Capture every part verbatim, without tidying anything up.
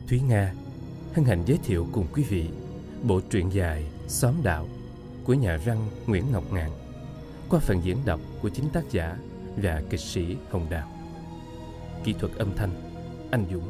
Thúy Nga hân hạnh giới thiệu cùng quý vị bộ truyện dài Xóm Đạo của nhà văn Nguyễn Ngọc Ngạn qua phần diễn đọc của chính tác giả và kịch sĩ Hồng Đào. Kỹ thuật âm thanh Anh Dũng.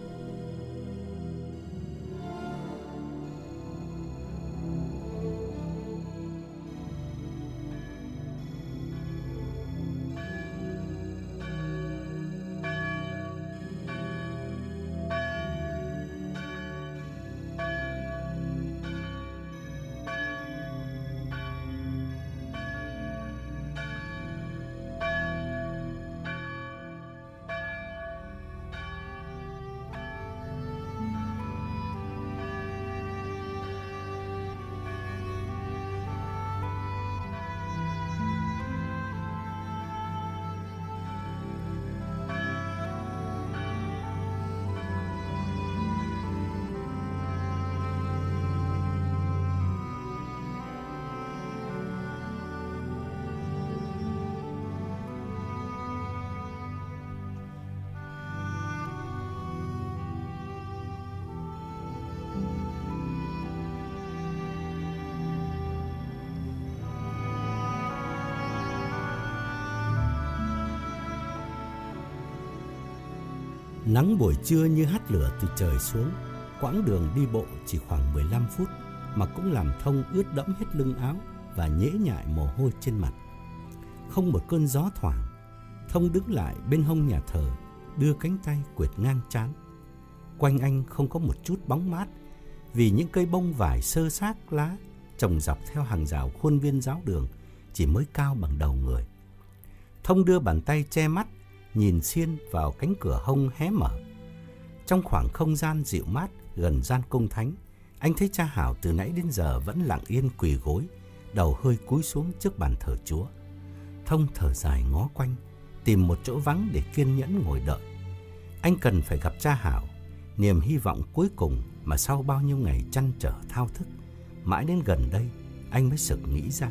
Nắng buổi trưa như hắt lửa từ trời xuống. Quãng đường đi bộ chỉ khoảng mười lăm phút mà cũng làm Thông ướt đẫm hết lưng áo và nhễ nhại mồ hôi trên mặt. Không một cơn gió thoảng, Thông đứng lại bên hông nhà thờ, đưa cánh tay quệt ngang trán. Quanh anh không có một chút bóng mát vì những cây bông vải xơ xác lá trồng dọc theo hàng rào khuôn viên giáo đường chỉ mới cao bằng đầu người. Thông đưa bàn tay che mắt, nhìn xiên vào cánh cửa hông hé mở. Trong khoảng không gian dịu mát gần gian cung thánh, anh thấy cha Hảo từ nãy đến giờ vẫn lặng yên quỳ gối, đầu hơi cúi xuống trước bàn thờ Chúa. Thông thở dài ngó quanh, tìm một chỗ vắng để kiên nhẫn ngồi đợi. Anh cần phải gặp cha Hảo, niềm hy vọng cuối cùng mà sau bao nhiêu ngày trăn trở thao thức, mãi đến gần đây anh mới sực nghĩ ra.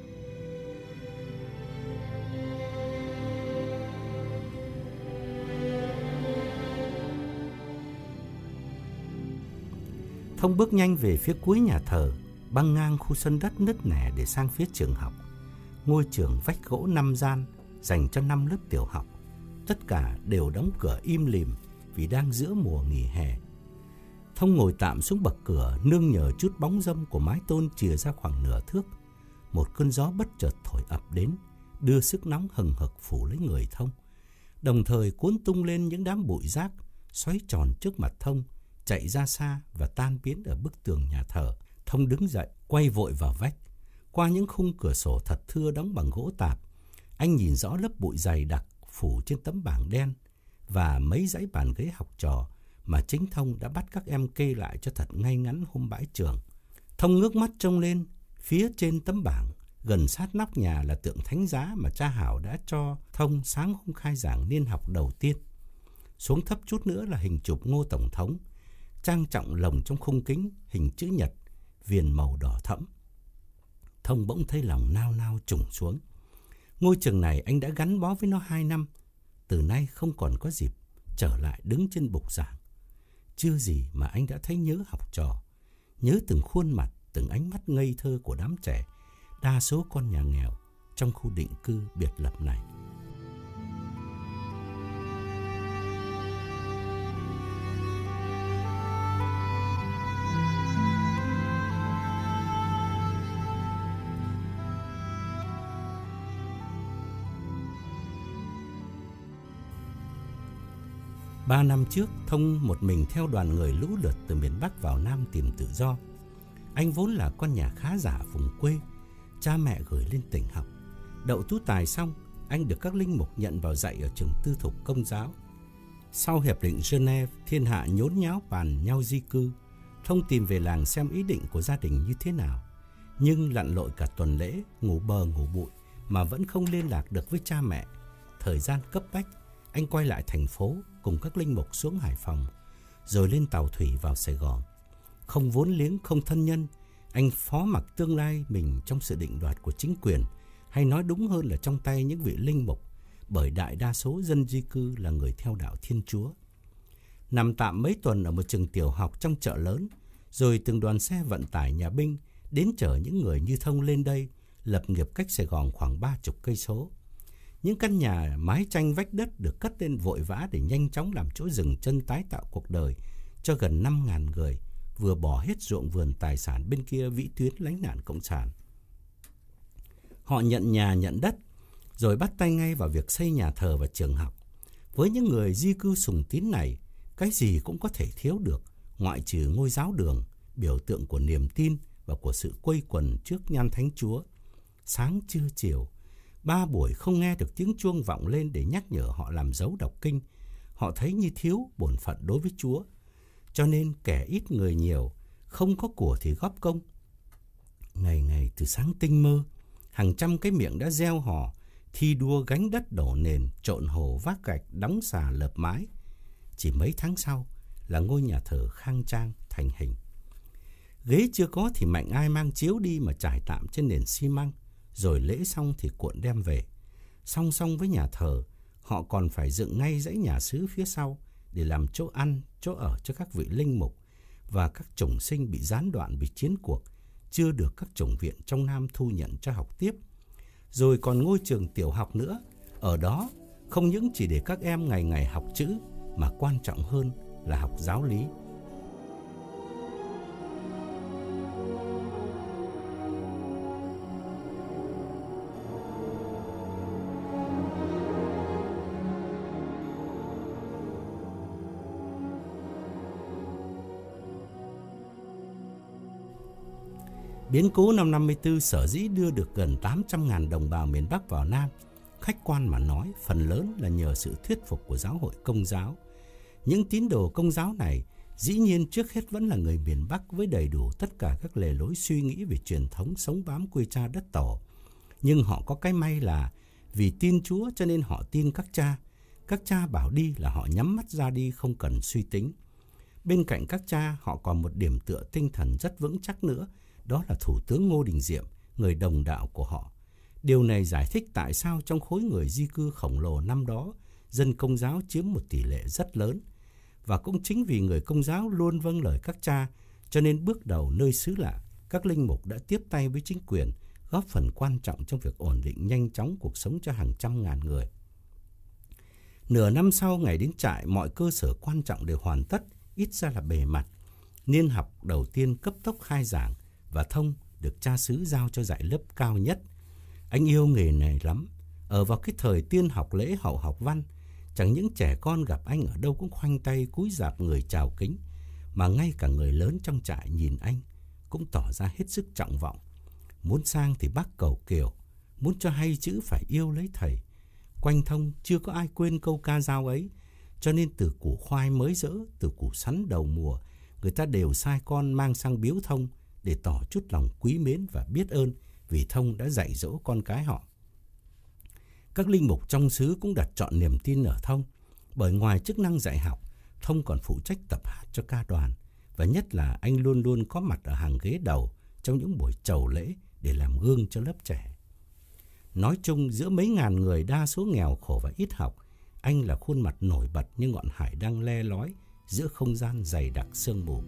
Thông bước nhanh về phía cuối nhà thờ, băng ngang khu sân đất nứt nẻ để sang phía trường học. Ngôi trường vách gỗ năm gian dành cho năm lớp tiểu học. Tất cả đều đóng cửa im lìm vì đang giữa mùa nghỉ hè. Thông ngồi tạm xuống bậc cửa, nương nhờ chút bóng râm của mái tôn chìa ra khoảng nửa thước. Một cơn gió bất chợt thổi ập đến, đưa sức nóng hừng hực phủ lấy người Thông, đồng thời cuốn tung lên những đám bụi rác xoáy tròn trước mặt Thông, chạy ra xa và tan biến ở bức tường nhà thờ. Thông đứng dậy, quay vội vào vách. Qua những khung cửa sổ thật thưa đóng bằng gỗ tạp, anh nhìn rõ lớp bụi dày đặc phủ trên tấm bảng đen và mấy dãy bàn ghế học trò mà chính Thông đã bắt các em kê lại cho thật ngay ngắn hôm bãi trường. Thông ngước mắt trông lên, phía trên tấm bảng, gần sát nóc nhà là tượng thánh giá mà cha Hảo đã cho Thông sáng hôm khai giảng niên học đầu tiên. Xuống thấp chút nữa là hình chụp Ngô Tổng thống, trang trọng lồng trong khung kính hình chữ nhật, viền màu đỏ thẫm. Thông bỗng thấy lòng nao nao trùng xuống. Ngôi trường này anh đã gắn bó với nó hai năm, từ nay không còn có dịp trở lại đứng trên bục giảng. Chưa gì mà anh đã thấy nhớ học trò, nhớ từng khuôn mặt, từng ánh mắt ngây thơ của đám trẻ, đa số con nhà nghèo trong khu định cư biệt lập này. Ba năm trước, Thông một mình theo đoàn người lũ lượt từ miền Bắc vào Nam tìm tự do. Anh vốn là con nhà khá giả vùng quê, cha mẹ gửi lên tỉnh học. Đậu tú tài xong, anh được các linh mục nhận vào dạy ở trường tư thục Công giáo. Sau hiệp định Geneva, thiên hạ nhốn nháo bàn nhau di cư. Thông tìm về làng xem ý định của gia đình như thế nào. Nhưng lặn lội cả tuần lễ, ngủ bờ ngủ bụi mà vẫn không liên lạc được với cha mẹ. Thời gian cấp bách, anh quay lại thành phố cùng các linh mục xuống Hải Phòng, rồi lên tàu thủy vào Sài Gòn. Không vốn liếng, không thân nhân, anh phó mặc tương lai mình trong sự định đoạt của chính quyền, hay nói đúng hơn là trong tay những vị linh mục, bởi đại đa số dân di cư là người theo đạo Thiên Chúa. nằm tạm mấy tuần ở một trường tiểu học trong chợ lớn, rồi từng đoàn xe vận tải nhà binh đến chở những người như Thông lên đây, lập nghiệp cách Sài Gòn khoảng ba chục cây số. Những căn nhà mái tranh vách đất được cất lên vội vã để nhanh chóng làm chỗ dừng chân tái tạo cuộc đời cho gần năm ngàn người vừa bỏ hết ruộng vườn tài sản bên kia vĩ tuyến lánh nạn cộng sản. Họ nhận nhà nhận đất, rồi bắt tay ngay vào việc xây nhà thờ và trường học. Với những người di cư sùng tín này, cái gì cũng có thể thiếu được, ngoại trừ ngôi giáo đường, biểu tượng của niềm tin và của sự quây quần trước nhan Thánh Chúa. Sáng trưa chiều, ba buổi không nghe được tiếng chuông vọng lên để nhắc nhở họ làm dấu đọc kinh, họ thấy như thiếu bổn phận đối với Chúa. Cho nên kẻ ít người nhiều, không có của thì góp công. Ngày ngày từ sáng tinh mơ, hàng trăm cái miệng đã reo hò, thi đua gánh đất đổ nền, trộn hồ vác gạch, đóng xà lợp mái. Chỉ mấy tháng sau là ngôi nhà thờ khang trang thành hình. Ghế chưa có thì Mạnh Ai mang chiếu đi mà trải tạm trên nền xi măng, rồi lễ xong thì cuộn đem về. Song song với nhà thờ, họ còn phải dựng ngay dãy nhà xứ phía sau để làm chỗ ăn, chỗ ở cho các vị linh mục và các chủng sinh bị gián đoạn vì chiến cuộc, chưa được các chủng viện trong Nam thu nhận cho học tiếp. Rồi còn ngôi trường tiểu học nữa, ở đó không những chỉ để các em ngày ngày học chữ, mà quan trọng hơn là học giáo lý. Biến cố năm năm mươi tư sở dĩ đưa được gần tám trăm ngàn đồng bào miền Bắc vào Nam, khách quan mà nói, phần lớn là nhờ sự thuyết phục của giáo hội Công giáo. Những tín đồ Công giáo này dĩ nhiên trước hết vẫn là người miền Bắc với đầy đủ tất cả các lề lối suy nghĩ về truyền thống sống bám quê cha đất tổ. Nhưng họ có cái may là vì tin Chúa cho nên họ tin các cha. Các cha bảo đi là họ nhắm mắt ra đi, không cần suy tính. Bên cạnh các cha, họ còn một điểm tựa tinh thần rất vững chắc nữa, đó là Thủ tướng Ngô Đình Diệm, người đồng đạo của họ. Điều này giải thích tại sao trong khối người di cư khổng lồ năm đó, dân Công giáo chiếm một tỷ lệ rất lớn. Và cũng chính vì người Công giáo luôn vâng lời các cha, cho nên bước đầu nơi xứ lạ, các linh mục đã tiếp tay với chính quyền, góp phần quan trọng trong việc ổn định nhanh chóng cuộc sống cho hàng trăm ngàn người. Nửa năm sau ngày đến trại, mọi cơ sở quan trọng đều hoàn tất, ít ra là bề mặt. Niên học đầu tiên cấp tốc khai giảng, và Thông được cha xứ giao cho dạy lớp cao nhất. Anh yêu nghề này lắm. Ở vào cái thời tiên học lễ hậu học văn, chẳng những trẻ con gặp anh ở đâu cũng khoanh tay cúi rạp người chào kính, mà ngay cả người lớn trong trại nhìn anh cũng tỏ ra hết sức trọng vọng. Muốn sang thì bác cầu kiều, muốn cho hay chữ phải yêu lấy thầy. Quanh Thông chưa có ai quên câu ca dao ấy, cho nên từ củ khoai mới rỡ, từ củ sắn đầu mùa, người ta đều sai con mang sang biếu Thông để tỏ chút lòng quý mến và biết ơn vì Thông đã dạy dỗ con cái họ. Các linh mục trong xứ cũng đặt trọn niềm tin ở Thông, bởi ngoài chức năng dạy học, Thông còn phụ trách tập hát cho ca đoàn, và nhất là anh luôn luôn có mặt ở hàng ghế đầu trong những buổi chầu lễ để làm gương cho lớp trẻ. Nói chung, giữa mấy ngàn người đa số nghèo khổ và ít học, anh là khuôn mặt nổi bật như ngọn hải đăng le lói giữa không gian dày đặc sương mù.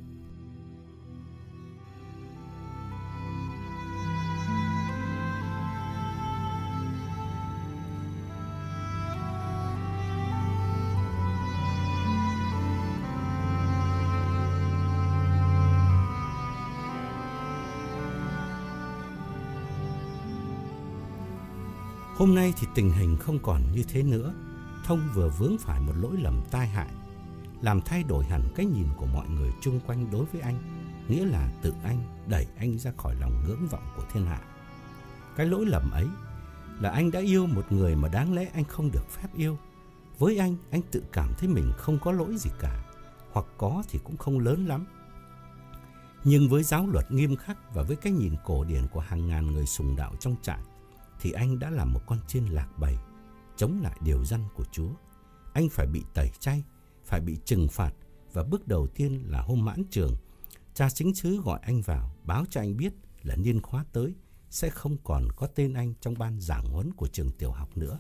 Hôm nay thì tình hình không còn như thế nữa. Thông vừa vướng phải một lỗi lầm tai hại, làm thay đổi hẳn cái nhìn của mọi người chung quanh đối với anh, nghĩa là tự anh đẩy anh ra khỏi lòng ngưỡng vọng của thiên hạ. Cái lỗi lầm ấy là anh đã yêu một người mà đáng lẽ anh không được phép yêu. Với anh, anh tự cảm thấy mình không có lỗi gì cả, hoặc có thì cũng không lớn lắm. Nhưng với giáo luật nghiêm khắc và với cái nhìn cổ điển của hàng ngàn người sùng đạo trong trại, thì anh đã là một con chiên lạc bầy, chống lại điều răn của Chúa. Anh phải bị tẩy chay, phải bị trừng phạt, và bước đầu tiên là hôm mãn trường, cha chính xứ gọi anh vào, báo cho anh biết là niên khóa tới sẽ không còn có tên anh trong ban giảng huấn của trường tiểu học nữa.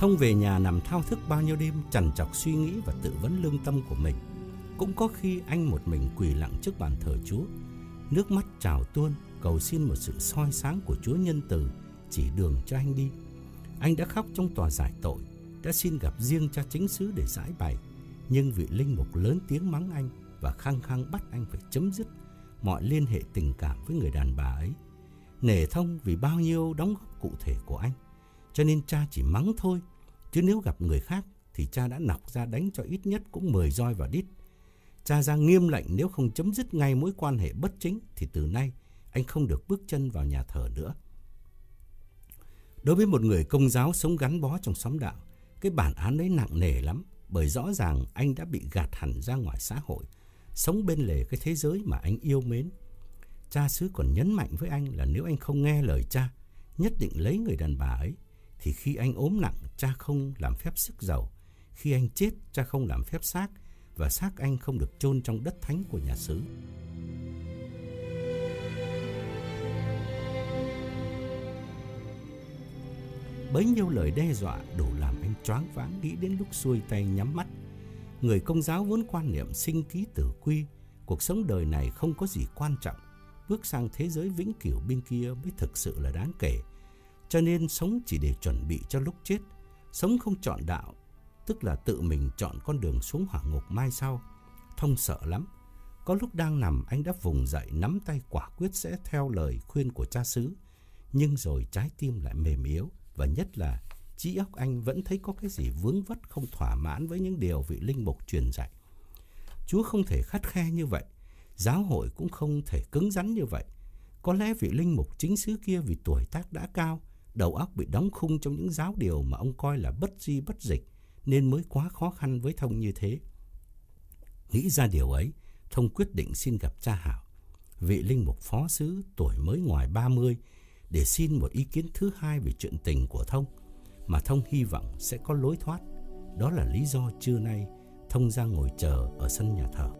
Thông về nhà nằm thao thức bao nhiêu đêm, trằn trọc suy nghĩ và tự vấn lương tâm của mình. Cũng có khi anh một mình quỳ lặng trước bàn thờ Chúa, nước mắt trào tuôn, cầu xin một sự soi sáng của Chúa nhân từ chỉ đường cho anh đi. Anh đã khóc trong tòa giải tội, đã xin gặp riêng cha chính xứ để giải bày, nhưng vị linh mục lớn tiếng mắng anh và khăng khăng bắt anh phải chấm dứt mọi liên hệ tình cảm với người đàn bà ấy. Nể Thông vì bao nhiêu đóng góp cụ thể của anh, cho nên cha chỉ mắng thôi, chứ nếu gặp người khác thì cha đã nọc ra đánh cho ít nhất cũng mười roi vào đít. Cha ra nghiêm lệnh nếu không chấm dứt ngay mối quan hệ bất chính thì từ nay anh không được bước chân vào nhà thờ nữa. Đối với một người Công giáo sống gắn bó trong xóm đạo, cái bản án ấy nặng nề lắm, bởi rõ ràng anh đã bị gạt hẳn ra ngoài xã hội, sống bên lề cái thế giới mà anh yêu mến. Cha xứ còn nhấn mạnh với anh là nếu anh không nghe lời cha, nhất định lấy người đàn bà ấy, thì khi anh ốm nặng, cha không làm phép sức dầu. Khi anh chết, cha không làm phép xác, và xác anh không được chôn trong đất thánh của nhà xứ. Bấy nhiêu lời đe dọa đủ làm anh choáng váng nghĩ đến lúc xuôi tay nhắm mắt. Người Công giáo vốn quan niệm sinh ký tử quy, cuộc sống đời này không có gì quan trọng, bước sang thế giới vĩnh cửu bên kia mới thực sự là đáng kể. Cho nên sống chỉ để chuẩn bị cho lúc chết, sống không chọn đạo, tức là tự mình chọn con đường xuống hỏa ngục mai sau. Thông sợ lắm. Có lúc đang nằm anh đã vùng dậy nắm tay quả quyết sẽ theo lời khuyên của cha xứ, nhưng rồi trái tim lại mềm yếu, và nhất là trí óc anh vẫn thấy có cái gì vướng vất không thỏa mãn với những điều vị linh mục truyền dạy. Chúa không thể khắt khe như vậy, giáo hội cũng không thể cứng rắn như vậy. Có lẽ vị linh mục chính xứ kia vì tuổi tác đã cao, đầu óc bị đóng khung trong những giáo điều mà ông coi là bất di bất dịch, nên mới quá khó khăn với Thông như thế. Nghĩ ra điều ấy, Thông quyết định xin gặp cha Hảo, vị linh mục phó xứ tuổi mới ngoài ba mươi, để xin một ý kiến thứ hai về chuyện tình của Thông, mà Thông hy vọng sẽ có lối thoát. Đó là lý do trưa nay Thông ra ngồi chờ ở sân nhà thờ.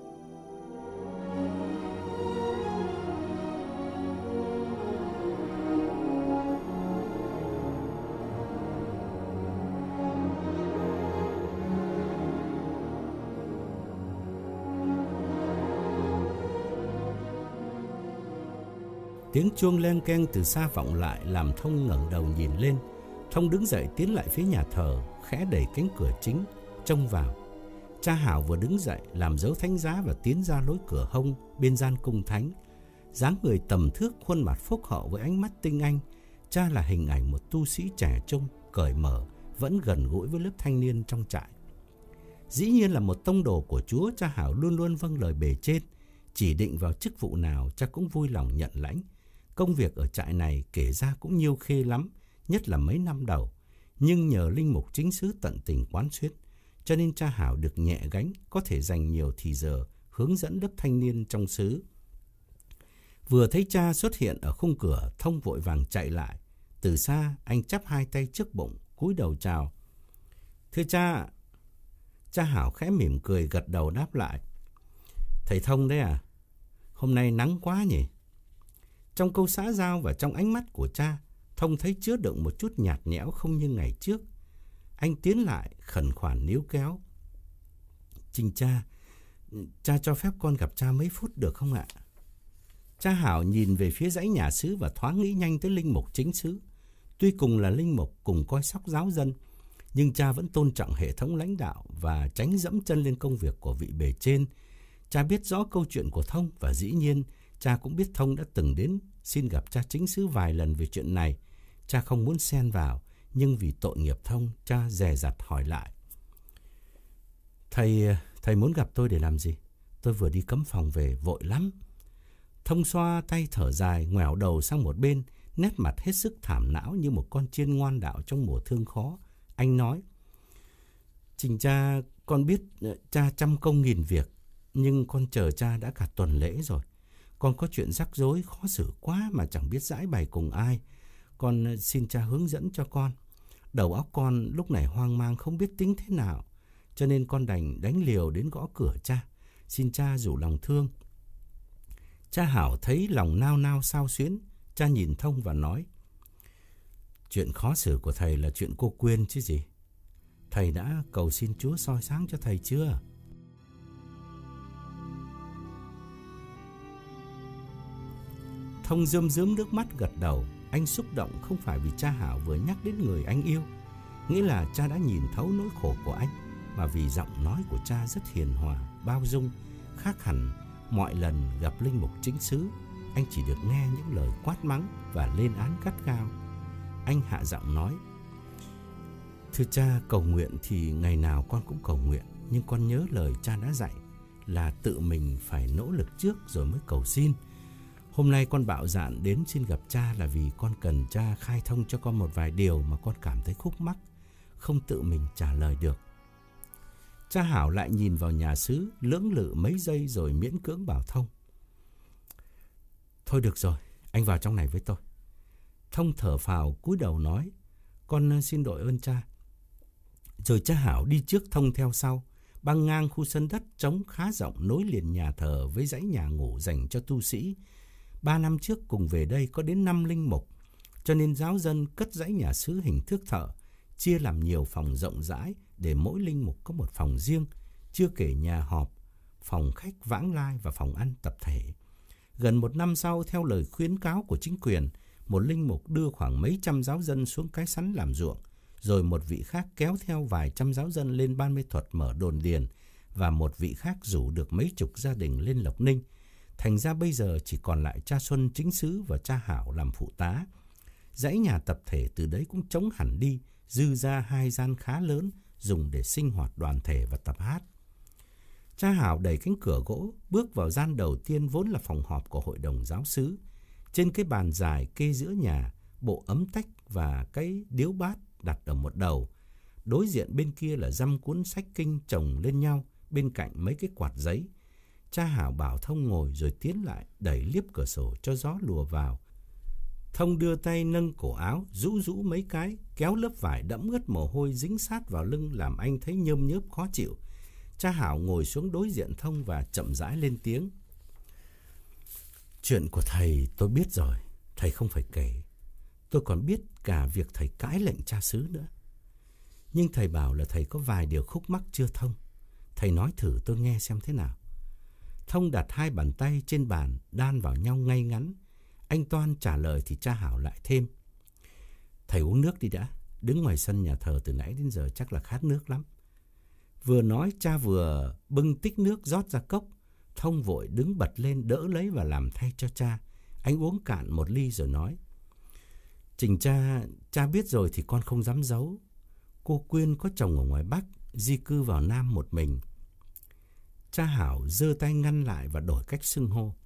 Tiếng chuông leng keng từ xa vọng lại làm Thông ngẩng đầu nhìn lên. Thông đứng dậy tiến lại phía nhà thờ, khẽ đẩy cánh cửa chính, trông vào. Cha Hảo vừa đứng dậy làm dấu thánh giá và tiến ra lối cửa hông bên gian cung thánh. Dáng người tầm thước, khuôn mặt phúc hậu với ánh mắt tinh anh. Cha là hình ảnh một tu sĩ trẻ trung, cởi mở, vẫn gần gũi với lớp thanh niên trong trại. Dĩ nhiên là một tông đồ của Chúa, cha Hảo luôn luôn vâng lời bề trên, chỉ định vào chức vụ nào cha cũng vui lòng nhận lãnh. Công việc ở trại này kể ra cũng nhiêu khê lắm, nhất là mấy năm đầu. Nhưng nhờ linh mục chính xứ tận tình quán xuyến, cho nên cha Hảo được nhẹ gánh, có thể dành nhiều thì giờ hướng dẫn lớp thanh niên trong xứ. Vừa thấy cha xuất hiện ở khung cửa, Thông vội vàng chạy lại. Từ xa, anh chắp hai tay trước bụng, cúi đầu chào. Thưa cha. Cha Hảo khẽ mỉm cười gật đầu đáp lại. Thầy Thông đấy à? Hôm nay nắng quá nhỉ? Trong câu xã giao và trong ánh mắt của cha, Thông thấy chứa đựng một chút nhạt nhẽo không như ngày trước. Anh tiến lại khẩn khoản níu kéo. Trình cha, cha cho phép con gặp cha mấy phút được không ạ? Cha Hảo nhìn về phía dãy nhà xứ và thoáng nghĩ nhanh tới linh mục chính xứ. Tuy cùng là linh mục cùng coi sóc giáo dân, nhưng cha vẫn tôn trọng hệ thống lãnh đạo và tránh dẫm chân lên công việc của vị bề trên. Cha biết rõ câu chuyện của Thông và dĩ nhiên cha cũng biết Thông đã từng đến xin gặp cha chính xứ vài lần về chuyện này. Cha không muốn xen vào, nhưng vì tội nghiệp Thông, cha dè dặt hỏi lại. Thầy, thầy muốn gặp tôi để làm gì? Tôi vừa đi cấm phòng về, vội lắm. Thông xoa tay thở dài, ngoẻo đầu sang một bên, nét mặt hết sức thảm não như một con chiên ngoan đạo trong mùa thương khó. Anh nói, Trình cha, con biết cha trăm công nghìn việc, nhưng con chờ cha đã cả tuần lễ rồi. Con có chuyện rắc rối khó xử quá mà chẳng biết giải bày cùng ai. Con xin cha hướng dẫn cho con. Đầu óc con lúc này hoang mang không biết tính thế nào, cho nên con đành đánh liều đến gõ cửa cha. Xin cha rủ lòng thương. Cha Hảo thấy lòng nao nao xao xuyến. Cha nhìn Thông và nói, Chuyện khó xử của thầy là chuyện cô Quyên chứ gì. Thầy đã cầu xin Chúa soi sáng cho thầy chưa? Thông rơm rớm nước mắt gật đầu. Anh xúc động không phải vì cha Hảo vừa nhắc đến người anh yêu, nghĩa là cha đã nhìn thấu nỗi khổ của anh, mà vì giọng nói của cha rất hiền hòa, bao dung, khác hẳn mọi lần gặp linh mục chính xứ. Anh chỉ được nghe những lời quát mắng và lên án gắt gao. Anh hạ giọng nói: Thưa cha, cầu nguyện thì ngày nào con cũng cầu nguyện, nhưng con nhớ lời cha đã dạy là tự mình phải nỗ lực trước rồi mới cầu xin. Hôm nay con bạo dạn đến xin gặp cha là vì con cần cha khai thông cho con một vài điều mà con cảm thấy khúc mắc, không tự mình trả lời được. Cha Hảo lại nhìn vào nhà xứ, lưỡng lự mấy giây rồi miễn cưỡng bảo Thông: Thôi được rồi, anh vào trong này với tôi. Thông thở phào cúi đầu nói: Con xin đội ơn cha. Rồi cha Hảo đi trước, Thông theo sau, băng ngang khu sân đất trống khá rộng nối liền nhà thờ với dãy nhà ngủ dành cho tu sĩ. Ba năm trước cùng về đây có đến năm linh mục, cho nên giáo dân cất dãy nhà xứ hình thước thợ, chia làm nhiều phòng rộng rãi để mỗi linh mục có một phòng riêng, chưa kể nhà họp, phòng khách vãng lai và phòng ăn tập thể. Gần một năm sau, theo lời khuyến cáo của chính quyền, một linh mục đưa khoảng mấy trăm giáo dân xuống cái sắn làm ruộng, rồi một vị khác kéo theo vài trăm giáo dân lên Ban Mê Thuật mở đồn điền, và một vị khác rủ được mấy chục gia đình lên Lộc Ninh. Thành ra bây giờ chỉ còn lại cha Xuân chính xứ và cha Hảo làm phụ tá. Dãy nhà tập thể từ đấy cũng trống hẳn đi, dư ra hai gian khá lớn dùng để sinh hoạt đoàn thể và tập hát. Cha Hảo đẩy cánh cửa gỗ, bước vào gian đầu tiên vốn là phòng họp của hội đồng giáo xứ. Trên cái bàn dài kê giữa nhà, bộ ấm tách và cái điếu bát đặt ở một đầu. Đối diện bên kia là dăm cuốn sách kinh chồng lên nhau, bên cạnh mấy cái quạt giấy. Cha Hảo bảo Thông ngồi rồi tiến lại đẩy liếp cửa sổ cho gió lùa vào. Thông đưa tay nâng cổ áo, rũ rũ mấy cái, kéo lớp vải đẫm ướt mồ hôi dính sát vào lưng làm anh thấy nhơm nhớp khó chịu. Cha Hảo ngồi xuống đối diện Thông và chậm rãi lên tiếng: Chuyện của thầy tôi biết rồi, thầy không phải kể. Tôi còn biết cả việc thầy cãi lệnh cha xứ nữa. Nhưng thầy bảo là thầy có vài điều khúc mắc chưa thông. Thầy nói thử tôi nghe xem thế nào. Thông đặt hai bàn tay trên bàn đan vào nhau ngay ngắn. Anh toan trả lời thì cha Hảo lại thêm: Thầy uống nước đi đã, đứng ngoài sân nhà thờ từ nãy đến giờ chắc là khát nước lắm. Vừa nói cha vừa bưng tích nước rót ra cốc. Thông vội đứng bật lên đỡ lấy và làm thay cho cha. Anh uống cạn một ly rồi nói: Trình cha, cha biết rồi thì con không dám giấu. Cô Quyên có chồng ở ngoài Bắc, di cư vào Nam một mình. Cha Hảo giơ tay ngăn lại và đổi cách xưng hô.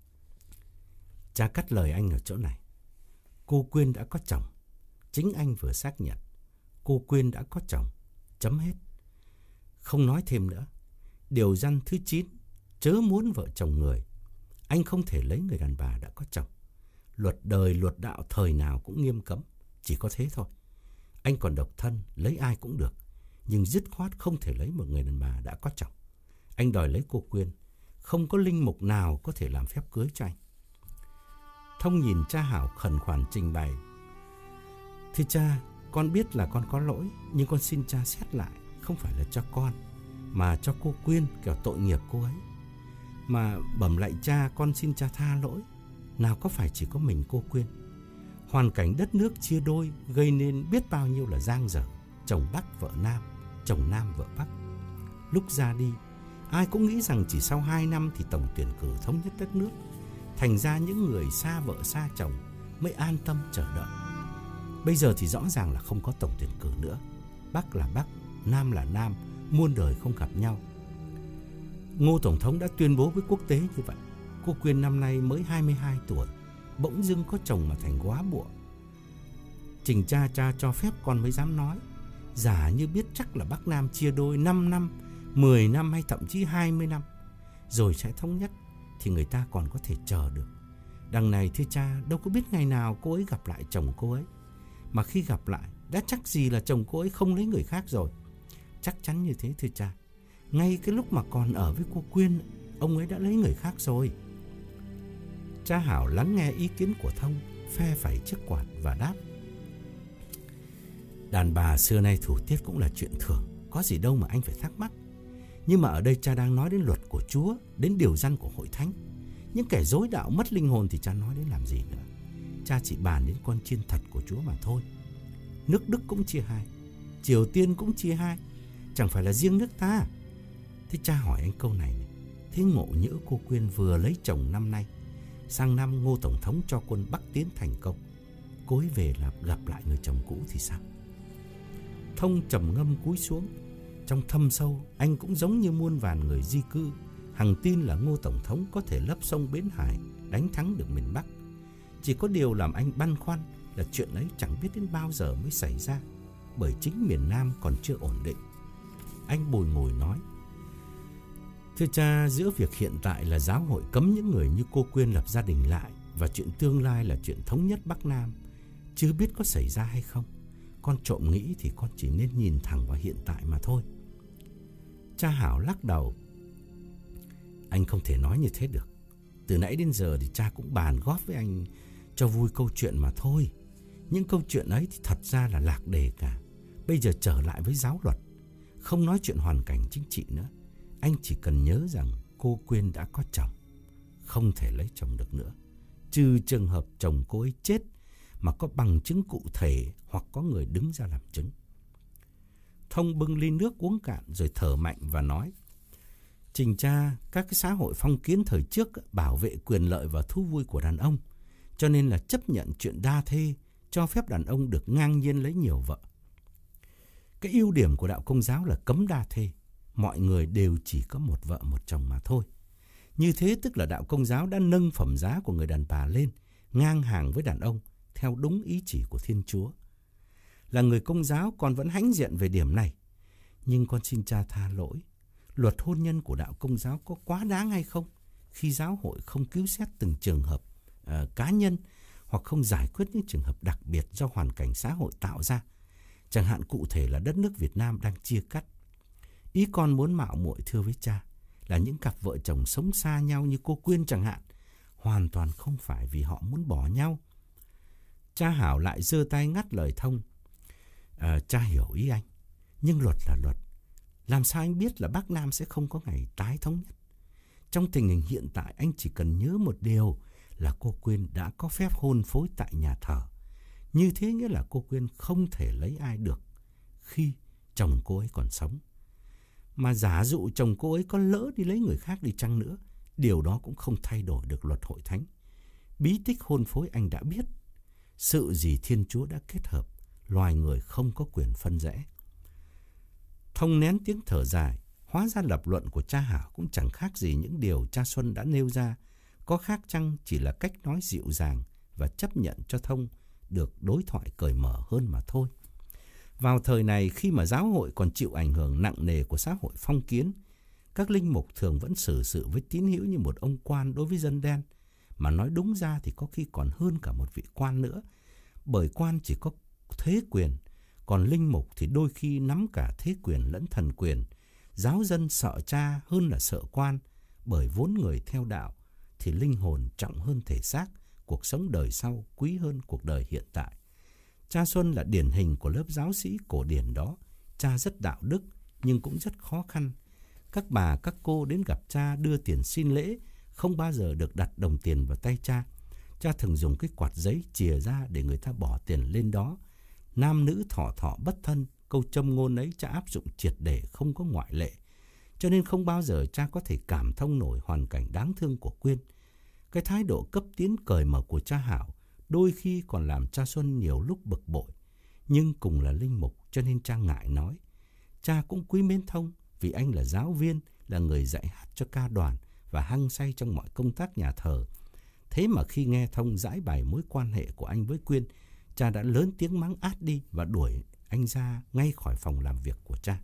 Cha cắt lời anh ở chỗ này. Cô Quyên đã có chồng. Chính anh vừa xác nhận. Cô Quyên đã có chồng. Chấm hết. Không nói thêm nữa. Điều răn thứ chín, chớ muốn vợ chồng người. Anh không thể lấy người đàn bà đã có chồng. Luật đời, luật đạo thời nào cũng nghiêm cấm. Chỉ có thế thôi. Anh còn độc thân, lấy ai cũng được. Nhưng dứt khoát không thể lấy một người đàn bà đã có chồng. Anh đòi lấy cô Quyên. Không có linh mục nào có thể làm phép cưới cho anh. Thông nhìn cha Hảo khẩn khoản trình bày: Thưa cha, con biết là con có lỗi, nhưng con xin cha xét lại. Không phải là cho con, mà cho cô Quyên, kẻo tội nghiệp cô ấy. Mà bẩm lại cha, con xin cha tha lỗi. Nào có phải chỉ có mình cô Quyên. Hoàn cảnh đất nước chia đôi gây nên biết bao nhiêu là giang dở. Chồng Bắc vợ Nam, chồng Nam vợ Bắc. Lúc ra đi, ai cũng nghĩ rằng chỉ sau hai năm thì tổng tuyển cử thống nhất đất nước. Thành ra những người xa vợ xa chồng mới an tâm chờ đợi. Bây giờ thì rõ ràng là không có tổng tuyển cử nữa. Bắc là Bắc, Nam là Nam, muôn đời không gặp nhau. Ngô Tổng thống đã tuyên bố với quốc tế như vậy. Cô Quyên năm nay mới hai mươi hai tuổi, bỗng dưng có chồng mà thành góa bụa. Trình cha cha cho phép con mới dám nói. Giả như biết chắc là Bắc Nam chia đôi năm năm, mười năm hay thậm chí hai mươi năm rồi sẽ thống nhất, thì người ta còn có thể chờ được. Đằng này thưa cha, đâu có biết ngày nào cô ấy gặp lại chồng cô ấy. Mà khi gặp lại, đã chắc gì là chồng cô ấy không lấy người khác rồi. Chắc chắn như thế thưa cha. Ngay cái lúc mà còn ở với cô Quyên, ông ấy đã lấy người khác rồi. Cha Hảo lắng nghe ý kiến của Thông, phe phẩy chiếc quạt và đáp: Đàn bà xưa nay thủ tiết cũng là chuyện thường, có gì đâu mà anh phải thắc mắc. Nhưng mà ở đây cha đang nói đến luật của Chúa, đến điều răn của hội thánh. Những kẻ dối đạo mất linh hồn thì cha nói đến làm gì nữa. Cha chỉ bàn đến con chiên thật của Chúa mà thôi. Nước Đức cũng chia hai, Triều Tiên cũng chia hai, chẳng phải là riêng nước ta. Thế cha hỏi anh câu này, này. Thế ngộ nhỡ cô Quyên vừa lấy chồng năm nay, sang năm Ngô Tổng thống cho quân Bắc tiến thành công, cô ấy về là gặp lại người chồng cũ thì sao? Thông trầm ngâm cúi xuống. Trong thâm sâu, anh cũng giống như muôn vàn người di cư, hằng tin là Ngô Tổng thống có thể lấp sông Bến Hải, đánh thắng được miền Bắc. Chỉ có điều làm anh băn khoăn là chuyện ấy chẳng biết đến bao giờ mới xảy ra, bởi chính miền Nam còn chưa ổn định. Anh bồi ngồi nói: Thưa cha, giữa việc hiện tại là giáo hội cấm những người như cô Quyên lập gia đình lại, và chuyện tương lai là chuyện thống nhất Bắc Nam, chưa biết có xảy ra hay không. Con trộm nghĩ thì con chỉ nên nhìn thẳng vào hiện tại mà thôi. Cha Hảo lắc đầu: Anh không thể nói như thế được. Từ nãy đến giờ thì cha cũng bàn góp với anh cho vui câu chuyện mà thôi. Những câu chuyện ấy thì thật ra là lạc đề cả. Bây giờ trở lại với giáo luật, không nói chuyện hoàn cảnh chính trị nữa. Anh chỉ cần nhớ rằng cô Quyên đã có chồng, không thể lấy chồng được nữa, trừ trường hợp chồng cô ấy chết mà có bằng chứng cụ thể hoặc có người đứng ra làm chứng. Thông bưng ly nước uống cạn rồi thở mạnh và nói: Trình cha, các cái xã hội phong kiến thời trước bảo vệ quyền lợi và thú vui của đàn ông, cho nên là chấp nhận chuyện đa thê, cho phép đàn ông được ngang nhiên lấy nhiều vợ. Cái ưu điểm của đạo Công giáo là cấm đa thê, mọi người đều chỉ có một vợ một chồng mà thôi. Như thế tức là đạo Công giáo đã nâng phẩm giá của người đàn bà lên, ngang hàng với đàn ông, theo đúng ý chỉ của Thiên Chúa. Là người Công giáo con vẫn hãnh diện về điểm này, nhưng con xin cha tha lỗi. Luật hôn nhân của đạo Công giáo có quá đáng hay không khi giáo hội không cứu xét từng trường hợp uh, cá nhân, hoặc không giải quyết những trường hợp đặc biệt do hoàn cảnh xã hội tạo ra, chẳng hạn cụ thể là đất nước Việt Nam đang chia cắt. Ý con muốn mạo muội thưa với cha là những cặp vợ chồng sống xa nhau như cô Quyên chẳng hạn, hoàn toàn không phải vì họ muốn bỏ nhau. Cha Hảo lại giơ tay ngắt lời Thông: à, Cha hiểu ý anh, nhưng luật là luật. Làm sao anh biết là Bắc Nam sẽ không có ngày tái thống nhất? Trong tình hình hiện tại, anh chỉ cần nhớ một điều là cô Quyên đã có phép hôn phối tại nhà thờ. Như thế nghĩa là cô Quyên không thể lấy ai được khi chồng cô ấy còn sống. Mà giả dụ chồng cô ấy có lỡ đi lấy người khác đi chăng nữa, điều đó cũng không thay đổi được luật hội thánh. Bí tích hôn phối anh đã biết. Sự gì Thiên Chúa đã kết hợp, loài người không có quyền phân rẽ. Thông nén tiếng thở dài. Hóa ra lập luận của cha Hảo cũng chẳng khác gì những điều cha Xuân đã nêu ra. Có khác chăng chỉ là cách nói dịu dàng và chấp nhận cho Thông được đối thoại cởi mở hơn mà thôi. Vào thời này, khi mà giáo hội còn chịu ảnh hưởng nặng nề của xã hội phong kiến, các linh mục thường vẫn xử sự với tín hữu như một ông quan đối với dân đen. Mà nói đúng ra thì có khi còn hơn cả một vị quan nữa, bởi quan chỉ có thế quyền, còn linh mục thì đôi khi nắm cả thế quyền lẫn thần quyền. Giáo dân sợ cha hơn là sợ quan, bởi vốn người theo đạo thì linh hồn trọng hơn thể xác, cuộc sống đời sau quý hơn cuộc đời hiện tại. Cha Xuân là điển hình của lớp giáo sĩ cổ điển đó. Cha rất đạo đức nhưng cũng rất khó khăn. Các bà, các cô đến gặp cha đưa tiền xin lễ không bao giờ được đặt đồng tiền vào tay cha. Cha thường dùng cái quạt giấy chìa ra để người ta bỏ tiền lên đó. Nam nữ thọ thọ bất thân, câu châm ngôn ấy cha áp dụng triệt để, không có ngoại lệ. Cho nên không bao giờ cha có thể cảm thông nổi hoàn cảnh đáng thương của Quyên. Cái thái độ cấp tiến cởi mở của cha Hảo đôi khi còn làm cha Xuân nhiều lúc bực bội. Nhưng cùng là linh mục cho nên cha ngại nói. Cha cũng quý mến Thông vì anh là giáo viên, là người dạy hát cho ca đoàn và hăng say trong mọi công tác nhà thờ. Thế mà khi nghe Thông giải bày mối quan hệ của anh với Quyên, cha đã lớn tiếng mắng át đi và đuổi anh ra ngay khỏi phòng làm việc của cha.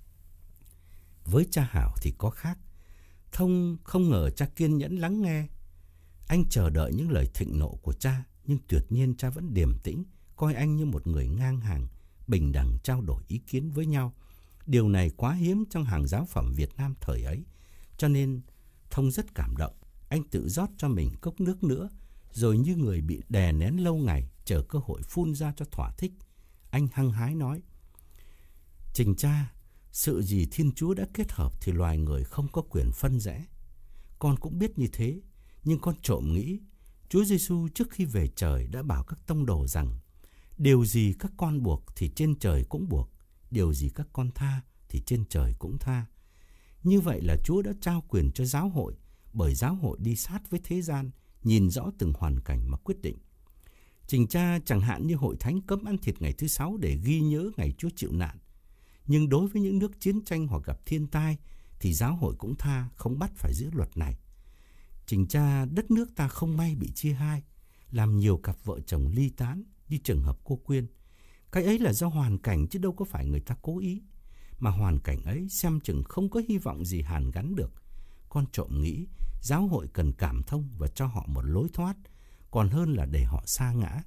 Với cha Hảo thì có khác. Thông không ngờ cha kiên nhẫn lắng nghe. Anh chờ đợi những lời thịnh nộ của cha, nhưng tuyệt nhiên cha vẫn điềm tĩnh, coi anh như một người ngang hàng, bình đẳng trao đổi ý kiến với nhau. Điều này quá hiếm trong hàng giáo phẩm Việt Nam thời ấy, cho nên Thông rất cảm động. Anh tự rót cho mình cốc nước nữa, rồi như người bị đè nén lâu ngày, chờ cơ hội phun ra cho thỏa thích. Anh hăng hái nói: Trình cha, sự gì Thiên Chúa đã kết hợp thì loài người không có quyền phân rẽ. Con cũng biết như thế, nhưng con trộm nghĩ Chúa Giêsu trước khi về trời đã bảo các tông đồ rằng điều gì các con buộc thì trên trời cũng buộc, điều gì các con tha thì trên trời cũng tha. Như vậy là Chúa đã trao quyền cho giáo hội, bởi giáo hội đi sát với thế gian, nhìn rõ từng hoàn cảnh mà quyết định. Trình cha, chẳng hạn như hội thánh cấm ăn thịt ngày thứ sáu để ghi nhớ ngày Chúa chịu nạn. Nhưng đối với những nước chiến tranh hoặc gặp thiên tai thì giáo hội cũng tha, không bắt phải giữ luật này. Trình cha, đất nước ta không may bị chia hai, làm nhiều cặp vợ chồng ly tán như trường hợp cô Quyên. Cái ấy là do hoàn cảnh chứ đâu có phải người ta cố ý. Mà hoàn cảnh ấy xem chừng không có hy vọng gì hàn gắn được. Con trộm nghĩ giáo hội cần cảm thông và cho họ một lối thoát, còn hơn là để họ sa ngã.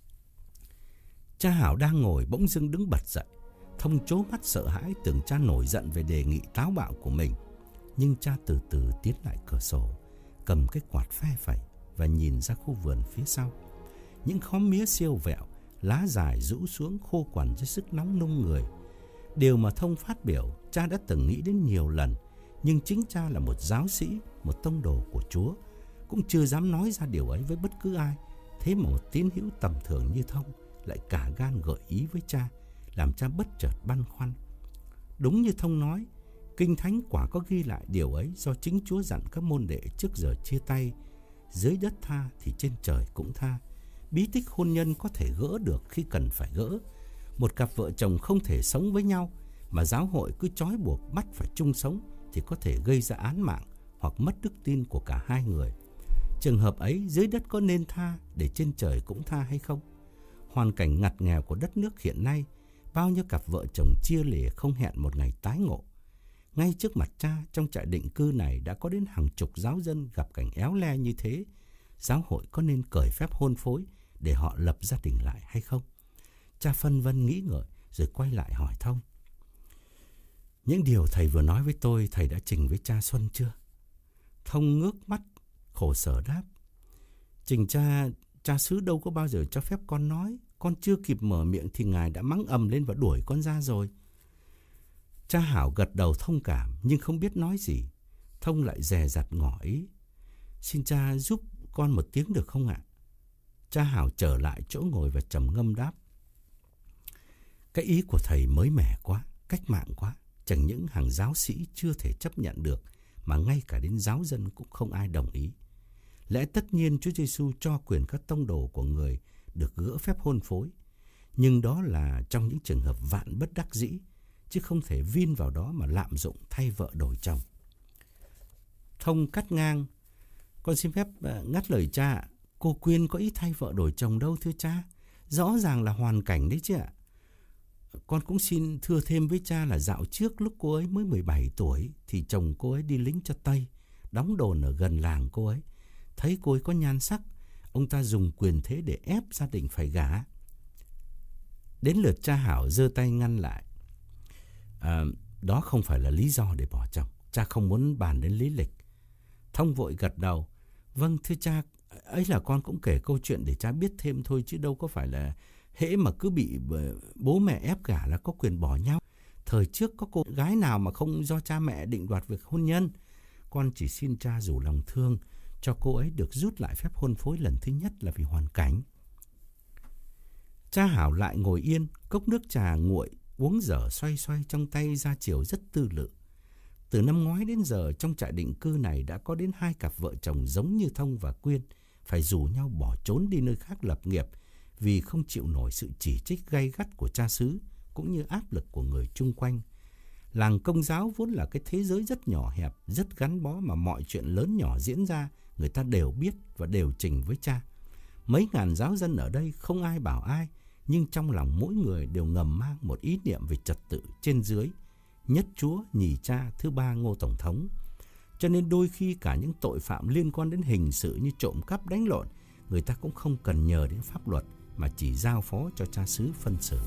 Cha Hảo đang ngồi bỗng dưng đứng bật dậy. Thông trố mắt sợ hãi, tưởng cha nổi giận về đề nghị táo bạo của mình. Nhưng cha từ từ tiến lại cửa sổ, cầm cái quạt phe phẩy và nhìn ra khu vườn phía sau. Những khóm mía siêu vẹo, lá dài rũ xuống khô quằn dưới sức nóng nung người. Điều mà Thông phát biểu, cha đã từng nghĩ đến nhiều lần, nhưng chính cha là một giáo sĩ, một tông đồ của Chúa, cũng chưa dám nói ra điều ấy với bất cứ ai. Thế mà một tín hữu tầm thường như Thông lại cả gan gợi ý với cha, làm cha bất chợt băn khoăn. Đúng như Thông nói, Kinh Thánh quả có ghi lại điều ấy do chính Chúa dặn các môn đệ trước giờ chia tay: dưới đất tha thì trên trời cũng tha. Bí tích hôn nhân có thể gỡ được khi cần phải gỡ. Một cặp vợ chồng không thể sống với nhau mà giáo hội cứ trói buộc bắt phải chung sống thì có thể gây ra án mạng hoặc mất đức tin của cả hai người. Trường hợp ấy, dưới đất có nên tha để trên trời cũng tha hay không? Hoàn cảnh ngặt nghèo của đất nước hiện nay, bao nhiêu cặp vợ chồng chia lìa không hẹn một ngày tái ngộ. Ngay trước mặt cha, trong trại định cư này đã có đến hàng chục giáo dân gặp cảnh éo le như thế. Giáo hội có nên cởi phép hôn phối để họ lập gia đình lại hay không? Cha phân vân nghĩ ngợi rồi quay lại hỏi Thông: những điều thầy vừa nói với tôi, thầy đã trình với cha Xuân chưa? Thông ngước mắt khổ sở đáp: Trình cha, cha xứ đâu có bao giờ cho phép con nói. Con chưa kịp mở miệng thì ngài đã mắng ầm lên và đuổi con ra rồi. Cha Hảo gật đầu thông cảm nhưng không biết nói gì. Thông lại dè dặt ngỏ ý: xin cha giúp con một tiếng được không ạ? Cha Hảo trở lại chỗ ngồi và trầm ngâm đáp: cái ý của thầy mới mẻ quá, cách mạng quá. Chẳng những hàng giáo sĩ chưa thể chấp nhận được, mà ngay cả đến giáo dân cũng không ai đồng ý. Lẽ tất nhiên Chúa Giêsu cho quyền các tông đồ của người được gỡ phép hôn phối, nhưng đó là trong những trường hợp vạn bất đắc dĩ, chứ không thể vin vào đó mà lạm dụng thay vợ đổi chồng. Thông cắt ngang: con xin phép ngắt lời cha ạ. Cô Quyên có ý thay vợ đổi chồng đâu thưa cha. Rõ ràng là hoàn cảnh đấy chứ ạ. Con cũng xin thưa thêm với cha là dạo trước lúc cô ấy mới mười bảy tuổi thì chồng cô ấy đi lính cho Tây, đóng đồn ở gần làng cô ấy. Thấy cô ấy có nhan sắc, ông ta dùng quyền thế để ép gia đình phải gả. Đến lượt cha Hảo giơ tay ngăn lại: à, đó không phải là lý do để bỏ chồng. Cha không muốn bàn đến lý lịch. Thông vội gật đầu: vâng thưa cha, ấy là con cũng kể câu chuyện để cha biết thêm thôi, chứ đâu có phải là hễ mà cứ bị bố mẹ ép gả là có quyền bỏ nhau. Thời trước có cô gái nào mà không do cha mẹ định đoạt việc hôn nhân. Con chỉ xin cha rủ lòng thương cho cô ấy được rút lại phép hôn phối lần thứ nhất là vì hoàn cảnh. Cha Hảo lại ngồi yên, cốc nước trà nguội uống dở xoay xoay trong tay ra chiều rất tư lự. Từ năm ngoái đến giờ, trong trại định cư này đã có đến hai cặp vợ chồng giống như Thông và Quyên phải rủ nhau bỏ trốn đi nơi khác lập nghiệp vì không chịu nổi sự chỉ trích gay gắt của cha xứ cũng như áp lực của người chung quanh. Làng Công giáo vốn là cái thế giới rất nhỏ hẹp, rất gắn bó mà mọi chuyện lớn nhỏ diễn ra người ta đều biết và đều trình với cha. Mấy ngàn giáo dân ở đây không ai bảo ai, nhưng trong lòng mỗi người đều ngầm mang một ý niệm về trật tự trên dưới: nhất Chúa, nhì cha, thứ ba Ngô Tổng thống. Cho nên đôi khi cả những tội phạm liên quan đến hình sự như trộm cắp, đánh lộn, người ta cũng không cần nhờ đến pháp luật mà chỉ giao phó cho cha xứ phân xử.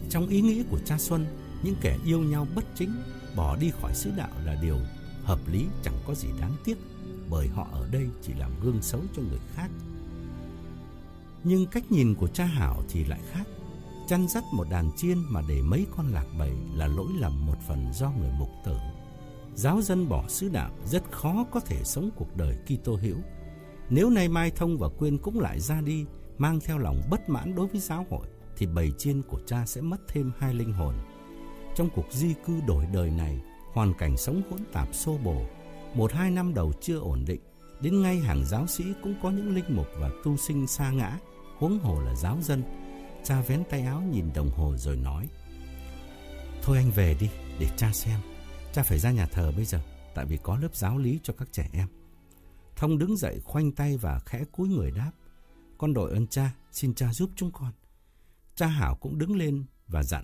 Trong ý nghĩ của cha Xuân, những kẻ yêu nhau bất chính bỏ đi khỏi xứ đạo là điều hợp lý, chẳng có gì đáng tiếc, bởi họ ở đây chỉ làm gương xấu cho người khác. Nhưng cách nhìn của cha Hảo thì lại khác. Chăn dắt một đàn chiên mà để mấy con lạc bầy là lỗi lầm một phần do người mục tử. Giáo dân bỏ xứ đạo rất khó có thể sống cuộc đời Kitô hữu. Nếu nay mai Thông và Quyên cũng lại ra đi, mang theo lòng bất mãn đối với giáo hội, thì bầy chiên của cha sẽ mất thêm hai linh hồn. Trong cuộc di cư đổi đời này, hoàn cảnh sống hỗn tạp xô bồ, một hai năm đầu chưa ổn định, đến ngay hàng giáo sĩ cũng có những linh mục và tu sinh sa ngã, huống hồ là giáo dân. Cha vén tay áo nhìn đồng hồ rồi nói: "Thôi anh về đi, để cha xem. Cha phải ra nhà thờ bây giờ, tại vì có lớp giáo lý cho các trẻ em." Thông đứng dậy khoanh tay và khẽ cúi người đáp: "Con đội ơn cha, xin cha giúp chúng con." Cha Hảo cũng đứng lên và dặn: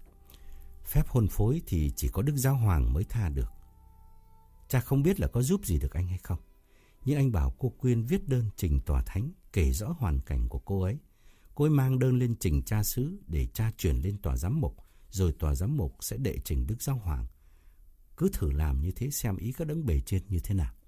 "Phép hôn phối thì chỉ có Đức Giáo Hoàng mới tha được. Cha không biết là có giúp gì được anh hay không, nhưng anh bảo cô Quyên viết đơn trình tòa thánh, kể rõ hoàn cảnh của cô ấy. Cô ấy mang đơn lên trình cha xứ để cha chuyển lên tòa giám mục, rồi tòa giám mục sẽ đệ trình Đức Giáo Hoàng. Cứ thử làm như thế xem ý các đấng bề trên như thế nào."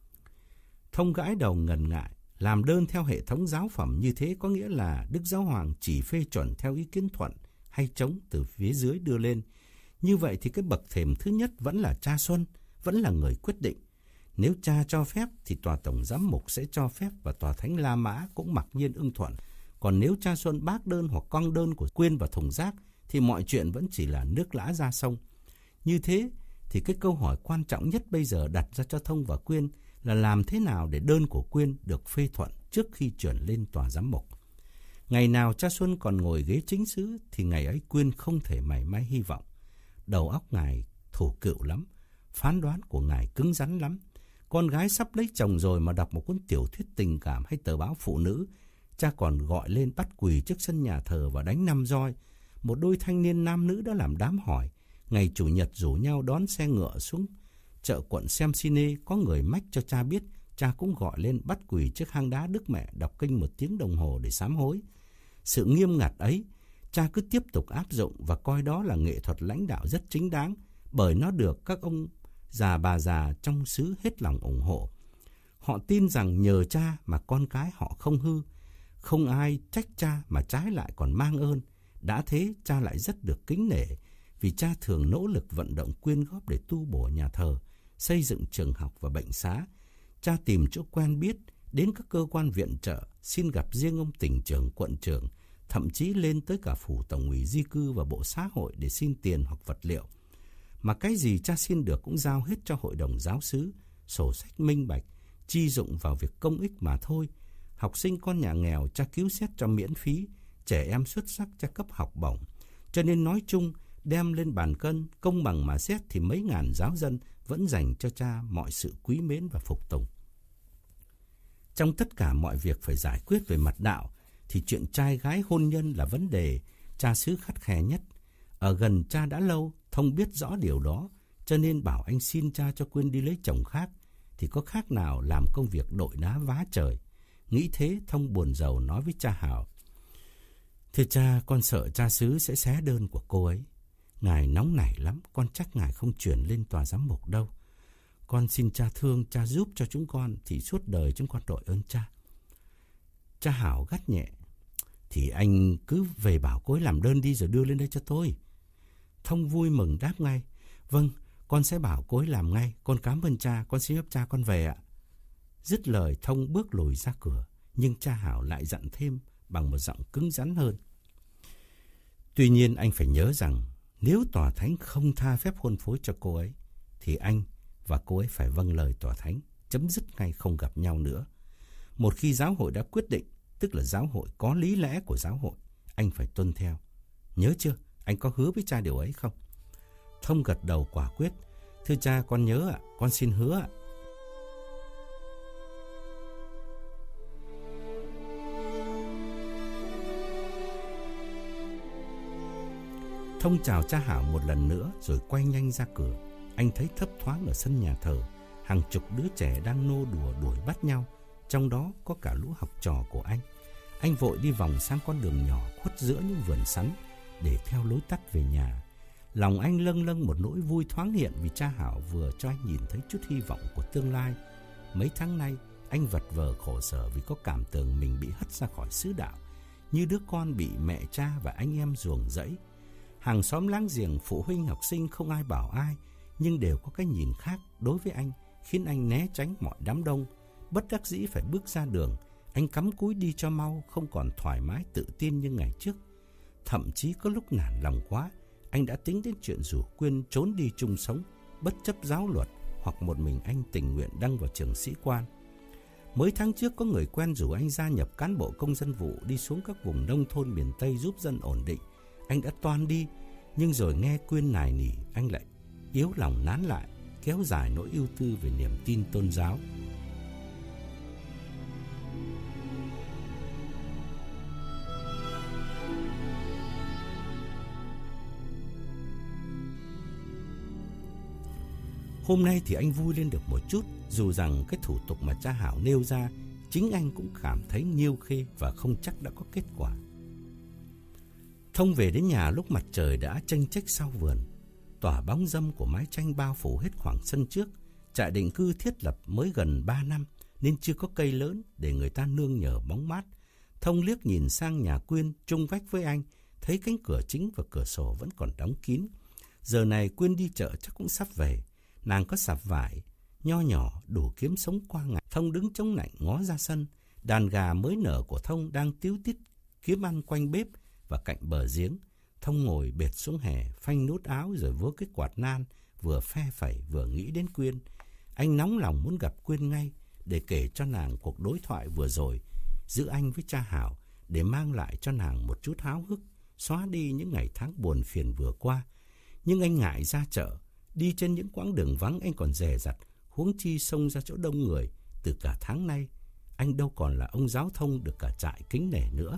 Thông gãi đầu ngần ngại. Làm đơn theo hệ thống giáo phẩm như thế có nghĩa là Đức Giáo Hoàng chỉ phê chuẩn theo ý kiến thuận hay chống từ phía dưới đưa lên. Như vậy thì cái bậc thềm thứ nhất vẫn là cha Xuân, vẫn là người quyết định. Nếu cha cho phép thì tòa tổng giám mục sẽ cho phép và tòa thánh La Mã cũng mặc nhiên ưng thuận. Còn nếu cha Xuân bác đơn hoặc con đơn của Quyên vào thùng rác thì mọi chuyện vẫn chỉ là nước lã ra sông. Như thế thì cái câu hỏi quan trọng nhất bây giờ đặt ra cho Thông và Quyên là làm thế nào để đơn của Quyên được phê thuận trước khi chuyển lên tòa giám mục. Ngày nào cha Xuân còn ngồi ghế chính xứ thì ngày ấy Quyên không thể mảy may hy vọng. Đầu óc ngài thủ cựu lắm, phán đoán của ngài cứng rắn lắm. Con gái sắp lấy chồng rồi mà đọc một cuốn tiểu thuyết tình cảm hay tờ báo phụ nữ, cha còn gọi lên bắt quỳ trước sân nhà thờ và đánh năm roi. Một đôi thanh niên nam nữ đã làm đám hỏi. Ngày Chủ nhật rủ nhau đón xe ngựa xuống chợ quận xem cine, có người mách cho cha biết, cha cũng gọi lên bắt quỳ trước hang đá Đức Mẹ đọc kinh một tiếng đồng hồ để sám hối. Sự nghiêm ngặt ấy, cha cứ tiếp tục áp dụng và coi đó là nghệ thuật lãnh đạo rất chính đáng, bởi nó được các ông già bà già trong xứ hết lòng ủng hộ. Họ tin rằng nhờ cha mà con cái họ không hư, không ai trách cha mà trái lại còn mang ơn. Đã thế cha lại rất được kính nể, vì cha thường nỗ lực vận động quyên góp để tu bổ nhà thờ, xây dựng trường học và bệnh xá. Cha tìm chỗ quen biết, đến các cơ quan viện trợ, xin gặp riêng ông tỉnh trưởng, quận trưởng, thậm chí lên tới cả phủ tổng ủy di cư và bộ xã hội để xin tiền hoặc vật liệu. Mà cái gì cha xin được cũng giao hết cho hội đồng giáo xứ, sổ sách minh bạch, chi dụng vào việc công ích mà thôi. Học sinh con nhà nghèo cha cứu xét cho miễn phí, trẻ em xuất sắc cha cấp học bổng. Cho nên nói chung, đem lên bàn cân, công bằng mà xét thì mấy ngàn giáo dân vẫn dành cho cha mọi sự quý mến và phục tùng. Trong tất cả mọi việc phải giải quyết về mặt đạo, thì chuyện trai gái hôn nhân là vấn đề cha xứ khắt khe nhất. Ở gần cha đã lâu, Thông biết rõ điều đó, cho nên bảo anh xin cha cho Quyên đi lấy chồng khác, thì có khác nào làm công việc đội đá vá trời. Nghĩ thế, Thông buồn rầu nói với cha Hảo: "Thưa cha, con sợ cha xứ sẽ xé đơn của cô ấy. Ngài nóng nảy lắm, con chắc ngài không chuyển lên tòa giám mục đâu. Con xin cha thương, cha giúp cho chúng con, thì suốt đời chúng con đội ơn cha." Cha Hảo gắt nhẹ: "Thì anh cứ về bảo cô ấy làm đơn đi rồi đưa lên đây cho tôi." Thông vui mừng đáp ngay: "Vâng, con sẽ bảo cô ấy làm ngay. Con cảm ơn cha, con xin phép cha con về ạ." Dứt lời, Thông bước lùi ra cửa, nhưng cha Hảo lại dặn thêm bằng một giọng cứng rắn hơn: "Tuy nhiên anh phải nhớ rằng nếu tòa thánh không tha phép hôn phối cho cô ấy, thì anh và cô ấy phải vâng lời tòa thánh, chấm dứt ngay không gặp nhau nữa. Một khi giáo hội đã quyết định, tức là giáo hội có lý lẽ của giáo hội, anh phải tuân theo. Nhớ chưa? Anh có hứa với cha điều ấy không?" Thông gật đầu quả quyết: "Thưa cha, con nhớ ạ, con xin hứa ạ." Thông chào cha Hảo một lần nữa rồi quay nhanh ra cửa. Anh thấy thấp thoáng ở sân nhà thờ, hàng chục đứa trẻ đang nô đùa đuổi bắt nhau, trong đó có cả lũ học trò của anh. Anh vội đi vòng sang con đường nhỏ khuất giữa những vườn sắn, để theo lối tắt về nhà. Lòng anh lâng lâng một nỗi vui thoáng hiện vì cha Hảo vừa cho anh nhìn thấy chút hy vọng của tương lai. Mấy tháng nay, anh vật vờ khổ sở vì có cảm tưởng mình bị hất ra khỏi xứ đạo, như đứa con bị mẹ cha và anh em ruồng rẫy. Hàng xóm láng giềng, phụ huynh, học sinh không ai bảo ai, nhưng đều có cái nhìn khác đối với anh, khiến anh né tránh mọi đám đông. Bất đắc dĩ phải bước ra đường, anh cắm cúi đi cho mau, không còn thoải mái tự tin như ngày trước. Thậm chí có lúc nản lòng quá, anh đã tính đến chuyện rủ Quyên trốn đi chung sống, bất chấp giáo luật, hoặc một mình anh tình nguyện đăng vào trường sĩ quan. Mới tháng trước có người quen rủ anh gia nhập cán bộ công dân vụ, đi xuống các vùng nông thôn miền Tây giúp dân ổn định. Anh đã toan đi, nhưng rồi nghe Quyên nài nỉ, anh lại yếu lòng nán lại, kéo dài nỗi ưu tư về niềm tin tôn giáo. Hôm nay thì anh vui lên được một chút, dù rằng cái thủ tục mà cha Hảo nêu ra, chính anh cũng cảm thấy nhiêu khê và không chắc đã có kết quả. Thông về đến nhà lúc mặt trời đã chênh chếch sau vườn, tỏa bóng râm của mái tranh bao phủ hết khoảng sân trước. Trại định cư thiết lập mới gần ba năm nên chưa có cây lớn để người ta nương nhờ bóng mát. Thông liếc nhìn sang nhà Quyên chung vách với anh, thấy cánh cửa chính và cửa sổ vẫn còn đóng kín. Giờ này Quyên đi chợ chắc cũng sắp về. Nàng có sạp vải nho nhỏ đủ kiếm sống qua ngày. Thông đứng chống nạnh ngó ra sân. Đàn gà mới nở của Thông đang tíu tít kiếm ăn quanh bếp và cạnh bờ giếng. Thông ngồi bệt xuống hè, phanh nút áo rồi vớ cái quạt nan, vừa phe phẩy vừa nghĩ đến Quyên. Anh nóng lòng muốn gặp Quyên ngay để kể cho nàng cuộc đối thoại vừa rồi giữa anh với cha Hảo, để mang lại cho nàng một chút háo hức, xóa đi những ngày tháng buồn phiền vừa qua. Nhưng anh ngại ra chợ, đi trên những quãng đường vắng anh còn dè dặt, huống chi xông ra chỗ đông người. Từ cả tháng nay, anh đâu còn là ông giáo Thông được cả trại kính nể nữa.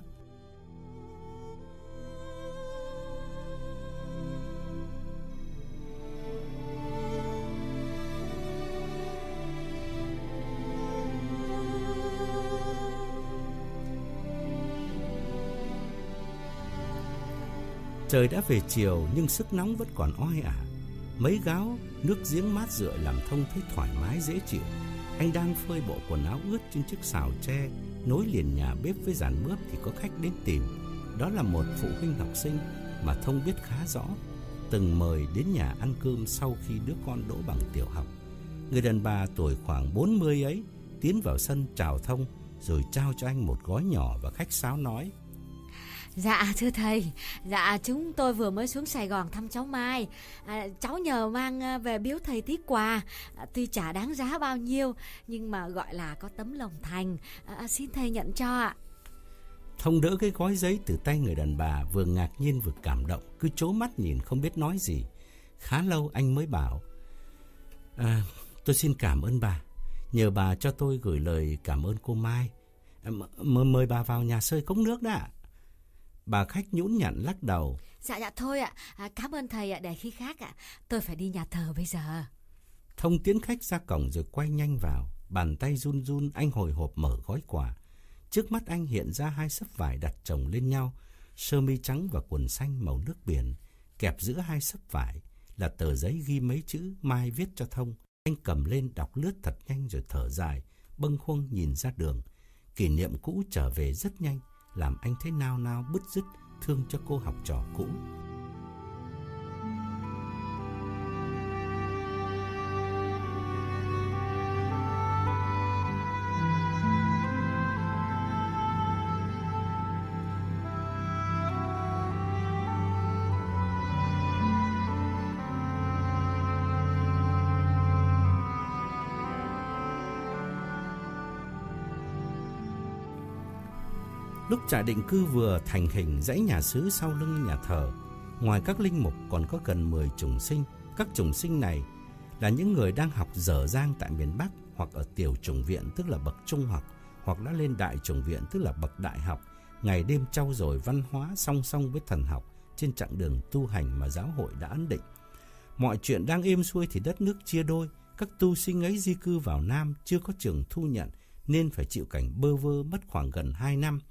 Trời đã về chiều nhưng sức nóng vẫn còn oi ả. Mấy gáo nước giếng mát rượi làm Thông thấy thoải mái dễ chịu. Anh đang phơi bộ quần áo ướt trên chiếc xào tre nối liền nhà bếp với giàn bếp thì có khách đến tìm. Đó là một phụ huynh học sinh mà Thông biết khá rõ, từng mời đến nhà ăn cơm sau khi đứa con đỗ bằng tiểu học. Người đàn bà tuổi khoảng bốn mươi ấy tiến vào sân chào Thông, rồi trao cho anh một gói nhỏ và khách sáo nói: Dạ thưa thầy, dạ chúng tôi vừa mới xuống Sài Gòn thăm cháu Mai. à, Cháu nhờ mang về biếu thầy tí quà, à, tuy chả đáng giá bao nhiêu, nhưng mà gọi là có tấm lòng thành, à, xin thầy nhận cho ạ. Thông đỡ cái gói giấy từ tay người đàn bà, vừa ngạc nhiên vừa cảm động, cứ trố mắt nhìn không biết nói gì. Khá lâu anh mới bảo: à, tôi xin cảm ơn bà, nhờ bà cho tôi gửi lời cảm ơn cô Mai. à, m- Mời bà vào nhà sơi cốc nước đã. Bà khách nhũn nhặn lắc đầu: Dạ dạ thôi ạ, à, cảm ơn thầy ạ, để khi khác ạ, tôi phải đi nhà thờ bây giờ. Thông tiến khách ra cổng rồi quay nhanh vào. Bàn tay run run anh hồi hộp mở gói quà. Trước mắt anh hiện ra hai xấp vải đặt chồng lên nhau, sơ mi trắng và quần xanh màu nước biển. Kẹp giữa hai xấp vải là tờ giấy ghi mấy chữ Mai viết cho Thông. Anh cầm lên đọc lướt thật nhanh rồi thở dài, bâng khuâng nhìn ra đường. Kỷ niệm cũ trở về rất nhanh, làm anh thấy nao nao bứt rứt, thương cho cô học trò cũ. Lúc trại định cư vừa thành hình, dãy nhà xứ sau lưng nhà thờ, ngoài các linh mục còn có gần mười chủng sinh. Các chủng sinh này là những người đang học dở dang tại miền Bắc, hoặc ở tiểu chủng viện tức là bậc trung học, hoặc đã lên đại chủng viện tức là bậc đại học, ngày đêm trau dồi văn hóa song song với thần học trên chặng đường tu hành mà giáo hội đã ấn định. Mọi chuyện đang êm xuôi thì đất nước chia đôi. Các tu sinh ấy di cư vào Nam, chưa có trường thu nhận nên phải chịu cảnh bơ vơ mất khoảng gần hai năm.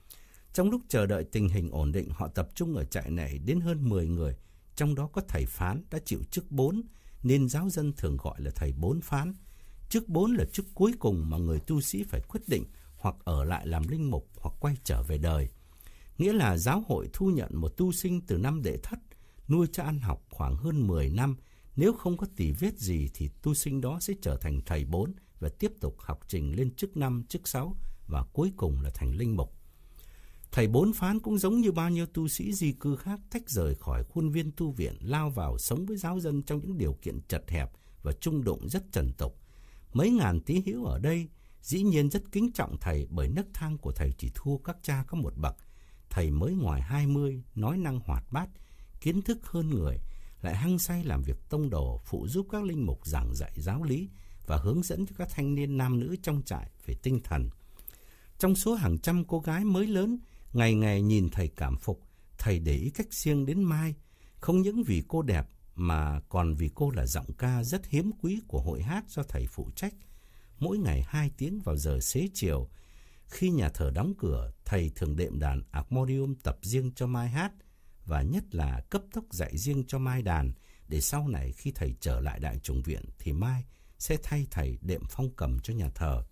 Trong lúc chờ đợi tình hình ổn định, họ tập trung ở trại này đến hơn mười người, trong đó có thầy phán đã chịu chức bốn, nên giáo dân thường gọi là thầy bốn phán. Chức bốn là chức cuối cùng mà người tu sĩ phải quyết định hoặc ở lại làm linh mục hoặc quay trở về đời. Nghĩa là giáo hội thu nhận một tu sinh từ năm đệ thất, nuôi cho ăn học khoảng hơn mười năm. Nếu không có tì vết gì thì tu sinh đó sẽ trở thành thầy bốn và tiếp tục học trình lên chức năm, chức sáu và cuối cùng là thành linh mục. Thầy bốn phán cũng giống như bao nhiêu tu sĩ di cư khác, tách rời khỏi khuôn viên tu viện, lao vào sống với giáo dân trong những điều kiện chật hẹp và chung đụng rất trần tục. Mấy ngàn tín hữu ở đây dĩ nhiên rất kính trọng thầy, bởi nấc thang của thầy chỉ thua các cha có một bậc. Thầy mới ngoài hai mươi, nói năng hoạt bát, kiến thức hơn người, lại hăng say làm việc tông đồ, phụ giúp các linh mục giảng dạy giáo lý và hướng dẫn cho các thanh niên nam nữ trong trại về tinh thần. Trong số hàng trăm cô gái mới lớn, ngày ngày nhìn thầy cảm phục, thầy để ý cách riêng đến Mai, không những vì cô đẹp mà còn vì cô là giọng ca rất hiếm quý của hội hát do thầy phụ trách. Mỗi ngày hai tiếng vào giờ xế chiều, khi nhà thờ đóng cửa, thầy thường đệm đàn harmonium tập riêng cho Mai hát, và nhất là cấp tốc dạy riêng cho Mai đàn, để sau này khi thầy trở lại đại chủng viện thì Mai sẽ thay thầy đệm phong cầm cho nhà thờ.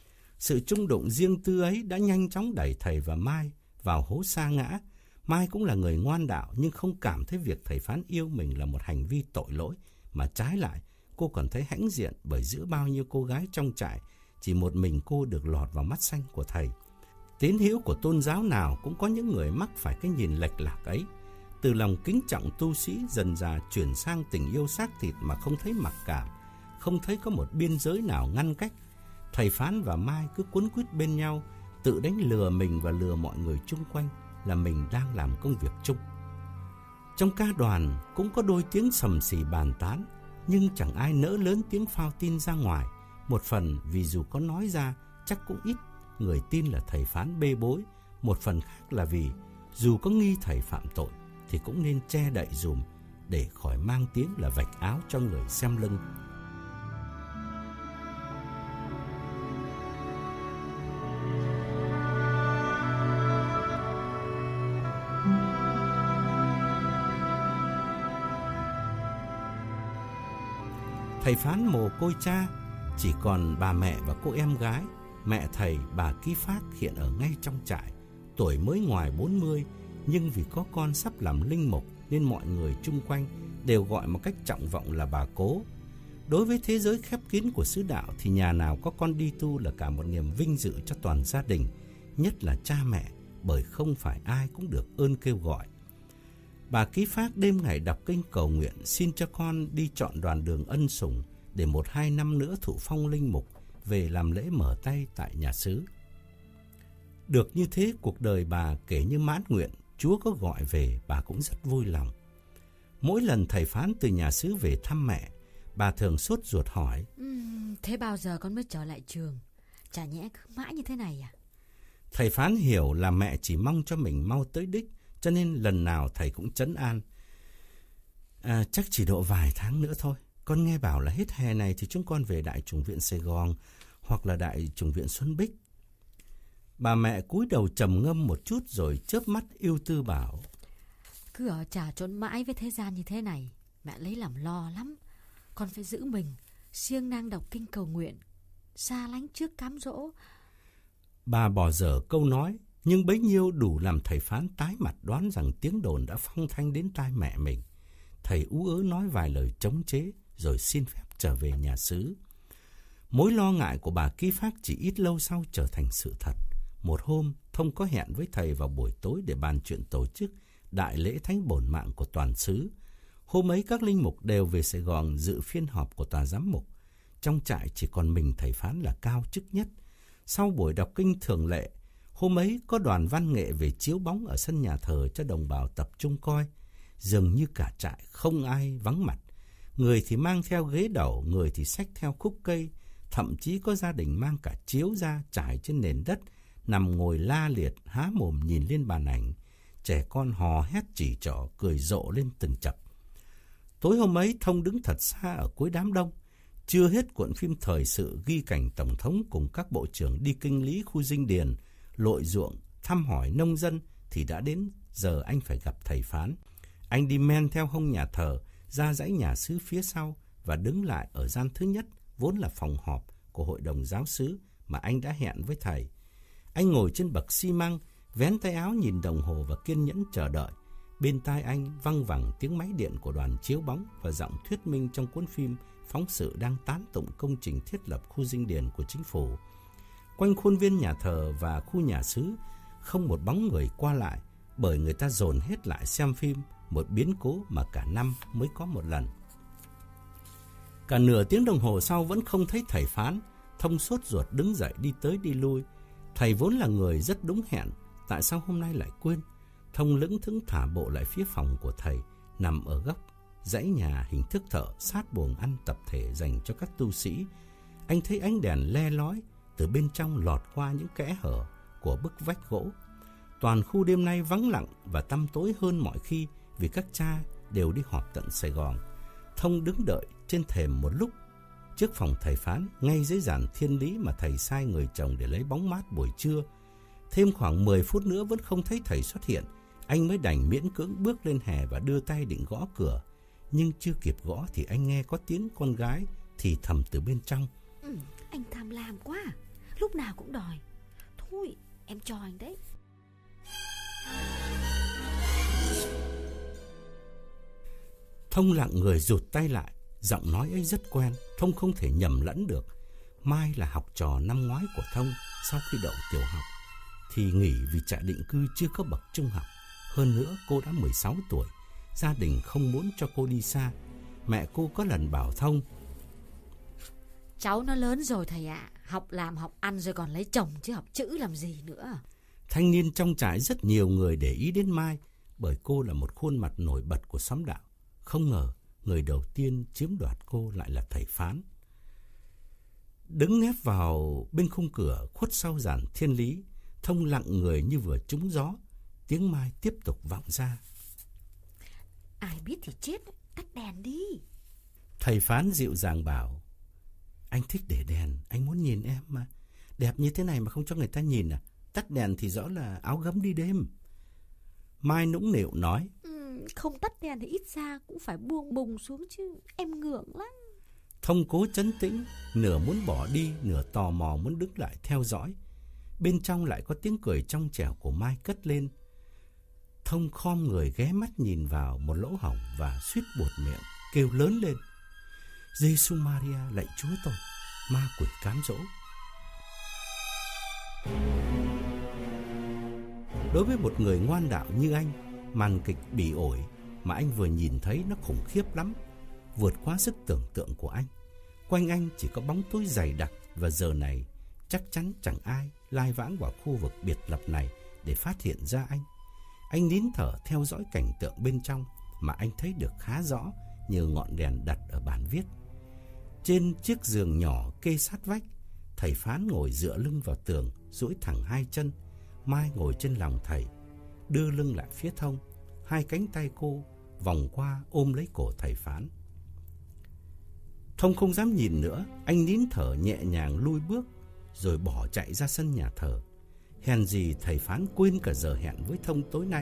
Sự chung đụng riêng tư ấy đã nhanh chóng đẩy thầy và Mai vào hố sa ngã. Mai cũng là người ngoan đạo, nhưng không cảm thấy việc thầy phán yêu mình là một hành vi tội lỗi, mà trái lại cô còn thấy hãnh diện bởi giữa bao nhiêu cô gái trong trại, chỉ một mình cô được lọt vào mắt xanh của thầy. Tín hữu của tôn giáo nào cũng có những người mắc phải cái nhìn lệch lạc ấy. Từ lòng kính trọng tu sĩ dần dà chuyển sang tình yêu xác thịt mà không thấy mặc cảm, không thấy có một biên giới nào ngăn cách. Thầy phán và Mai cứ quấn quýt bên nhau, tự đánh lừa mình và lừa mọi người chung quanh là mình đang làm công việc chung. Trong ca đoàn cũng có đôi tiếng sầm xì bàn tán, nhưng chẳng ai nỡ lớn tiếng phao tin ra ngoài. Một phần vì dù có nói ra chắc cũng ít người tin là thầy phán bê bối, một phần khác là vì dù có nghi thầy phạm tội thì cũng nên che đậy dùm để khỏi mang tiếng là vạch áo cho người xem lưng. Thầy phán mồ côi cha, chỉ còn bà mẹ và cô em gái. Mẹ thầy, bà Ký Phác, hiện ở ngay trong trại, tuổi mới ngoài bốn mươi, nhưng vì có con sắp làm linh mục nên mọi người chung quanh đều gọi một cách trọng vọng là bà Cố. Đối với thế giới khép kín của xứ đạo thì nhà nào có con đi tu là cả một niềm vinh dự cho toàn gia đình, nhất là cha mẹ, bởi không phải ai cũng được ơn kêu gọi. Bà Ký Phác đêm ngày đọc kinh cầu nguyện xin cho con đi chọn đoàn đường ân sủng để một hai năm nữa thụ phong linh mục về làm lễ mở tay tại nhà xứ. Được như thế, cuộc đời bà kể như mãn nguyện, Chúa có gọi về bà cũng rất vui lòng. Mỗi lần thầy phán từ nhà xứ về thăm mẹ, bà thường sốt ruột hỏi: uhm, Thế bao giờ con mới trở lại trường? Chả nhẽ cứ mãi như thế này à? Thầy phán hiểu là mẹ chỉ mong cho mình mau tới đích, cho nên lần nào thầy cũng trấn an: à, chắc chỉ độ vài tháng nữa thôi. Con nghe bảo là hết hè này thì chúng con về Đại chủng viện Sài Gòn hoặc là Đại chủng viện Xuân Bích. Bà mẹ cúi đầu trầm ngâm một chút rồi chớp mắt ưu tư bảo: Cứ ở trà trốn mãi với thế gian như thế này, mẹ lấy làm lo lắm. Con phải giữ mình, siêng năng đọc kinh cầu nguyện, xa lánh trước cám dỗ. Bà bỏ dở câu nói, nhưng bấy nhiêu đủ làm thầy phán tái mặt, đoán rằng tiếng đồn đã phong thanh đến tai mẹ mình. Thầy ú ớ nói vài lời chống chế rồi xin phép trở về nhà xứ. Mối lo ngại của bà Ký Phác chỉ ít lâu sau trở thành sự thật. Một hôm, Thông có hẹn với thầy vào buổi tối để bàn chuyện tổ chức đại lễ thánh bổn mạng của toàn xứ. Hôm ấy các linh mục đều về Sài Gòn dự phiên họp của tòa giám mục. Trong trại chỉ còn mình thầy phán là cao chức nhất. Sau buổi đọc kinh thường lệ, hôm ấy có đoàn văn nghệ về chiếu bóng ở sân nhà thờ cho đồng bào tập trung coi. Dường như cả trại không ai vắng mặt. Người thì mang theo ghế đầu, người thì xách theo khúc cây. Thậm chí có gia đình mang cả chiếu ra trải trên nền đất, nằm ngồi la liệt, há mồm nhìn lên màn ảnh. Trẻ con hò hét chỉ trỏ, cười rộ lên từng chập. Tối hôm ấy, Thông đứng thật xa ở cuối đám đông. Chưa hết cuộn phim thời sự ghi cảnh Tổng thống cùng các bộ trưởng đi kinh lý khu Dinh Điền, lội ruộng, thăm hỏi nông dân thì đã đến giờ anh phải gặp thầy Phán. Anh đi men theo hông nhà thờ ra dãy nhà xứ phía sau và đứng lại ở gian thứ nhất, vốn là phòng họp của hội đồng giáo xứ mà anh đã hẹn với thầy. Anh ngồi trên bậc xi măng, vén tay áo nhìn đồng hồ và kiên nhẫn chờ đợi. Bên tai anh văng vẳng tiếng máy điện của đoàn chiếu bóng và giọng thuyết minh trong cuốn phim phóng sự đang tán tụng công trình thiết lập khu dinh điển của chính phủ. Quanh khuôn viên nhà thờ và khu nhà xứ không một bóng người qua lại, bởi người ta dồn hết lại xem phim, một biến cố mà cả năm mới có một lần. Cả nửa tiếng đồng hồ sau vẫn không thấy thầy Phán. Thông sốt ruột đứng dậy đi tới đi lui. Thầy vốn là người rất đúng hẹn, tại sao hôm nay lại quên? Thông lững thững thả bộ lại phía phòng của thầy, nằm ở góc dãy nhà hình thức thợ sát buồng ăn tập thể dành cho các tu sĩ. Anh thấy ánh đèn le lói từ bên trong lọt qua những kẽ hở của bức vách gỗ. Toàn khu đêm nay vắng lặng và tăm tối hơn mọi khi vì các cha đều đi họp tận Sài Gòn. Thông đứng đợi trên thềm một lúc trước phòng thầy Phán, ngay dưới giàn thiên lý mà thầy sai người trồng để lấy bóng mát buổi trưa. Thêm khoảng mười phút nữa vẫn không thấy thầy xuất hiện. Anh mới đành miễn cưỡng bước lên hè và đưa tay định gõ cửa. Nhưng chưa kịp gõ thì anh nghe có tiếng con gái thì thầm từ bên trong. Ừ, anh tham lam quá, lúc nào cũng đòi. Thôi, em cho anh đấy. Thông lặng người rụt tay lại. Giọng nói ấy rất quen, Thông không thể nhầm lẫn được. Mai là học trò năm ngoái của Thông. Sau khi đậu tiểu học thì nghỉ vì trại định cư chưa có bậc trung học. Hơn nữa cô đã mười sáu tuổi, gia đình không muốn cho cô đi xa. Mẹ cô có lần bảo Thông: cháu nó lớn rồi thầy ạ, à. Học làm học ăn rồi còn lấy chồng chứ học chữ làm gì nữa. Thanh niên trong trại rất nhiều người để ý đến Mai, bởi cô là một khuôn mặt nổi bật của xóm đạo. Không ngờ người đầu tiên chiếm đoạt cô lại là thầy Phán. Đứng nép vào bên khung cửa khuất sau giàn thiên lý, Thông lặng người như vừa trúng gió. Tiếng Mai tiếp tục vọng ra: ai biết thì chết, tắt đèn đi. Thầy Phán dịu dàng bảo: anh thích để đèn, anh muốn nhìn em mà. Đẹp như thế này mà không cho người ta nhìn à? Tắt đèn thì rõ là áo gấm đi đêm. Mai nũng nịu nói: ừ, không tắt đèn thì ít ra cũng phải buông bùng xuống chứ, em ngượng lắm. Thông cố trấn tĩnh, nửa muốn bỏ đi, nửa tò mò muốn đứng lại theo dõi. Bên trong lại có tiếng cười trong trẻo của Mai cất lên. Thông khom người ghé mắt nhìn vào một lỗ hổng và suýt buột miệng kêu lớn lên: Giêsu Maria, lạy Chúa tôi, ma quỷ cám dỗ. Đối với một người ngoan đạo như anh, màn kịch bỉ ổi mà anh vừa nhìn thấy nó khủng khiếp lắm, vượt quá sức tưởng tượng của anh. Quanh anh chỉ có bóng tối dày đặc và giờ này chắc chắn chẳng ai lai vãng vào khu vực biệt lập này để phát hiện ra anh. Anh nín thở theo dõi cảnh tượng bên trong mà anh thấy được khá rõ nhờ ngọn đèn đặt ở bàn viết. Trên chiếc giường nhỏ kê sát vách, thầy Phán ngồi dựa lưng vào tường, duỗi thẳng hai chân. Mai ngồi trên lòng thầy, đưa lưng lại phía Thông. Hai cánh tay cô vòng qua ôm lấy cổ thầy Phán. Thông không dám nhìn nữa, anh nín thở nhẹ nhàng lui bước rồi bỏ chạy ra sân nhà thờ. Hèn gì thầy Phán quên cả giờ hẹn với Thông tối nay.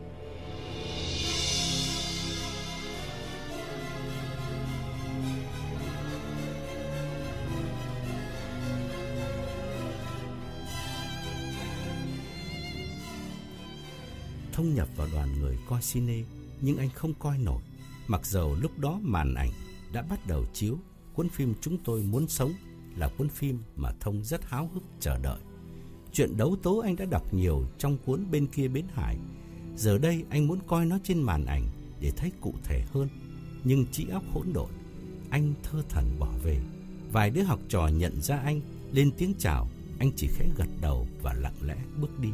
Thông nhập vào đoàn người coi cine, nhưng anh không coi nổi. Mặc dầu lúc đó màn ảnh đã bắt đầu chiếu cuốn phim Chúng tôi muốn sống, là cuốn phim mà Thông rất háo hức chờ đợi. Chuyện đấu tố anh đã đọc nhiều trong cuốn Bên kia bến hải. Giờ đây anh muốn coi nó trên màn ảnh để thấy cụ thể hơn. Nhưng trí óc hỗn độn, anh thơ thẩn bỏ về. Vài đứa học trò nhận ra anh, lên tiếng chào. Anh chỉ khẽ gật đầu và lặng lẽ bước đi.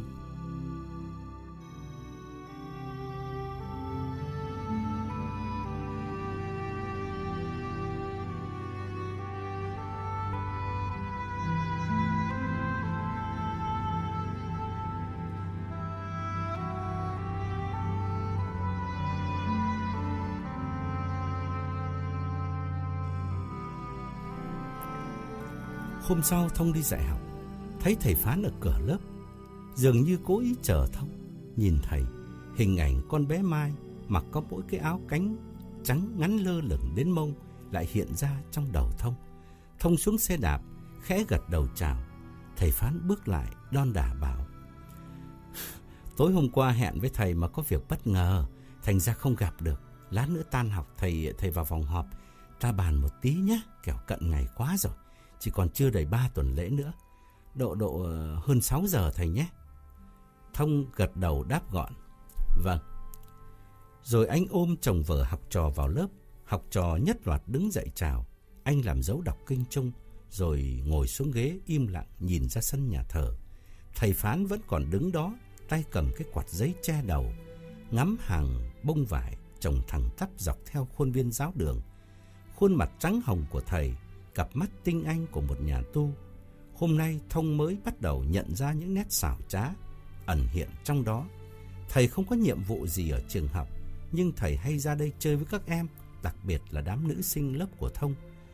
Hôm sau Thông đi dạy học, thấy thầy Phán ở cửa lớp. dường như cố ý chờ Thông. Nhìn thầy, hình ảnh con bé Mai mặc có mỗi cái áo cánh trắng ngắn lơ lửng đến mông lại hiện ra trong đầu Thông. Thông xuống xe đạp, khẽ gật đầu chào. Thầy Phán bước lại đon đả bảo: tối hôm qua hẹn với thầy mà có việc bất ngờ, thành ra không gặp được. Lát nữa tan học thầy thầy vào phòng họp, ta bàn một tí nhé, kẻo cận ngày quá rồi. Chỉ còn chưa đầy ba tuần lễ nữa. Độ độ hơn sáu giờ thầy nhé. Thông gật đầu đáp gọn: vâng. Rồi anh ôm chồng vợ học trò vào lớp. Học trò nhất loạt đứng dậy chào. Anh làm dấu đọc kinh chung, rồi ngồi xuống ghế im lặng nhìn ra sân nhà thờ. Thầy Phán vẫn còn đứng đó, tay cầm cái quạt giấy che đầu, ngắm hàng bông vải trồng thẳng tắp dọc theo khuôn viên giáo đường. Khuôn mặt trắng hồng của thầy, cặp mắt tinh anh của một nhà tu. Hôm nay Thông mới bắt đầu nhận ra những nét xảo trá ẩn hiện trong đó. Thầy không có nhiệm vụ gì ở trường học, nhưng thầy hay ra đây chơi với các em, đặc biệt là đám nữ sinh lớp của Thông.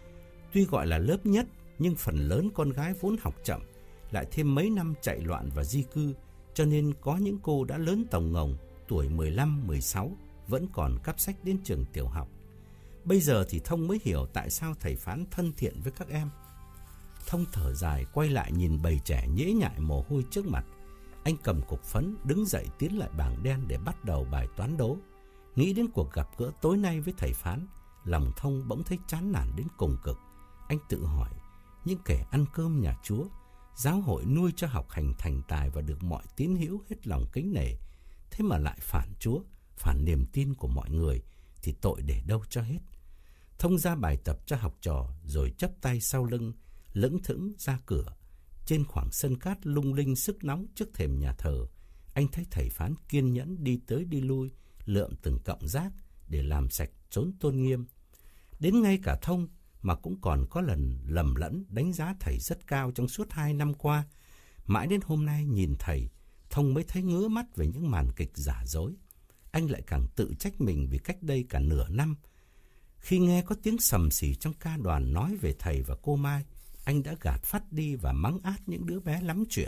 Tuy gọi là lớp nhất, nhưng phần lớn con gái vốn học chậm, lại thêm mấy năm chạy loạn và di cư, cho nên có những cô đã lớn tồng ngồng, tuổi mười lăm, mười sáu, vẫn còn cắp sách đến trường tiểu học. Bây giờ thì Thông mới hiểu tại sao thầy Phán thân thiện với các em. Thông thở dài quay lại nhìn bầy trẻ nhễ nhại mồ hôi trước mặt. Anh cầm cục phấn đứng dậy tiến lại bảng đen để bắt đầu bài toán đố. Nghĩ đến cuộc gặp gỡ tối nay với thầy Phán, lòng Thông bỗng thấy chán nản đến cùng cực. Anh tự hỏi, những kẻ ăn cơm nhà Chúa, giáo hội nuôi cho học hành thành tài và được mọi tín hữu hết lòng kính nể, thế mà lại phản Chúa, phản niềm tin của mọi người, thì tội để đâu cho hết. Thông ra bài tập cho học trò, rồi chắp tay sau lưng, lững thững ra cửa. Trên khoảng sân cát lung linh sức nóng trước thềm nhà thờ, anh thấy thầy Phán kiên nhẫn đi tới đi lui, lượm từng cọng rác để làm sạch chốn tôn nghiêm. Đến ngay cả Thông mà cũng còn có lần lầm lẫn đánh giá thầy rất cao trong suốt hai năm qua. Mãi đến hôm nay nhìn thầy, Thông mới thấy ngứa mắt về những màn kịch giả dối. Anh lại càng tự trách mình vì cách đây cả nửa năm, khi nghe có tiếng sầm xì trong ca đoàn nói về thầy và cô Mai, anh đã gạt phắt đi và mắng át những đứa bé lắm chuyện.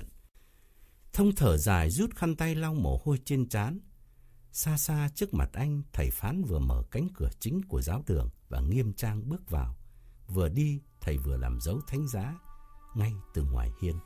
Thông thở dài rút khăn tay lau mồ hôi trên trán. Xa xa trước mặt anh, thầy Phán vừa mở cánh cửa chính của giáo đường và nghiêm trang bước vào. Vừa đi, thầy vừa làm dấu thánh giá ngay từ ngoài hiên.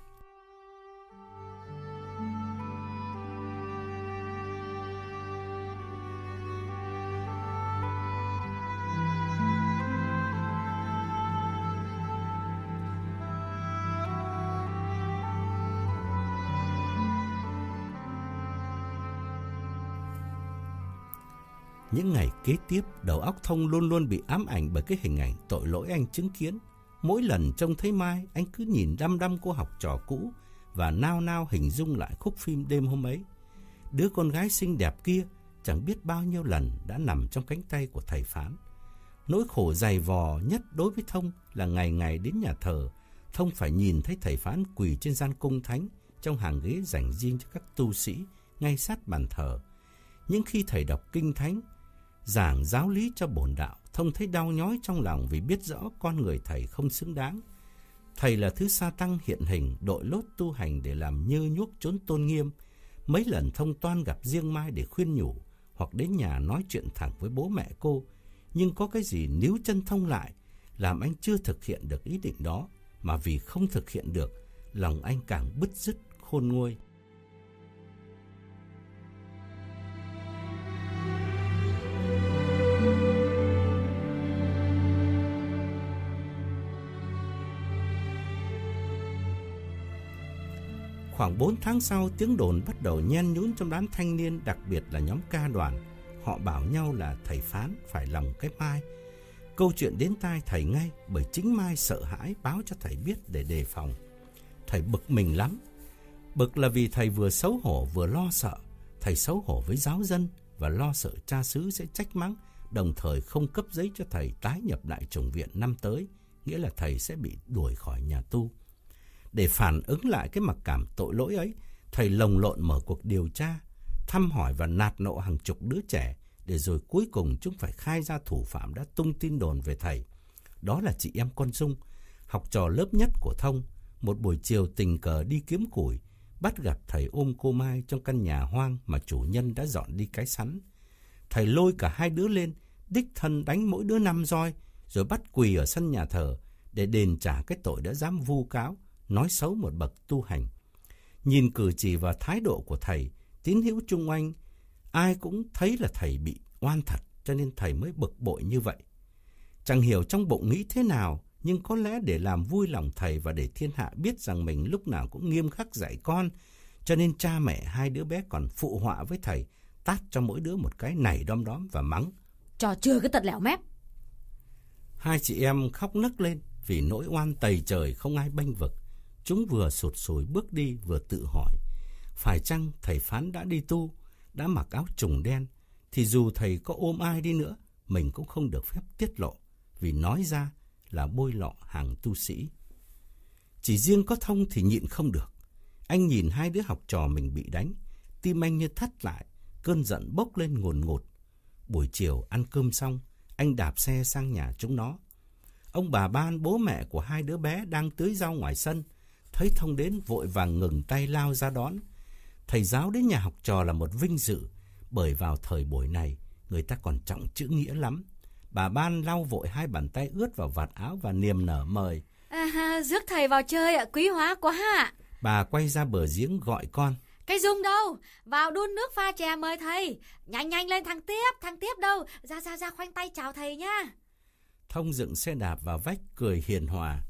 Những ngày kế tiếp, đầu óc Thông luôn luôn bị ám ảnh bởi cái hình ảnh tội lỗi anh chứng kiến. Mỗi lần trông thấy Mai, anh cứ nhìn đăm đăm cô học trò cũ và nao nao hình dung lại khúc phim đêm hôm ấy. Đứa con gái xinh đẹp kia chẳng biết bao nhiêu lần đã nằm trong cánh tay của thầy Phán. Nỗi khổ dày vò nhất đối với Thông là ngày ngày đến nhà thờ, Thông phải nhìn thấy thầy Phán quỳ trên gian cung thánh trong hàng ghế dành riêng cho các tu sĩ ngay sát bàn thờ. Những khi thầy đọc kinh thánh, giảng giáo lý cho bổn đạo, Thông thấy đau nhói trong lòng vì biết rõ con người thầy không xứng đáng. Thầy là thứ sa tăng hiện hình, đội lốt tu hành để làm nhơ nhuốc chốn tôn nghiêm. Mấy lần Thông toan gặp riêng Mai để khuyên nhủ, hoặc đến nhà nói chuyện thẳng với bố mẹ cô. Nhưng có cái gì níu chân Thông lại, làm anh chưa thực hiện được ý định đó, mà vì không thực hiện được, lòng anh càng bứt rứt khôn nguôi. Khoảng bốn tháng sau, tiếng đồn bắt đầu nhen nhún trong đám thanh niên, đặc biệt là nhóm ca đoàn. Họ bảo nhau là thầy Phán phải lòng cái Mai. Câu chuyện đến tai thầy ngay, bởi chính Mai sợ hãi báo cho thầy biết để đề phòng. Thầy bực mình lắm. Bực là vì thầy vừa xấu hổ vừa lo sợ. Thầy xấu hổ với giáo dân và lo sợ cha xứ sẽ trách mắng, đồng thời không cấp giấy cho thầy tái nhập lại chủng viện năm tới, nghĩa là thầy sẽ bị đuổi khỏi nhà tu. Để phản ứng lại cái mặc cảm tội lỗi ấy, thầy lồng lộn mở cuộc điều tra, thăm hỏi và nạt nộ hàng chục đứa trẻ, để rồi cuối cùng chúng phải khai ra thủ phạm đã tung tin đồn về thầy. Đó là chị em con Dung, học trò lớp nhất của Thông. Một buổi chiều tình cờ đi kiếm củi, bắt gặp thầy ôm cô Mai trong căn nhà hoang mà chủ nhân đã dọn đi cái sắn. Thầy lôi cả hai đứa lên, đích thân đánh mỗi đứa năm roi, rồi bắt quỳ ở sân nhà thờ để đền trả cái tội đã dám vu cáo, nói xấu một bậc tu hành. Nhìn cử chỉ và thái độ của thầy, tín hữu chung quanh, ai cũng thấy là thầy bị oan thật, cho nên thầy mới bực bội như vậy. Chẳng hiểu trong bụng nghĩ thế nào, nhưng có lẽ để làm vui lòng thầy và để thiên hạ biết rằng mình lúc nào cũng nghiêm khắc dạy con, cho nên cha mẹ hai đứa bé còn phụ họa với thầy, tát cho mỗi đứa một cái nảy đom đóm và mắng: Trò chưa cái tật lẻo mép. Hai chị em khóc nấc lên vì nỗi oan tày trời không ai bênh vực. Chúng vừa sụt sùi bước đi vừa tự hỏi, phải chăng thầy Phán đã đi tu, đã mặc áo trùng đen, thì dù thầy có ôm ai đi nữa, mình cũng không được phép tiết lộ, vì nói ra là bôi lọ hàng tu sĩ. Chỉ riêng có Thông thì nhịn không được. Anh nhìn hai đứa học trò mình bị đánh, tim anh như thắt lại, cơn giận bốc lên ngùn ngụt. Buổi chiều ăn cơm xong, anh đạp xe sang nhà chúng nó. Ông bà Ban, bố mẹ của hai đứa bé đang tưới rau ngoài sân, thấy Thông đến vội vàng ngừng tay lao ra đón. Thầy giáo đến nhà học trò là một vinh dự, bởi vào thời buổi này, người ta còn trọng chữ nghĩa lắm. Bà Ban lau vội hai bàn tay ướt vào vạt áo và niềm nở mời: À, rước thầy vào chơi ạ, quý hóa quá ạ. Bà quay ra bờ giếng gọi con: Cái Dung đâu? Vào đun nước pha chè mời thầy. Nhanh nhanh lên thằng Tiếp, thằng Tiếp đâu? Ra ra ra khoanh tay chào thầy nha. Thông dựng xe đạp vào vách cười hiền hòa: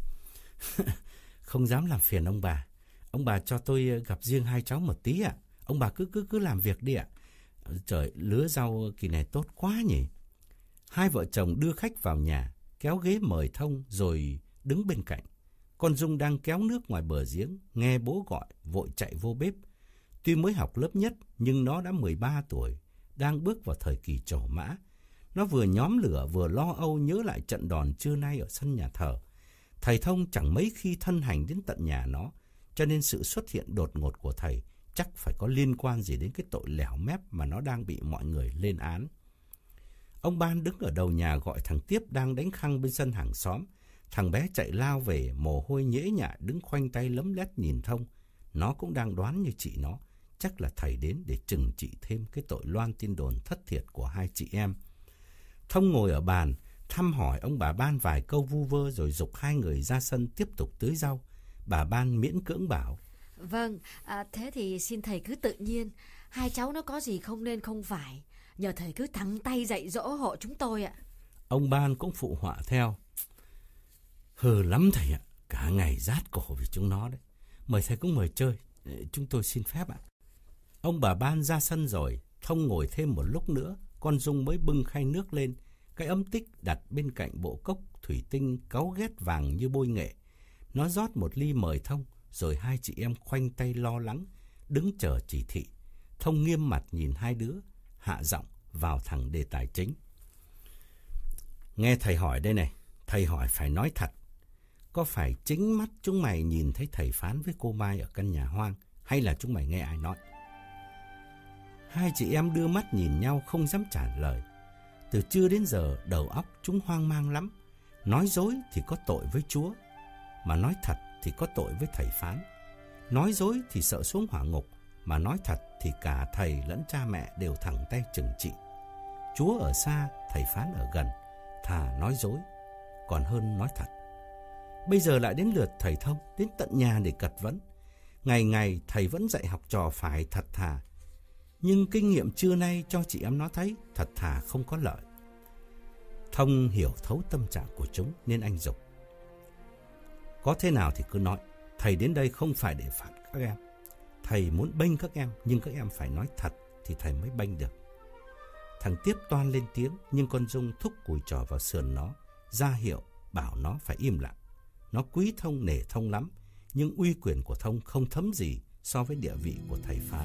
Không dám làm phiền ông bà. Ông bà cho tôi gặp riêng hai cháu một tí ạ. Ông bà cứ cứ cứ làm việc đi ạ. Trời, lứa rau kỳ này tốt quá nhỉ. Hai vợ chồng đưa khách vào nhà, kéo ghế mời Thông rồi đứng bên cạnh. Con Dung đang kéo nước ngoài bờ giếng, nghe bố gọi, vội chạy vô bếp. Tuy mới học lớp nhất, nhưng nó đã mười ba tuổi, đang bước vào thời kỳ trổ mã. Nó vừa nhóm lửa vừa lo âu nhớ lại trận đòn trưa nay ở sân nhà thờ. Thầy Thông chẳng mấy khi thân hành đến tận nhà nó, cho nên sự xuất hiện đột ngột của thầy chắc phải có liên quan gì đến cái tội lẻo mép mà nó đang bị mọi người lên án. Ông Ban đứng ở đầu nhà gọi thằng Tiếp đang đánh khăng bên sân hàng xóm. Thằng bé chạy lao về, mồ hôi nhễ nhại đứng khoanh tay lấm lét nhìn Thông. Nó cũng đang đoán như chị nó, chắc là thầy đến để trừng trị thêm cái tội loan tin đồn thất thiệt của hai chị em. Thông ngồi ở bàn, thăm hỏi ông bà Ban vài câu vu vơ rồi giục hai người ra sân tiếp tục tưới rau. Bà Ban miễn cưỡng bảo: Vâng, à, thế thì xin thầy cứ tự nhiên. Hai cháu nó có gì không nên không phải, nhờ thầy cứ thẳng tay dạy dỗ hộ chúng tôi ạ. Ông Ban cũng phụ họa theo: Hừ lắm thầy ạ, cả ngày rát cổ vì chúng nó đấy. Mời thầy cũng mời chơi, chúng tôi xin phép ạ. Ông bà Ban ra sân rồi, Thông ngồi thêm một lúc nữa, con Dung mới bưng khay nước lên. Cái ấm tích đặt bên cạnh bộ cốc thủy tinh cáu ghét vàng như bôi nghệ. Nó rót một ly mời Thông, rồi hai chị em khoanh tay lo lắng, đứng chờ chỉ thị. Thông nghiêm mặt nhìn hai đứa, hạ giọng vào thẳng đề tài chính. Nghe thầy hỏi đây này, thầy hỏi phải nói thật. Có phải chính mắt chúng mày nhìn thấy thầy Phán với cô Mai ở căn nhà hoang, hay là chúng mày nghe ai nói? Hai chị em đưa mắt nhìn nhau không dám trả lời. Từ trưa đến giờ đầu óc chúng hoang mang lắm. Nói dối thì có tội với Chúa, mà nói thật thì có tội với thầy Phán. Nói dối thì sợ xuống hỏa ngục, mà nói thật thì cả thầy lẫn cha mẹ đều thẳng tay trừng trị. Chúa ở xa, thầy Phán ở gần, thà nói dối còn hơn nói thật. Bây giờ lại đến lượt thầy Thông đến tận nhà để cật vấn. Ngày ngày thầy vẫn dạy học trò phải thật thà, nhưng kinh nghiệm trưa nay cho chị em nó thấy thật thà không có lợi. Thông hiểu thấu tâm trạng của chúng nên anh giục: Có thế nào thì cứ nói, thầy đến đây không phải để phạt các em. Thầy muốn bênh các em, nhưng các em phải nói thật thì thầy mới bênh được. Thằng Tiếp toan lên tiếng, nhưng con Dung thúc cùi trò vào sườn nó, ra hiệu bảo nó phải im lặng. Nó quý Thông nể Thông lắm, nhưng uy quyền của Thông không thấm gì so với địa vị của thầy Phán.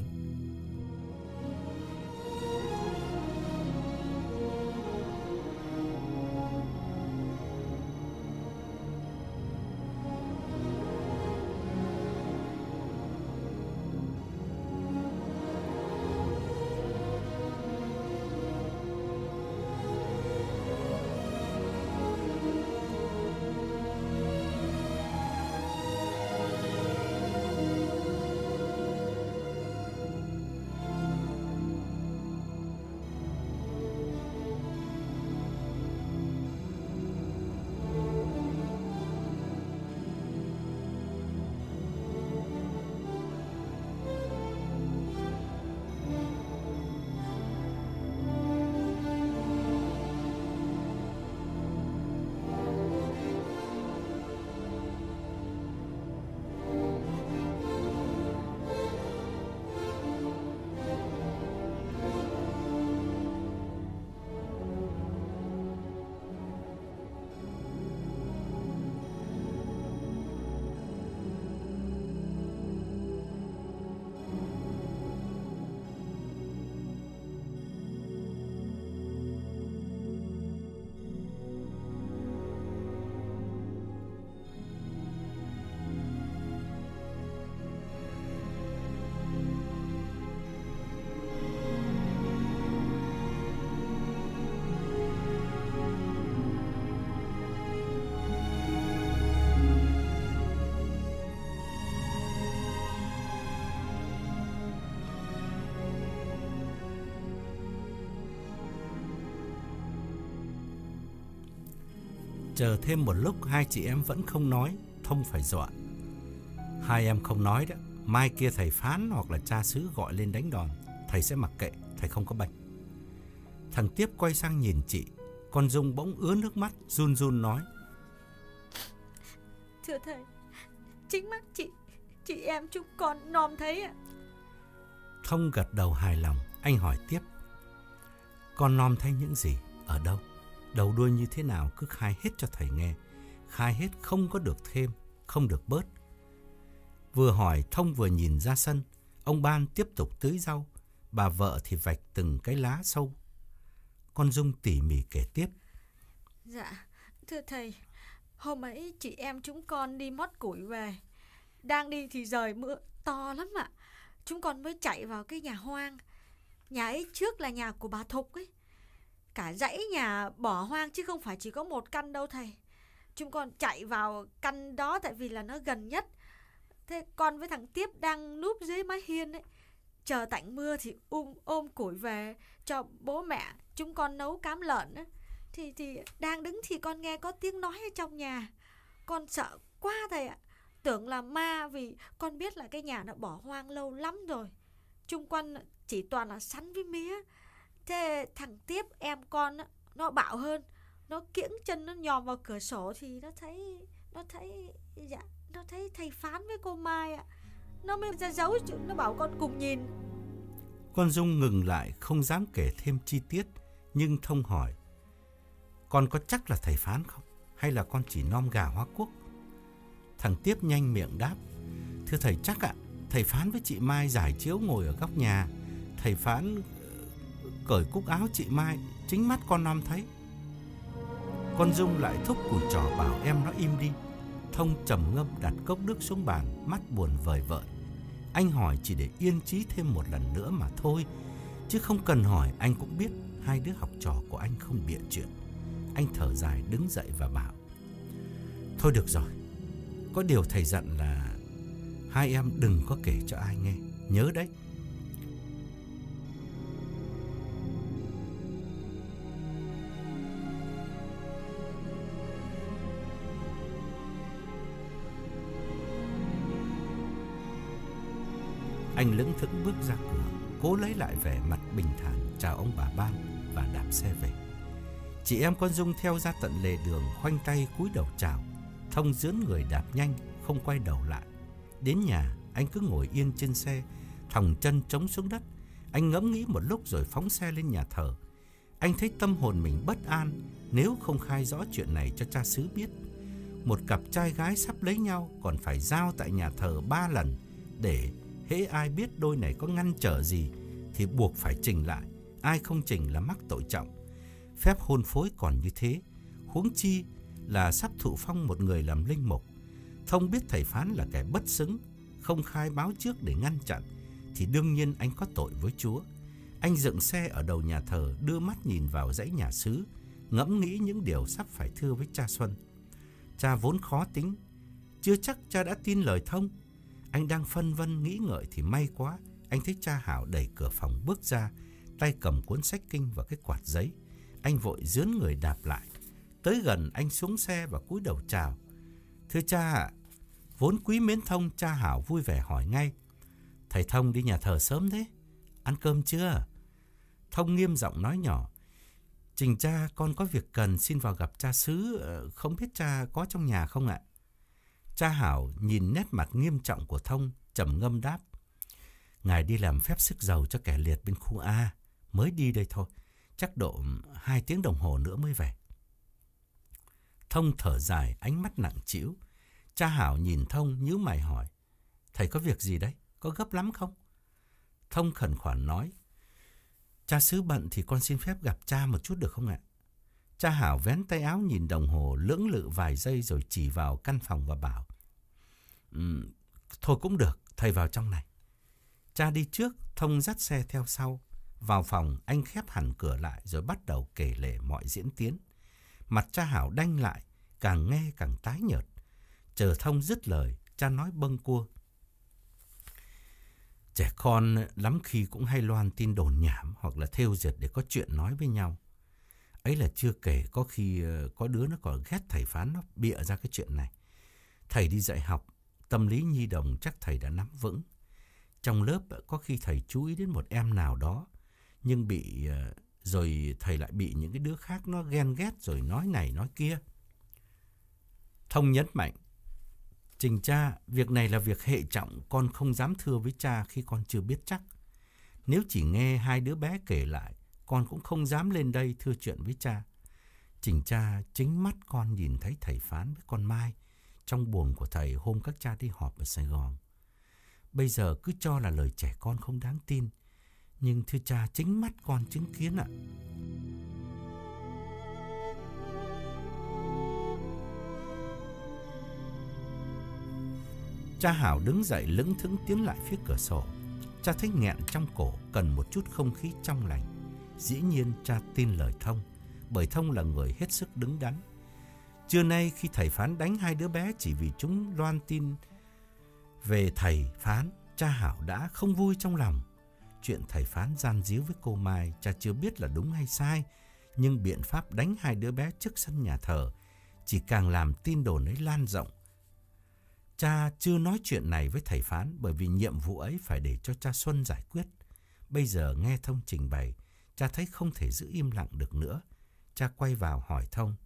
Chờ thêm một lúc hai chị em vẫn không nói, Thông phải dọa. Hai em không nói đó, mai kia thầy phán hoặc là cha xứ gọi lên đánh đòn, thầy sẽ mặc kệ, thầy không có bệnh. Thằng Tiếp quay sang nhìn chị, con Dung bỗng ứa nước mắt, run run nói: Thưa thầy, chính mắt chị, chị em chúng con nom thấy ạ. Thông gật đầu hài lòng. Anh hỏi tiếp: Con nom thấy những gì? Ở đâu? Đầu đuôi như thế nào? Cứ khai hết cho thầy nghe. Khai hết, không có được thêm, không được bớt. Vừa hỏi, Thông vừa nhìn ra sân. Ông Ban tiếp tục tưới rau, bà vợ thì vạch từng cái lá sâu. Con Dung tỉ mỉ kể tiếp: Dạ, thưa thầy, hôm ấy chị em chúng con đi mót củi về. Đang đi thì trời mưa to lắm ạ. Chúng con mới chạy vào cái nhà hoang. Nhà ấy trước là nhà của bà Thục ấy. Cả dãy nhà bỏ hoang chứ không phải chỉ có một căn đâu thầy. Chúng con chạy vào căn đó tại vì là nó gần nhất. Thế con với thằng Tiếp đang núp dưới mái hiên ấy, chờ tạnh mưa thì um, ôm củi về cho bố mẹ chúng con nấu cám lợn ấy. Thì, thì đang đứng thì con nghe có tiếng nói ở trong nhà. Con sợ quá thầy ạ. Tưởng là ma vì con biết là cái nhà nó bỏ hoang lâu lắm rồi. Chung quanh chỉ toàn là sắn với mía. Thế thằng Tiếp em con nó bạo hơn. Nó kiễng chân nó nhòm vào cửa sổ thì nó thấy Nó thấy Dạ Nó thấy thầy Phán với cô Mai ạ. Nó mới ra giấu, nó bảo con cùng nhìn. Con Dung ngừng lại, không dám kể thêm chi tiết. Nhưng Thông hỏi: Con có chắc là thầy Phán không? Hay là con chỉ nom gà hóa quốc? Thằng Tiếp nhanh miệng đáp: Thưa thầy, chắc ạ. Thầy Phán với chị Mai giải chiếu ngồi ở góc nhà. Thầy Phán cởi cúc áo chị Mai, chính mắt con nom thấy. Con Dung lại thúc cùi trò bảo em nó im đi. Thông trầm ngâm đặt cốc nước xuống bàn, mắt buồn vời vợi. Anh hỏi chỉ để yên trí thêm một lần nữa mà thôi, chứ không cần hỏi. Anh cũng biết hai đứa học trò của anh không bịa chuyện. Anh thở dài đứng dậy và bảo: Thôi được rồi, có điều thầy dặn là hai em đừng có kể cho ai nghe, nhớ đấy. Anh lững thững bước ra cửa, cố lấy lại vẻ mặt bình thản, chào ông bà Ban và đạp xe về. Chị em con Dung theo ra tận lề đường, khoanh tay cúi đầu chào. Thông dướn người đạp nhanh, không quay đầu lại. Đến nhà, anh cứ ngồi yên trên xe, thòng chân chống xuống đất. Anh ngẫm nghĩ một lúc rồi phóng xe lên nhà thờ. Anh thấy tâm hồn mình bất an nếu không khai rõ chuyện này cho cha xứ biết. Một cặp trai gái sắp lấy nhau còn phải giao tại nhà thờ ba lần, để hễ ai biết đôi này có ngăn trở gì thì buộc phải trình lại. Ai không trình là mắc tội trọng. Phép hôn phối còn như thế, huống chi là sắp thụ phong một người làm linh mục. Thông biết thầy Phán là kẻ bất xứng, không khai báo trước để ngăn chặn, thì đương nhiên anh có tội với Chúa. Anh dựng xe ở đầu nhà thờ, đưa mắt nhìn vào dãy nhà xứ, ngẫm nghĩ những điều sắp phải thưa với cha Xuân. Cha vốn khó tính, chưa chắc cha đã tin lời Thông. Anh đang phân vân nghĩ ngợi thì may quá, anh thấy cha Hảo đẩy cửa phòng bước ra, tay cầm cuốn sách kinh và cái quạt giấy. Anh vội dướn người đạp lại. Tới gần, anh xuống xe và cúi đầu chào: Thưa cha ạ. Vốn quý mến Thông, cha Hảo vui vẻ hỏi ngay: Thầy Thông đi nhà thờ sớm thế, ăn cơm chưa? Thông nghiêm giọng nói nhỏ: Trình cha, con có việc cần xin vào gặp cha xứ, không biết cha có trong nhà không ạ? Cha Hảo nhìn nét mặt nghiêm trọng của Thông, trầm ngâm đáp: Ngài đi làm phép sức giàu cho kẻ liệt bên khu A, mới đi đây thôi, chắc độ hai tiếng đồng hồ nữa mới về. Thông thở dài, ánh mắt nặng trĩu. Cha Hảo nhìn Thông nhíu mày hỏi: Thầy có việc gì đấy? Có gấp lắm không? Thông khẩn khoản nói: Cha xứ bận thì con xin phép gặp cha một chút được không ạ? Cha Hảo vén tay áo nhìn đồng hồ, lưỡng lự vài giây rồi chỉ vào căn phòng và bảo: um, Thôi cũng được, thầy vào trong này. Cha đi trước, Thông dắt xe theo sau. Vào phòng, anh khép hẳn cửa lại rồi bắt đầu kể lể mọi diễn tiến. Mặt cha Hảo đanh lại, càng nghe càng tái nhợt. Chờ Thông dứt lời, cha nói bâng cua: Trẻ con lắm khi cũng hay loan tin đồn nhảm hoặc là thêu dệt để có chuyện nói với nhau. Ấy là chưa kể có khi có đứa nó còn ghét thầy Phán, nó bịa ra cái chuyện này. Thầy đi dạy học, tâm lý nhi đồng chắc thầy đã nắm vững. Trong lớp có khi thầy chú ý đến một em nào đó, nhưng bị rồi thầy lại bị những cái đứa khác nó ghen ghét rồi nói này nói kia. Thông nhấn mạnh, Trình cha, việc này là việc hệ trọng, con không dám thưa với cha khi con chưa biết chắc. Nếu chỉ nghe hai đứa bé kể lại, con cũng không dám lên đây thưa chuyện với cha. Trình cha, chính mắt con nhìn thấy thầy Phán với con Mai trong buồng của thầy hôm các cha đi họp ở Sài Gòn. Bây giờ cứ cho là lời trẻ con không đáng tin, nhưng thưa cha, chính mắt con chứng kiến ạ. Cha Hảo đứng dậy lững thững tiến lại phía cửa sổ. Cha thấy nghẹn trong cổ, cần một chút không khí trong lành. Dĩ nhiên cha tin lời Thông, bởi Thông là người hết sức đứng đắn. Trưa nay khi thầy Phán đánh hai đứa bé chỉ vì chúng loan tin về thầy Phán, cha Hảo đã không vui trong lòng. Chuyện thầy Phán gian díu với cô Mai, cha chưa biết là đúng hay sai, nhưng biện pháp đánh hai đứa bé trước sân nhà thờ chỉ càng làm tin đồn ấy lan rộng. Cha chưa nói chuyện này với thầy Phán bởi vì nhiệm vụ ấy phải để cho cha Xuân giải quyết. Bây giờ nghe Thông trình bày, cha thấy không thể giữ im lặng được nữa. Cha quay vào hỏi Thông.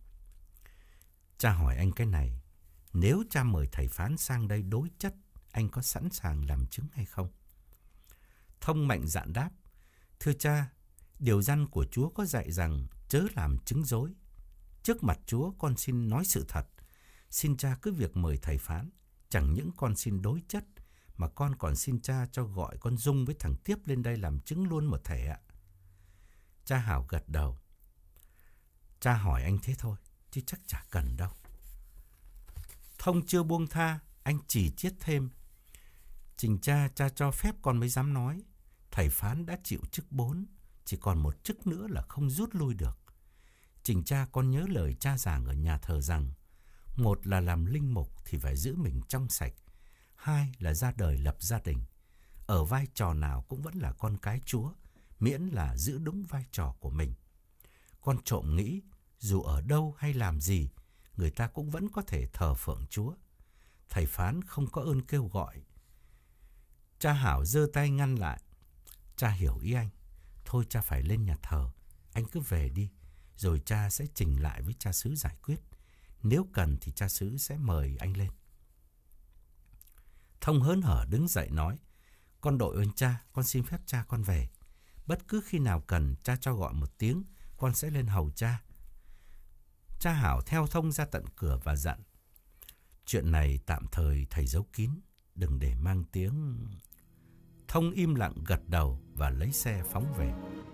Cha hỏi anh cái này, nếu cha mời thầy Phán sang đây đối chất, anh có sẵn sàng làm chứng hay không? Thông mạnh dạn đáp, thưa cha, điều răn của Chúa có dạy rằng chớ làm chứng dối. Trước mặt Chúa con xin nói sự thật, xin cha cứ việc mời thầy Phán. Chẳng những con xin đối chất, mà con còn xin cha cho gọi con Dung với thằng Tiếp lên đây làm chứng luôn một thể ạ. Cha Hảo gật đầu. Cha hỏi anh thế thôi, chứ chắc chả cần đâu. Thông chưa buông tha, anh chỉ chiết thêm. Trình cha, cha cho phép con mới dám nói. Thầy Phán đã chịu chức bốn, chỉ còn một chức nữa là không rút lui được. Trình cha, con nhớ lời cha giảng ở nhà thờ rằng, một là làm linh mục thì phải giữ mình trong sạch, hai là ra đời lập gia đình. Ở vai trò nào cũng vẫn là con cái Chúa, miễn là giữ đúng vai trò của mình. Con trộm nghĩ, dù ở đâu hay làm gì, người ta cũng vẫn có thể thờ phượng Chúa. Thầy Phán không có ơn kêu gọi. Cha Hảo giơ tay ngăn lại. Cha hiểu ý anh. Thôi cha phải lên nhà thờ, anh cứ về đi, rồi cha sẽ trình lại với cha xứ giải quyết. Nếu cần thì cha xứ sẽ mời anh lên. Thông hớn hở đứng dậy nói, con đội ơn cha, con xin phép cha con về. Bất cứ khi nào cần, cha cho gọi một tiếng, con sẽ lên hầu cha. Cha Hảo theo Thông ra tận cửa và dặn, chuyện này tạm thời thầy giấu kín, đừng để mang tiếng. Thông im lặng gật đầu và lấy xe phóng về.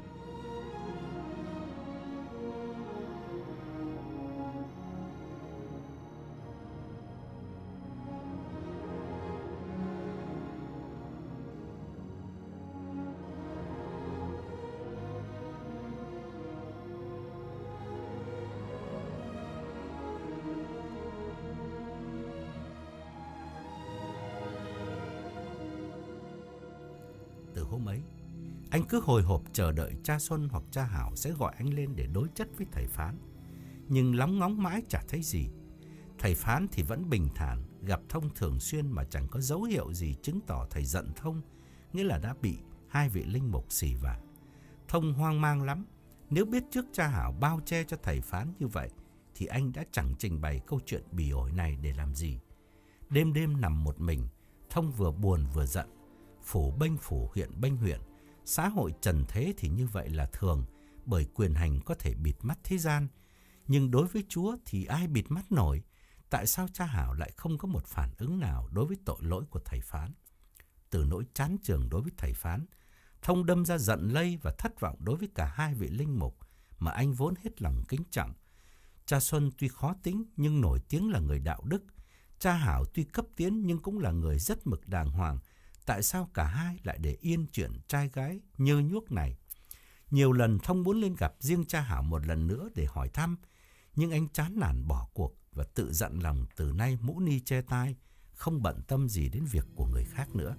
Từ hôm ấy, anh cứ hồi hộp chờ đợi cha Xuân hoặc cha Hảo sẽ gọi anh lên để đối chất với thầy Phán. Nhưng lóng ngóng mãi chả thấy gì. Thầy Phán thì vẫn bình thản, gặp Thông thường xuyên mà chẳng có dấu hiệu gì chứng tỏ thầy giận Thông, nghĩa là đã bị hai vị linh mục xỉ vả. Thông hoang mang lắm. Nếu biết trước cha Hảo bao che cho thầy Phán như vậy, thì anh đã chẳng trình bày câu chuyện bỉ ổi này để làm gì. Đêm đêm nằm một mình, Thông vừa buồn vừa giận. Phủ bênh phủ, huyện bênh huyện. Xã hội trần thế thì như vậy là thường, bởi quyền hành có thể bịt mắt thế gian. Nhưng đối với Chúa thì ai bịt mắt nổi? Tại sao cha Hảo lại không có một phản ứng nào đối với tội lỗi của thầy Phán? Từ nỗi chán chường đối với thầy Phán, Thông đâm ra giận lây và thất vọng đối với cả hai vị linh mục mà anh vốn hết lòng kính trọng. Cha Xuân tuy khó tính nhưng nổi tiếng là người đạo đức. Cha Hảo tuy cấp tiến nhưng cũng là người rất mực đàng hoàng. Tại sao cả hai lại để yên chuyện trai gái nhơ nhuốc này? Nhiều lần Thông muốn lên gặp riêng cha Hảo một lần nữa để hỏi thăm, nhưng anh chán nản bỏ cuộc và tự dặn lòng từ nay mũ ni che tai, không bận tâm gì đến việc của người khác nữa.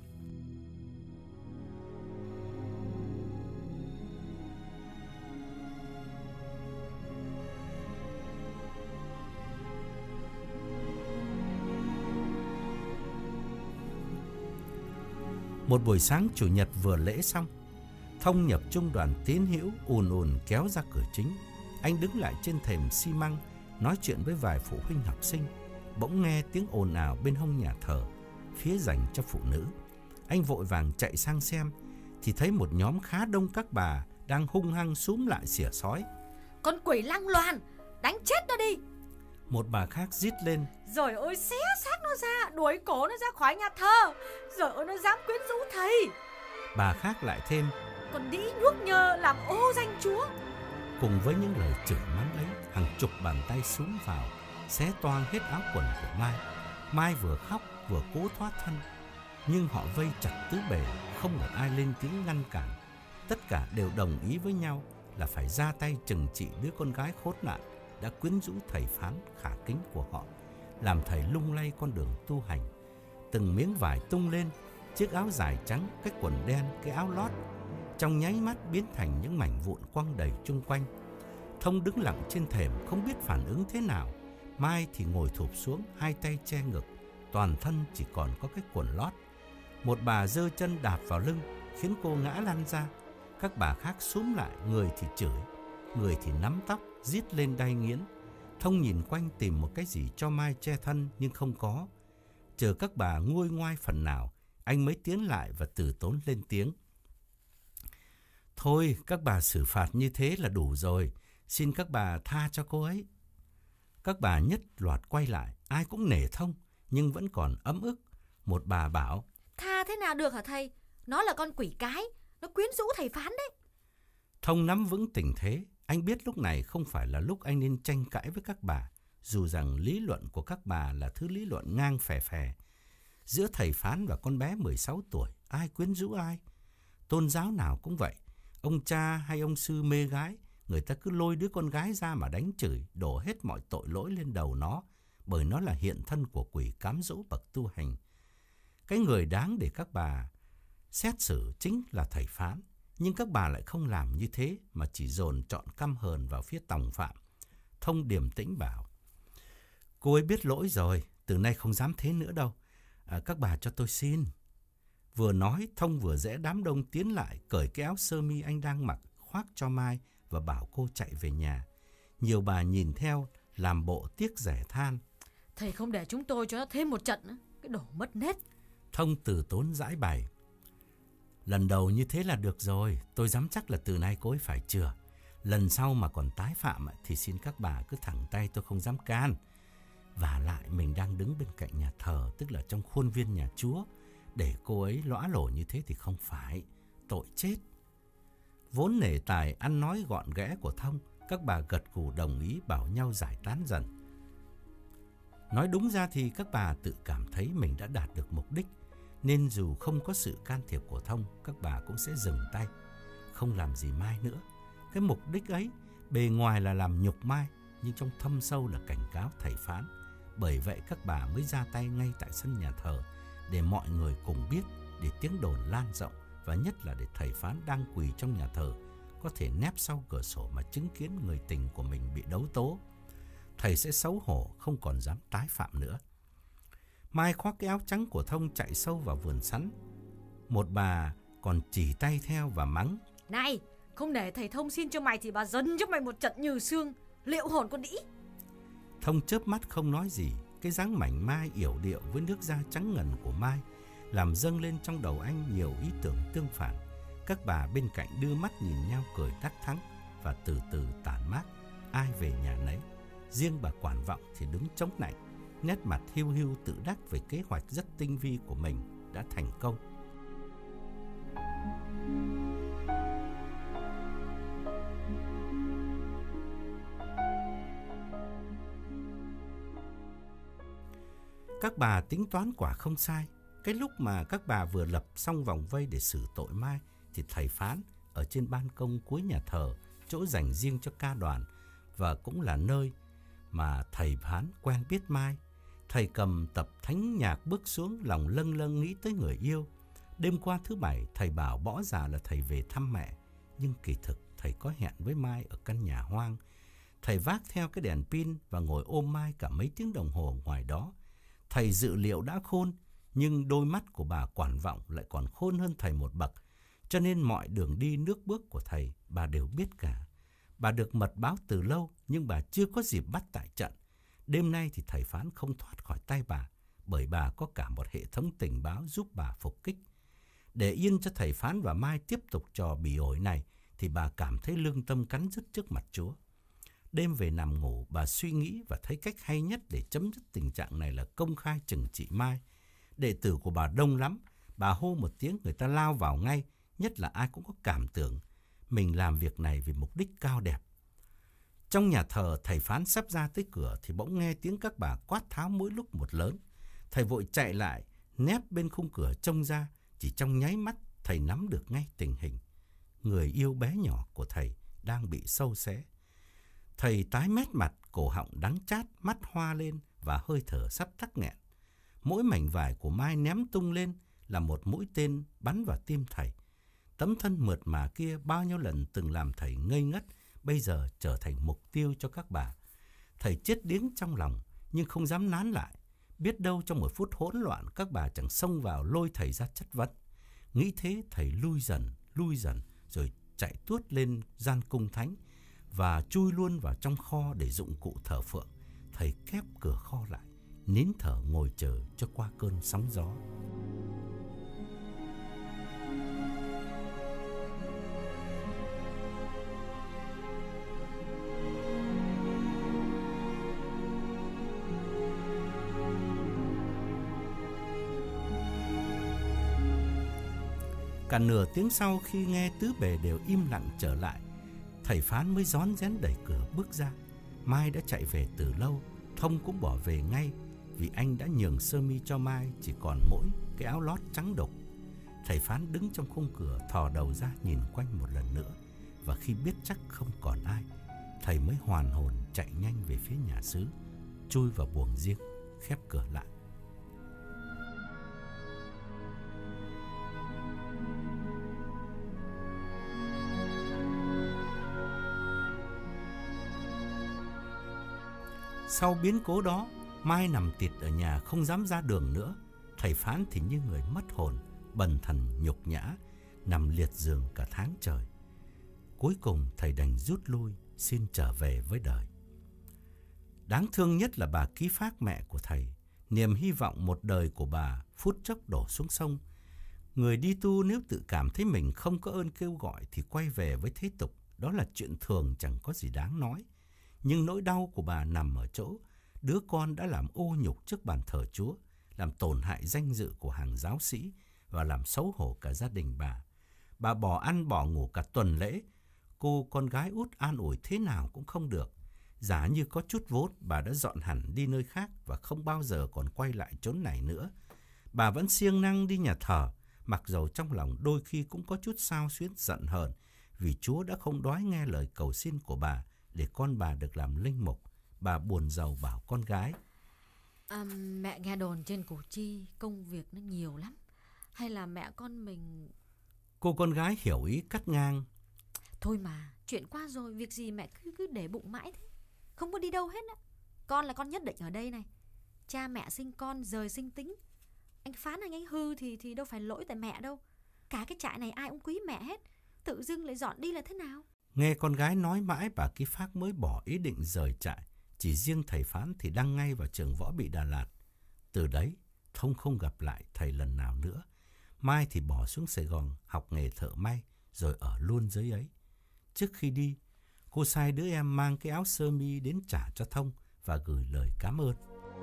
Một buổi sáng chủ nhật vừa lễ xong, Thông nhập trung đoàn tín hữu ùn ùn kéo ra cửa chính. Anh đứng lại trên thềm xi măng nói chuyện với vài phụ huynh học sinh. Bỗng nghe tiếng ồn ào bên hông nhà thờ, phía dành cho phụ nữ. Anh vội vàng chạy sang xem thì thấy một nhóm khá đông các bà đang hung hăng xúm lại xỉa xói. Con quỷ lăng loàn, đánh chết nó đi. Một bà khác rít lên. Rồi ôi, xé xác nó ra, đuổi cổ nó ra khỏi nhà thờ. Rồi ôi, nó dám quyến rũ thầy. Bà khác lại thêm. Còn đĩ nhuốc nhơ làm ô danh Chúa. Cùng với những lời chửi mắng ấy, hàng chục bàn tay xúm vào, xé toang hết áo quần của Mai. Mai vừa khóc vừa cố thoát thân, nhưng họ vây chặt tứ bề, không một ai lên tiếng ngăn cản. Tất cả đều đồng ý với nhau là phải ra tay trừng trị đứa con gái khốn nạn đã quyến rũ thầy phán khả kính của họ, làm thầy lung lay con đường tu hành. Từng miếng vải tung lên, chiếc áo dài trắng, cái quần đen, cái áo lót, trong nháy mắt biến thành những mảnh vụn quăng đầy chung quanh. Thông đứng lặng trên thềm không biết phản ứng thế nào. Mai thì ngồi thụp xuống, hai tay che ngực, toàn thân chỉ còn có cái quần lót. Một bà giơ chân đạp vào lưng, khiến cô ngã lăn ra. Các bà khác xúm lại, người thì chửi, người thì nắm tóc, rít lên đay nghiến. Thông nhìn quanh tìm một cái gì cho Mai che thân nhưng không có. Chờ các bà nguôi ngoai phần nào, anh mới tiến lại và từ tốn lên tiếng. Thôi, các bà xử phạt như thế là đủ rồi, xin các bà tha cho cô ấy. Các bà nhất loạt quay lại, ai cũng nể Thông, nhưng vẫn còn ấm ức. Một bà bảo, tha thế nào được hả thầy? Nó là con quỷ cái, nó quyến rũ thầy phán đấy. Thông nắm vững tình thế, anh biết lúc này không phải là lúc anh nên tranh cãi với các bà, dù rằng lý luận của các bà là thứ lý luận ngang phè phè. Giữa thầy phán và con bé mười sáu tuổi, ai quyến rũ ai? Tôn giáo nào cũng vậy, ông cha hay ông sư mê gái, người ta cứ lôi đứa con gái ra mà đánh chửi, đổ hết mọi tội lỗi lên đầu nó, bởi nó là hiện thân của quỷ cám dỗ bậc tu hành. Cái người đáng để các bà xét xử chính là thầy phán, nhưng các bà lại không làm như thế mà chỉ dồn trọn căm hờn vào phía tòng phạm. Thông điềm tĩnh bảo, cô ấy biết lỗi rồi, từ nay không dám thế nữa đâu, à, các bà cho tôi xin. Vừa nói, Thông vừa rẽ đám đông tiến lại, cởi cái áo sơ mi anh đang mặc, khoác cho Mai và bảo cô chạy về nhà. Nhiều bà nhìn theo, làm bộ tiếc rẻ than. Thầy không để chúng tôi cho nó thêm một trận nữa, cái đồ mất nết. Thông từ tốn giải bày. Lần đầu như thế là được rồi, tôi dám chắc là từ nay cô ấy phải chừa. Lần sau mà còn tái phạm thì xin các bà cứ thẳng tay, tôi không dám can. Và lại mình đang đứng bên cạnh nhà thờ, tức là trong khuôn viên nhà Chúa. Để cô ấy lõa lồ như thế thì không phải, tội chết. Vốn nể tài ăn nói gọn ghẽ của Thông, các bà gật gù đồng ý bảo nhau giải tán dần. Nói đúng ra thì các bà tự cảm thấy mình đã đạt được mục đích, nên dù không có sự can thiệp của Thông, các bà cũng sẽ dừng tay, không làm gì Mai nữa. Cái mục đích ấy, bề ngoài là làm nhục Mai, nhưng trong thâm sâu là cảnh cáo thầy phán. Bởi vậy các bà mới ra tay ngay tại sân nhà thờ, để mọi người cùng biết, để tiếng đồn lan rộng, và nhất là để thầy phán đang quỳ trong nhà thờ có thể nép sau cửa sổ mà chứng kiến người tình của mình bị đấu tố. Thầy sẽ xấu hổ, không còn dám tái phạm nữa. Mai khoác cái áo trắng của Thông chạy sâu vào vườn sắn. Một bà còn chỉ tay theo và mắng, này, không để thầy Thông xin cho mày thì bà dần cho mày một trận như xương, liệu hồn con đĩ. Thông chớp mắt không nói gì. Cái dáng mảnh mai yểu điệu với nước da trắng ngần của Mai làm dâng lên trong đầu anh nhiều ý tưởng tương phản. Các bà bên cạnh đưa mắt nhìn nhau cười đắc thắng và từ từ tản mát, ai về nhà nấy. Riêng bà Quản Vọng thì đứng chống nạnh, nét mặt hiu hiu tự đắc về kế hoạch rất tinh vi của mình đã thành công. Các bà tính toán quả không sai. Cái lúc mà các bà vừa lập xong vòng vây để xử tội Mai thì thầy phán ở trên ban công cuối nhà thờ, chỗ dành riêng cho ca đoàn và cũng là nơi mà thầy phán quen biết Mai. Thầy cầm tập thánh nhạc bước xuống, lòng lâng lâng nghĩ tới người yêu. Đêm qua thứ bảy, thầy bảo bỏ ra là thầy về thăm mẹ, nhưng kỳ thực thầy có hẹn với Mai ở căn nhà hoang. Thầy vác theo cái đèn pin và ngồi ôm Mai cả mấy tiếng đồng hồ ngoài đó. Thầy dự liệu đã khôn, Nhưng đôi mắt của bà Quản Vọng lại còn khôn hơn thầy một bậc, cho nên mọi đường đi nước bước của thầy bà đều biết cả. Bà được mật báo từ lâu, nhưng bà chưa có dịp bắt tại trận. Đêm nay thì thầy phán không thoát khỏi tay bà, bởi bà có cả một hệ thống tình báo giúp bà phục kích. Để yên cho thầy phán và Mai tiếp tục trò bỉ ổi này, thì bà cảm thấy lương tâm cắn rứt trước mặt Chúa. Đêm về nằm ngủ, bà suy nghĩ và thấy cách hay nhất để chấm dứt tình trạng này là công khai trừng trị Mai. Đệ tử của bà đông lắm, bà hô một tiếng người ta lao vào ngay, nhất là ai cũng có cảm tưởng mình làm việc này vì mục đích cao đẹp. Trong nhà thờ, thầy phán sắp ra tới cửa thì bỗng nghe tiếng các bà quát tháo mỗi lúc một lớn. Thầy vội chạy lại, nép bên khung cửa trông ra, chỉ trong nháy mắt thầy nắm được ngay tình hình. Người yêu bé nhỏ của thầy đang bị sâu xé. Thầy tái mét mặt, cổ họng đắng chát, mắt hoa lên và hơi thở sắp tắc nghẹn. Mỗi mảnh vải của Mai ném tung lên là một mũi tên bắn vào tim thầy. Tấm thân mượt mà kia bao nhiêu lần từng làm thầy ngây ngất, bây giờ trở thành mục tiêu cho các bà. Thầy chết điếng trong lòng, nhưng không dám nán lại. Biết đâu trong một phút hỗn loạn, các bà chẳng xông vào lôi thầy ra chất vấn. Nghĩ thế, thầy lui dần, lui dần, rồi chạy tuốt lên gian cung thánh và chui luôn vào trong kho để dụng cụ thờ phượng. Thầy khép cửa kho lại, nín thở ngồi chờ cho qua cơn sóng gió. Cả nửa tiếng sau, khi nghe tứ bề đều im lặng trở lại, thầy phán mới rón rén đẩy cửa bước ra. Mai đã chạy về từ lâu, Thông cũng bỏ về ngay, vì anh đã nhường sơ mi cho Mai chỉ còn mỗi cái áo lót trắng đục. Thầy phán đứng trong khung cửa, thò đầu ra nhìn quanh một lần nữa, và khi biết chắc không còn ai, thầy mới hoàn hồn chạy nhanh về phía nhà xứ, chui vào buồng riêng, khép cửa lại. Sau biến cố đó, Mai nằm tịt ở nhà không dám ra đường nữa. Thầy phán thì như người mất hồn, bần thần nhục nhã, nằm liệt giường cả tháng trời. Cuối cùng thầy đành rút lui, xin trở về với đời. Đáng thương nhất là bà Ký Phác, mẹ của thầy. Niềm hy vọng một đời của bà phút chốc đổ xuống sông. Người đi tu nếu tự cảm thấy mình không có ơn kêu gọi thì quay về với thế tục, đó là chuyện thường chẳng có gì đáng nói. Nhưng nỗi đau của bà nằm ở chỗ đứa con đã làm ô nhục trước bàn thờ Chúa, làm tổn hại danh dự của hàng giáo sĩ và làm xấu hổ cả gia đình bà. Bà bỏ ăn bỏ ngủ cả tuần lễ, cô con gái út an ủi thế nào cũng không được. Giả như có chút vốn, bà đã dọn hẳn đi nơi khác và không bao giờ còn quay lại chốn này nữa. Bà vẫn siêng năng đi nhà thờ, mặc dầu trong lòng đôi khi cũng có chút xao xuyến giận hờn vì Chúa đã không đói nghe lời cầu xin của bà để con bà được làm linh mục. Bà buồn rầu bảo con gái: à, Mẹ nghe đồn trên Củ Chi công việc nó nhiều lắm, hay là mẹ con mình... Cô con gái hiểu ý cắt ngang: Thôi mà, chuyện qua rồi, việc gì mẹ cứ, cứ để bụng mãi thế, không có đi đâu hết á. Con là con nhất định ở đây này. Cha mẹ sinh con rời sinh tính. Anh phán anh ấy hư thì, thì đâu phải lỗi tại mẹ đâu. Cả cái trại này ai cũng quý mẹ hết, tự dưng lại dọn đi là thế nào? Nghe con gái nói mãi, bà Ký Phác mới bỏ ý định rời trại. Chỉ riêng thầy phán thì đăng ngay vào trường võ bị Đà Lạt. Từ đấy, Thông không gặp lại thầy lần nào nữa. Mai thì bỏ xuống Sài Gòn học nghề thợ may, rồi ở luôn dưới ấy. Trước khi đi, cô sai đứa em mang cái áo sơ mi đến trả cho Thông và gửi lời cảm ơn.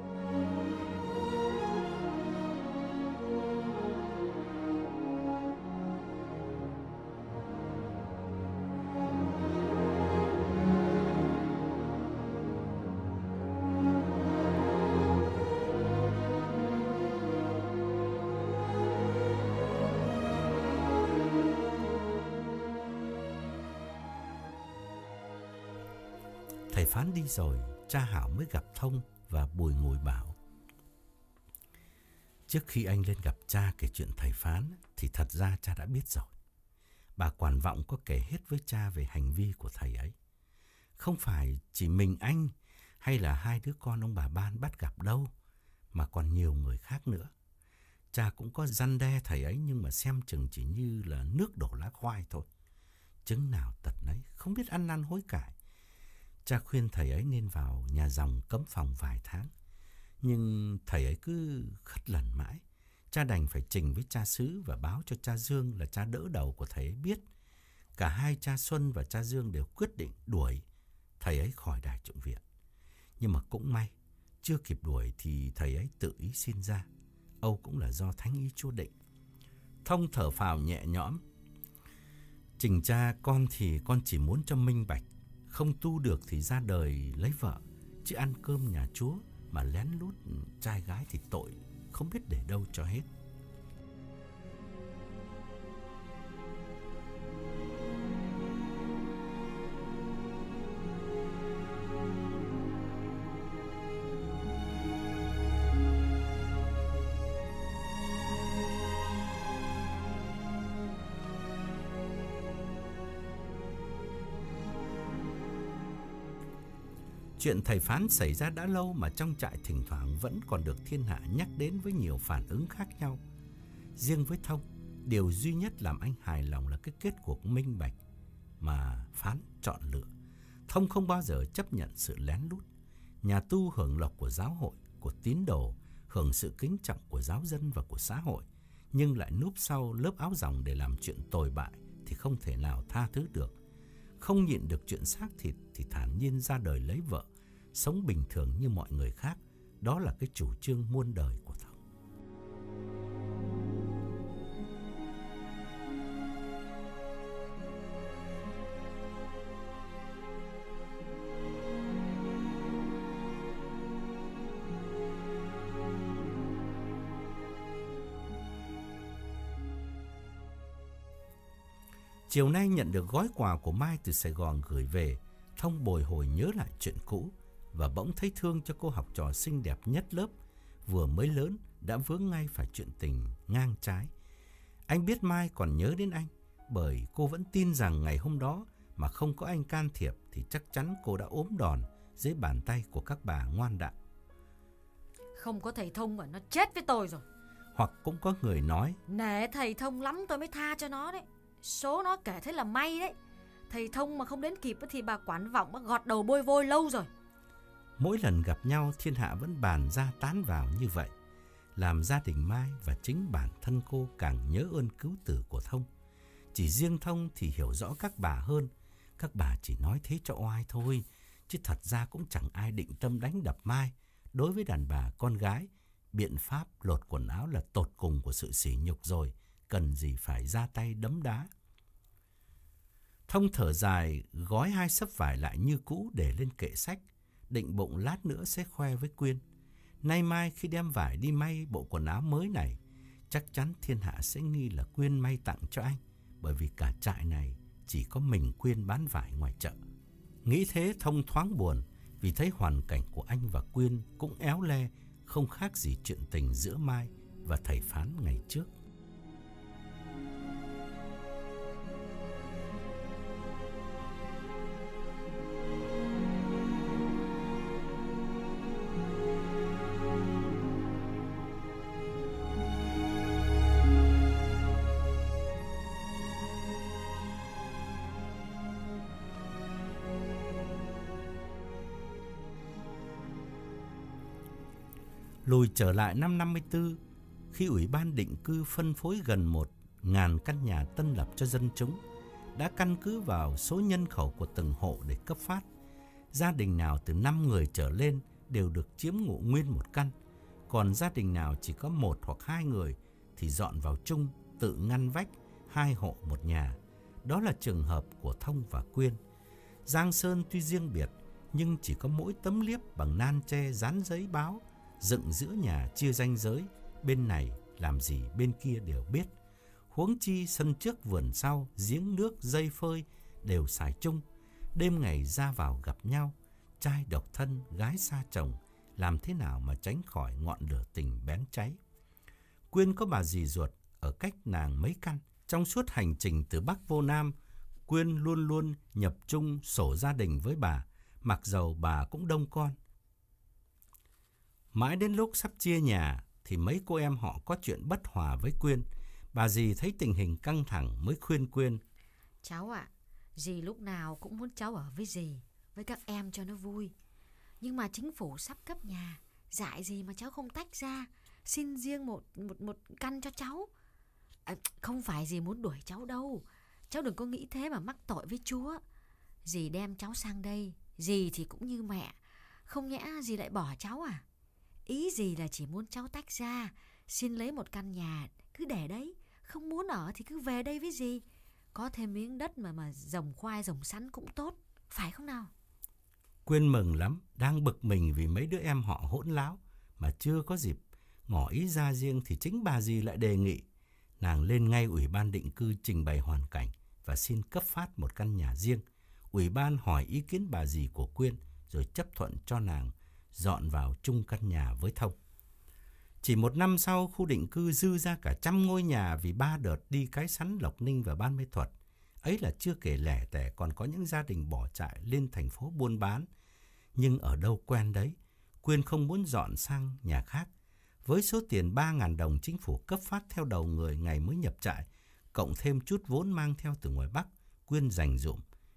Thầy phán đi rồi, cha Hảo mới gặp Thông và bùi ngùi bảo: Trước khi anh lên gặp cha kể chuyện thầy phán thì thật ra cha đã biết rồi. Bà Quản Vọng có kể hết với cha về hành vi của thầy ấy. Không phải chỉ mình anh hay là hai đứa con ông bà Ban bắt gặp đâu, mà còn nhiều người khác nữa. Cha cũng có răn đe thầy ấy, nhưng mà xem chừng chỉ như là nước đổ lá khoai thôi. Chứng nào tật nấy, không biết ăn năn hối cải. Cha khuyên thầy ấy nên vào nhà dòng cấm phòng vài tháng, nhưng thầy ấy cứ khất lần mãi. Cha đành phải trình với cha xứ và báo cho cha Dương là cha đỡ đầu của thầy ấy biết. Cả hai cha Xuân và cha Dương đều quyết định đuổi thầy ấy khỏi đài chủng viện. Nhưng mà cũng may, chưa kịp đuổi thì thầy ấy tự ý xin ra. Âu cũng là do thánh ý Chúa định. Thông thở phào nhẹ nhõm. Trình cha, con thì con chỉ muốn cho minh bạch. Không tu được thì ra đời lấy vợ, chứ ăn cơm nhà Chúa mà lén lút trai gái thì tội không biết để đâu cho hết. Chuyện thầy phán xảy ra đã lâu mà trong trại thỉnh thoảng vẫn còn được thiên hạ nhắc đến với nhiều phản ứng khác nhau. Riêng với Thông, điều duy nhất làm anh hài lòng là cái kết cuộc minh bạch mà phán chọn lựa. Thông không bao giờ chấp nhận sự lén lút. Nhà tu hưởng lộc của giáo hội, của tín đồ, hưởng sự kính trọng của giáo dân và của xã hội, nhưng lại núp sau lớp áo ròng để làm chuyện tồi bại thì không thể nào tha thứ được. Không nhịn được chuyện xác thịt thì thản nhiên ra đời lấy vợ, sống bình thường như mọi người khác. Đó là cái chủ trương muôn đời của Thông. Chiều nay nhận được gói quà của Mai từ Sài Gòn gửi về, Thông bồi hồi nhớ lại chuyện cũ và bỗng thấy thương cho cô học trò xinh đẹp nhất lớp, vừa mới lớn đã vướng ngay phải chuyện tình ngang trái. Anh biết Mai còn nhớ đến anh, bởi cô vẫn tin rằng ngày hôm đó mà không có anh can thiệp thì chắc chắn cô đã ốm đòn dưới bàn tay của các bà ngoan đạo. Không có thầy Thông mà nó chết với tôi rồi. Hoặc cũng có người nói, nể thầy Thông lắm tôi mới tha cho nó đấy. Số nó kể thế là may đấy. Thầy Thông mà không đến kịp thì bà Quản Vọng gọt đầu bôi vôi lâu rồi. Mỗi lần gặp nhau thiên hạ vẫn bàn ra tán vào như vậy, làm gia đình Mai và chính bản thân cô càng nhớ ơn cứu tử của Thông. Chỉ riêng Thông thì hiểu rõ các bà hơn. Các bà chỉ nói thế cho oai thôi, chứ thật ra cũng chẳng ai định tâm đánh đập Mai. Đối với đàn bà con gái, biện pháp lột quần áo là tột cùng của sự sỉ nhục rồi, cần gì phải ra tay đấm đá. Thông thở dài, gói hai xấp vải lại như cũ để lên kệ sách, định bụng lát nữa sẽ khoe với Quyên. Nay mai khi đem vải đi may bộ quần áo mới này, chắc chắn thiên hạ sẽ nghi là Quyên may tặng cho anh, bởi vì cả trại này chỉ có mình Quyên bán vải ngoài chợ. Nghĩ thế Thông thoáng buồn, vì thấy hoàn cảnh của anh và Quyên cũng éo le, không khác gì chuyện tình giữa Mai và thầy phán ngày trước. Lùi trở lại năm năm mươi tư, khi Ủy ban định cư phân phối gần một ngàn căn nhà tân lập cho dân chúng, đã căn cứ vào số nhân khẩu của từng hộ để cấp phát. Gia đình nào từ năm người trở lên đều được chiếm ngụ nguyên một căn, còn gia đình nào chỉ có một hoặc hai người thì dọn vào chung, tự ngăn vách, hai hộ một nhà. Đó là trường hợp của Thông và Quyên. Giang sơn tuy riêng biệt, nhưng chỉ có mỗi tấm liếp bằng nan tre dán giấy báo, dựng giữa nhà chia ranh giới, bên này làm gì bên kia đều biết. Huống chi sân trước vườn sau, giếng nước, dây phơi đều xài chung. Đêm ngày ra vào gặp nhau, trai độc thân, gái xa chồng, làm thế nào mà tránh khỏi ngọn lửa tình bén cháy. Quyên có bà dì ruột ở cách nàng mấy căn. Trong suốt hành trình từ Bắc vô Nam, Quyên luôn luôn nhập chung sổ gia đình với bà, mặc dầu bà cũng đông con. Mãi đến lúc sắp chia nhà, thì mấy cô em họ có chuyện bất hòa với Quyên. Bà dì thấy tình hình căng thẳng mới khuyên Quyên. Cháu ạ, à, dì lúc nào cũng muốn cháu ở với dì, với các em cho nó vui. Nhưng mà chính phủ sắp cấp nhà, dại gì mà cháu không tách ra, xin riêng một, một, một căn cho cháu. À, không phải dì muốn đuổi cháu đâu, cháu đừng có nghĩ thế mà mắc tội với Chúa. Dì đem cháu sang đây, dì thì cũng như mẹ, không nhẽ dì lại bỏ cháu à? Ý dì là chỉ muốn cháu tách ra, xin lấy một căn nhà, cứ để đấy, không muốn ở thì cứ về đây với dì. Có thêm miếng đất mà mà trồng khoai trồng sắn cũng tốt, phải không nào? Quyên mừng lắm, đang bực mình vì mấy đứa em họ hỗn láo mà chưa có dịp ngỏ ý ra riêng thì chính bà dì lại đề nghị. Nàng lên ngay Ủy ban định cư trình bày hoàn cảnh và xin cấp phát một căn nhà riêng. Ủy ban hỏi ý kiến bà dì của Quyên rồi chấp thuận cho nàng dọn vào chung căn nhà với Thông. Chỉ một năm sau, khu định cư dư ra cả trăm ngôi nhà vì ba đợt đi Cái Sắn, Lộc Ninh và Ban Mê Thuật. Ấy là chưa kể lẻ tẻ còn có những gia đình bỏ trại lên thành phố buôn bán. Nhưng ở đâu quen đấy, Quyên không muốn dọn sang nhà khác. Với số tiền ba nghìn đồng chính phủ cấp phát theo đầu người ngày mới nhập trại, cộng thêm chút vốn mang theo từ ngoài Bắc, Quyên dành dụm.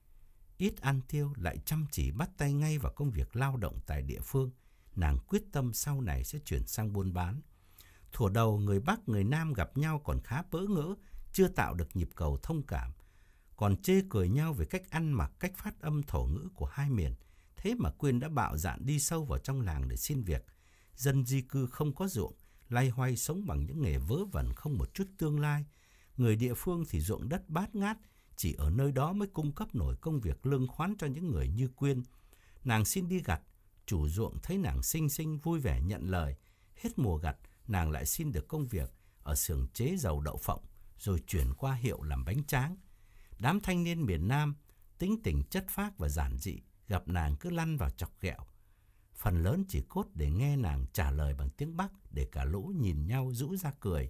Ít ăn tiêu lại chăm chỉ bắt tay ngay vào công việc lao động tại địa phương. Nàng quyết tâm sau này sẽ chuyển sang buôn bán. Thuở đầu người Bắc người Nam gặp nhau còn khá bỡ ngỡ, chưa tạo được nhịp cầu thông cảm, còn chê cười nhau về cách ăn mặc, cách phát âm thổ ngữ của hai miền. Thế mà Quyên đã bạo dạn đi sâu vào trong làng để xin việc. Dân di cư không có ruộng, loay hoay sống bằng những nghề vớ vẩn không một chút tương lai. Người địa phương thì ruộng đất bát ngát, chỉ ở nơi đó mới cung cấp nổi công việc lương khoán cho những người như Quyên. Nàng xin đi gặt, chủ ruộng thấy nàng xinh xinh vui vẻ nhận lời. Hết mùa gặt, nàng lại xin được công việc ở xưởng chế dầu đậu phộng, rồi chuyển qua hiệu làm bánh tráng. Đám thanh niên miền Nam, tính tình chất phác và giản dị, gặp nàng cứ lăn vào chọc ghẹo. Phần lớn chỉ cốt để nghe nàng trả lời bằng tiếng Bắc, để cả lũ nhìn nhau rũ ra cười.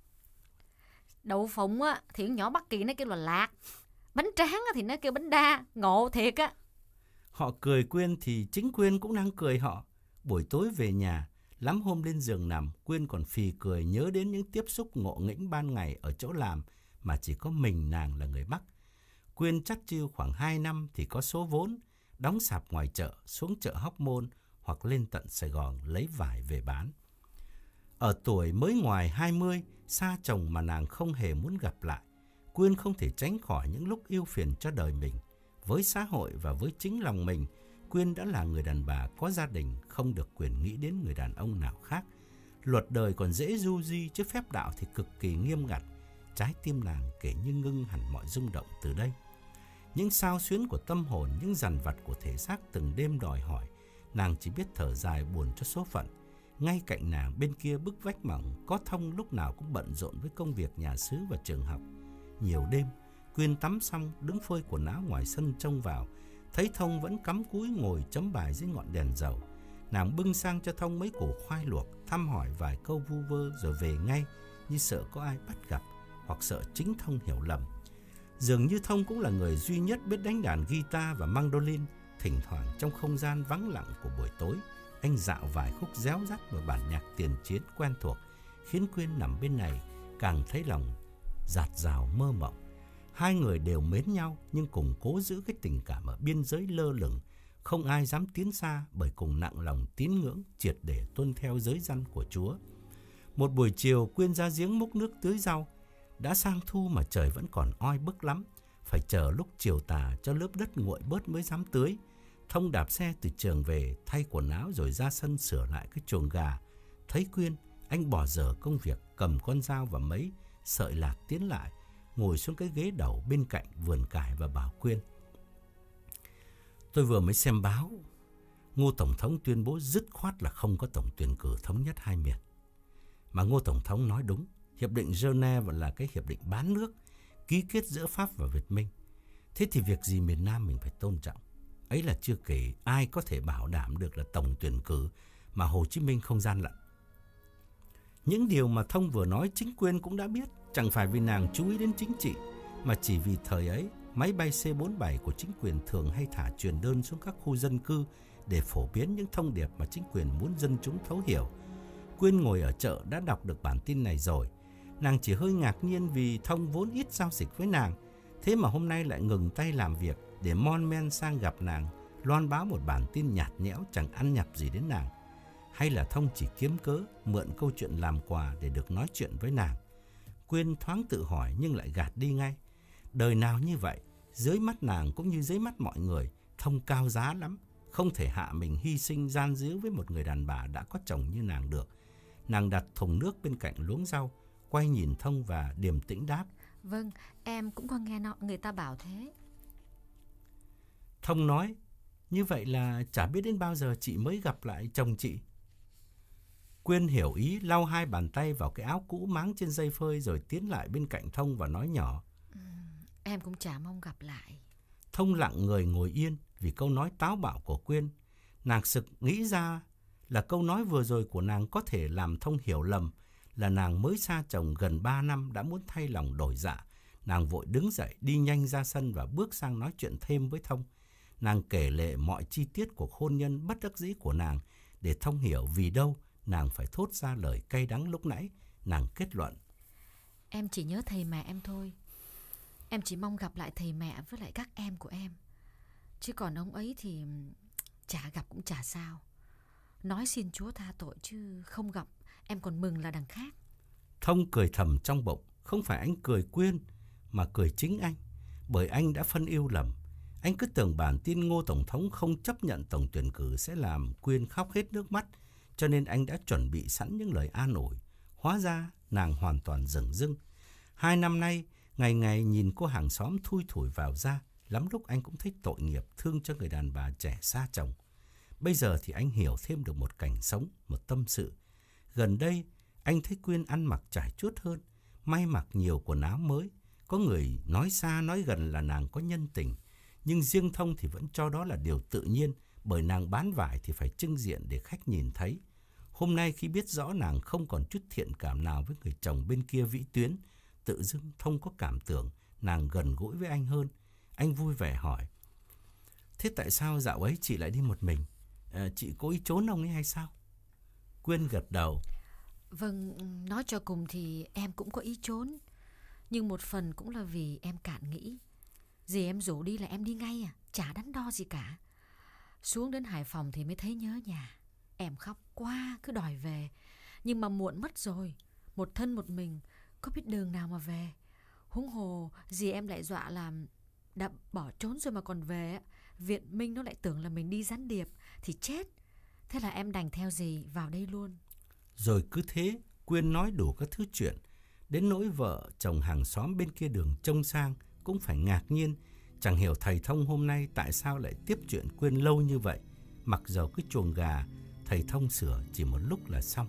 Đậu phộng á thì nhỏ Bắc Kỳ nó kêu là lạc, bánh tráng á thì nó kêu bánh đa, ngộ thiệt á. Họ cười Quyên thì chính Quyên cũng đang cười họ. Buổi tối về nhà, lắm hôm lên giường nằm, Quyên còn phì cười nhớ đến những tiếp xúc ngộ nghĩnh ban ngày ở chỗ làm mà chỉ có mình nàng là người Bắc. Quyên chắt chiu khoảng hai năm thì có số vốn, đóng sạp ngoài chợ, xuống chợ Hóc Môn hoặc lên tận Sài Gòn lấy vải về bán. Ở tuổi mới ngoài hai mươi, xa chồng mà nàng không hề muốn gặp lại, Quyên không thể tránh khỏi những lúc ưu phiền cho đời mình. Với xã hội và với chính lòng mình, Quyên đã là người đàn bà có gia đình, không được quyền nghĩ đến người đàn ông nào khác. Luật đời còn dễ du di, chứ phép đạo thì cực kỳ nghiêm ngặt. Trái tim nàng kể như ngưng hẳn mọi rung động từ đây. Những xao xuyến của tâm hồn, những dằn vặt của thể xác từng đêm đòi hỏi, nàng chỉ biết thở dài buồn cho số phận. Ngay cạnh nàng bên kia bức vách mỏng, có Thông lúc nào cũng bận rộn với công việc nhà xứ và trường học. Nhiều đêm, Quyên tắm xong đứng phơi quần áo ngoài sân trông vào, thấy Thông vẫn cắm cúi ngồi chấm bài dưới ngọn đèn dầu. Nàng bưng sang cho Thông mấy củ khoai luộc, thăm hỏi vài câu vu vơ rồi về ngay, như sợ có ai bắt gặp hoặc sợ chính Thông hiểu lầm. Dường như Thông cũng là người duy nhất biết đánh đàn guitar và mandolin. Thỉnh thoảng trong không gian vắng lặng của buổi tối, anh dạo vài khúc réo rắt vào bản nhạc tiền chiến quen thuộc, khiến Quyên nằm bên này càng thấy lòng dạt dào mơ mộng. Hai người đều mến nhau nhưng cùng cố giữ cái tình cảm ở biên giới lơ lửng, không ai dám tiến xa bởi cùng nặng lòng tín ngưỡng triệt để tuân theo giới răn của Chúa. Một buổi chiều, Quyên ra giếng múc nước tưới rau. Đã sang thu mà trời vẫn còn oi bức lắm, phải chờ lúc chiều tà cho lớp đất nguội bớt mới dám tưới. Thông đạp xe từ trường về, thay quần áo rồi ra sân sửa lại cái chuồng gà. Thấy Quyên, anh bỏ dở công việc, cầm con dao và mấy sợi lạc tiến lại, ngồi xuống cái ghế đầu bên cạnh vườn cải và bảo Quyên: "Tôi vừa mới xem báo, Ngô Tổng thống tuyên bố dứt khoát là không có tổng tuyển cử thống nhất hai miền. Mà Ngô Tổng thống nói đúng, Hiệp định Geneva là cái hiệp định bán nước ký kết giữa Pháp và Việt Minh. Thế thì việc gì miền Nam mình phải tôn trọng. Ấy là chưa kể ai có thể bảo đảm được là tổng tuyển cử mà Hồ Chí Minh không gian lận." Những điều mà Thông vừa nói chính Quyên cũng đã biết, chẳng phải vì nàng chú ý đến chính trị, mà chỉ vì thời ấy máy bay C bốn mươi bảy của chính quyền thường hay thả truyền đơn xuống các khu dân cư để phổ biến những thông điệp mà chính quyền muốn dân chúng thấu hiểu. Quyên ngồi ở chợ đã đọc được bản tin này rồi. Nàng chỉ hơi ngạc nhiên vì Thông vốn ít giao dịch với nàng, thế mà hôm nay lại ngừng tay làm việc để mon men sang gặp nàng, loan báo một bản tin nhạt nhẽo chẳng ăn nhập gì đến nàng. Hay là Thông chỉ kiếm cớ mượn câu chuyện làm quà để được nói chuyện với nàng? Quyên thoáng tự hỏi nhưng lại gạt đi ngay. Đời nào như vậy, dưới mắt nàng cũng như dưới mắt mọi người, Thông cao giá lắm, không thể hạ mình hy sinh gian díu với một người đàn bà đã có chồng như nàng được. Nàng đặt thùng nước bên cạnh luống rau, quay nhìn Thông và điềm tĩnh đáp: Vâng, em cũng có nghe nọ người ta bảo thế. Thông nói: Như vậy là chả biết đến bao giờ chị mới gặp lại chồng chị. Quyên hiểu ý, lau hai bàn tay vào cái áo cũ máng trên dây phơi rồi tiến lại bên cạnh Thông và nói nhỏ: ừ, Em cũng chả mong gặp lại. Thông lặng người ngồi yên vì câu nói táo bạo của Quyên. Nàng sực nghĩ ra là câu nói vừa rồi của nàng có thể làm Thông hiểu lầm là nàng mới xa chồng gần ba năm đã muốn thay lòng đổi dạ. Nàng vội đứng dậy đi nhanh ra sân và bước sang nói chuyện thêm với Thông. Nàng kể lể mọi chi tiết cuộc hôn nhân bất đắc dĩ của nàng để Thông hiểu vì đâu nàng phải thốt ra lời cay đắng lúc nãy. Nàng kết luận: Em chỉ nhớ thầy mẹ em thôi. Em chỉ mong gặp lại thầy mẹ với lại các em của em. Chứ còn ông ấy thì chả gặp cũng chả sao. Nói xin Chúa tha tội chứ không gặp em còn mừng là đằng khác. Thông cười thầm trong bụng. Không phải anh cười Quyên mà cười chính anh, bởi anh đã phân yêu lầm. Anh cứ tưởng bản tin Ngô Tổng thống không chấp nhận tổng tuyển cử sẽ làm Quyên khóc hết nước mắt, cho nên anh đã chuẩn bị sẵn những lời an ủi. Hóa ra nàng hoàn toàn dửng dưng. Hai năm nay, ngày ngày nhìn cô hàng xóm thui thủi vào ra, lắm lúc anh cũng thích tội nghiệp, thương cho người đàn bà trẻ xa chồng. Bây giờ thì anh hiểu thêm được một cảnh sống, một tâm sự. Gần đây, anh thấy Quyên ăn mặc trải chuốt hơn, may mặc nhiều quần áo mới. Có người nói xa nói gần là nàng có nhân tình, nhưng riêng Thông thì vẫn cho đó là điều tự nhiên, bởi nàng bán vải thì phải trưng diện để khách nhìn thấy. Hôm nay khi biết rõ nàng không còn chút thiện cảm nào với người chồng bên kia vĩ tuyến, tự dưng Thông có cảm tưởng nàng gần gũi với anh hơn. Anh vui vẻ hỏi: Thế tại sao dạo ấy chị lại đi một mình? À, chị cố ý trốn ông ấy hay sao? Quyên gật đầu: Vâng, nói cho cùng thì em cũng có ý trốn. Nhưng một phần cũng là vì em cạn nghĩ. Dì em rủ đi là em đi ngay à, chả đắn đo gì cả. Xuống đến Hải Phòng thì mới thấy nhớ nhà. Em khóc quá, cứ đòi về. Nhưng mà muộn mất rồi. Một thân một mình, có biết đường nào mà về. Huống hồ, dì em lại dọa làm đã bỏ trốn rồi mà còn về, Viện Minh nó lại tưởng là mình đi gián điệp thì chết. Thế là em đành theo dì vào đây luôn. Rồi cứ thế, Quyên nói đủ các thứ chuyện. Đến nỗi vợ chồng hàng xóm bên kia đường trông sang cũng phải ngạc nhiên. Chẳng hiểu thầy Thông hôm nay tại sao lại tiếp chuyện Quyên lâu như vậy. Mặc dầu cái chuồng gà thầy Thông sửa chỉ một lúc là xong.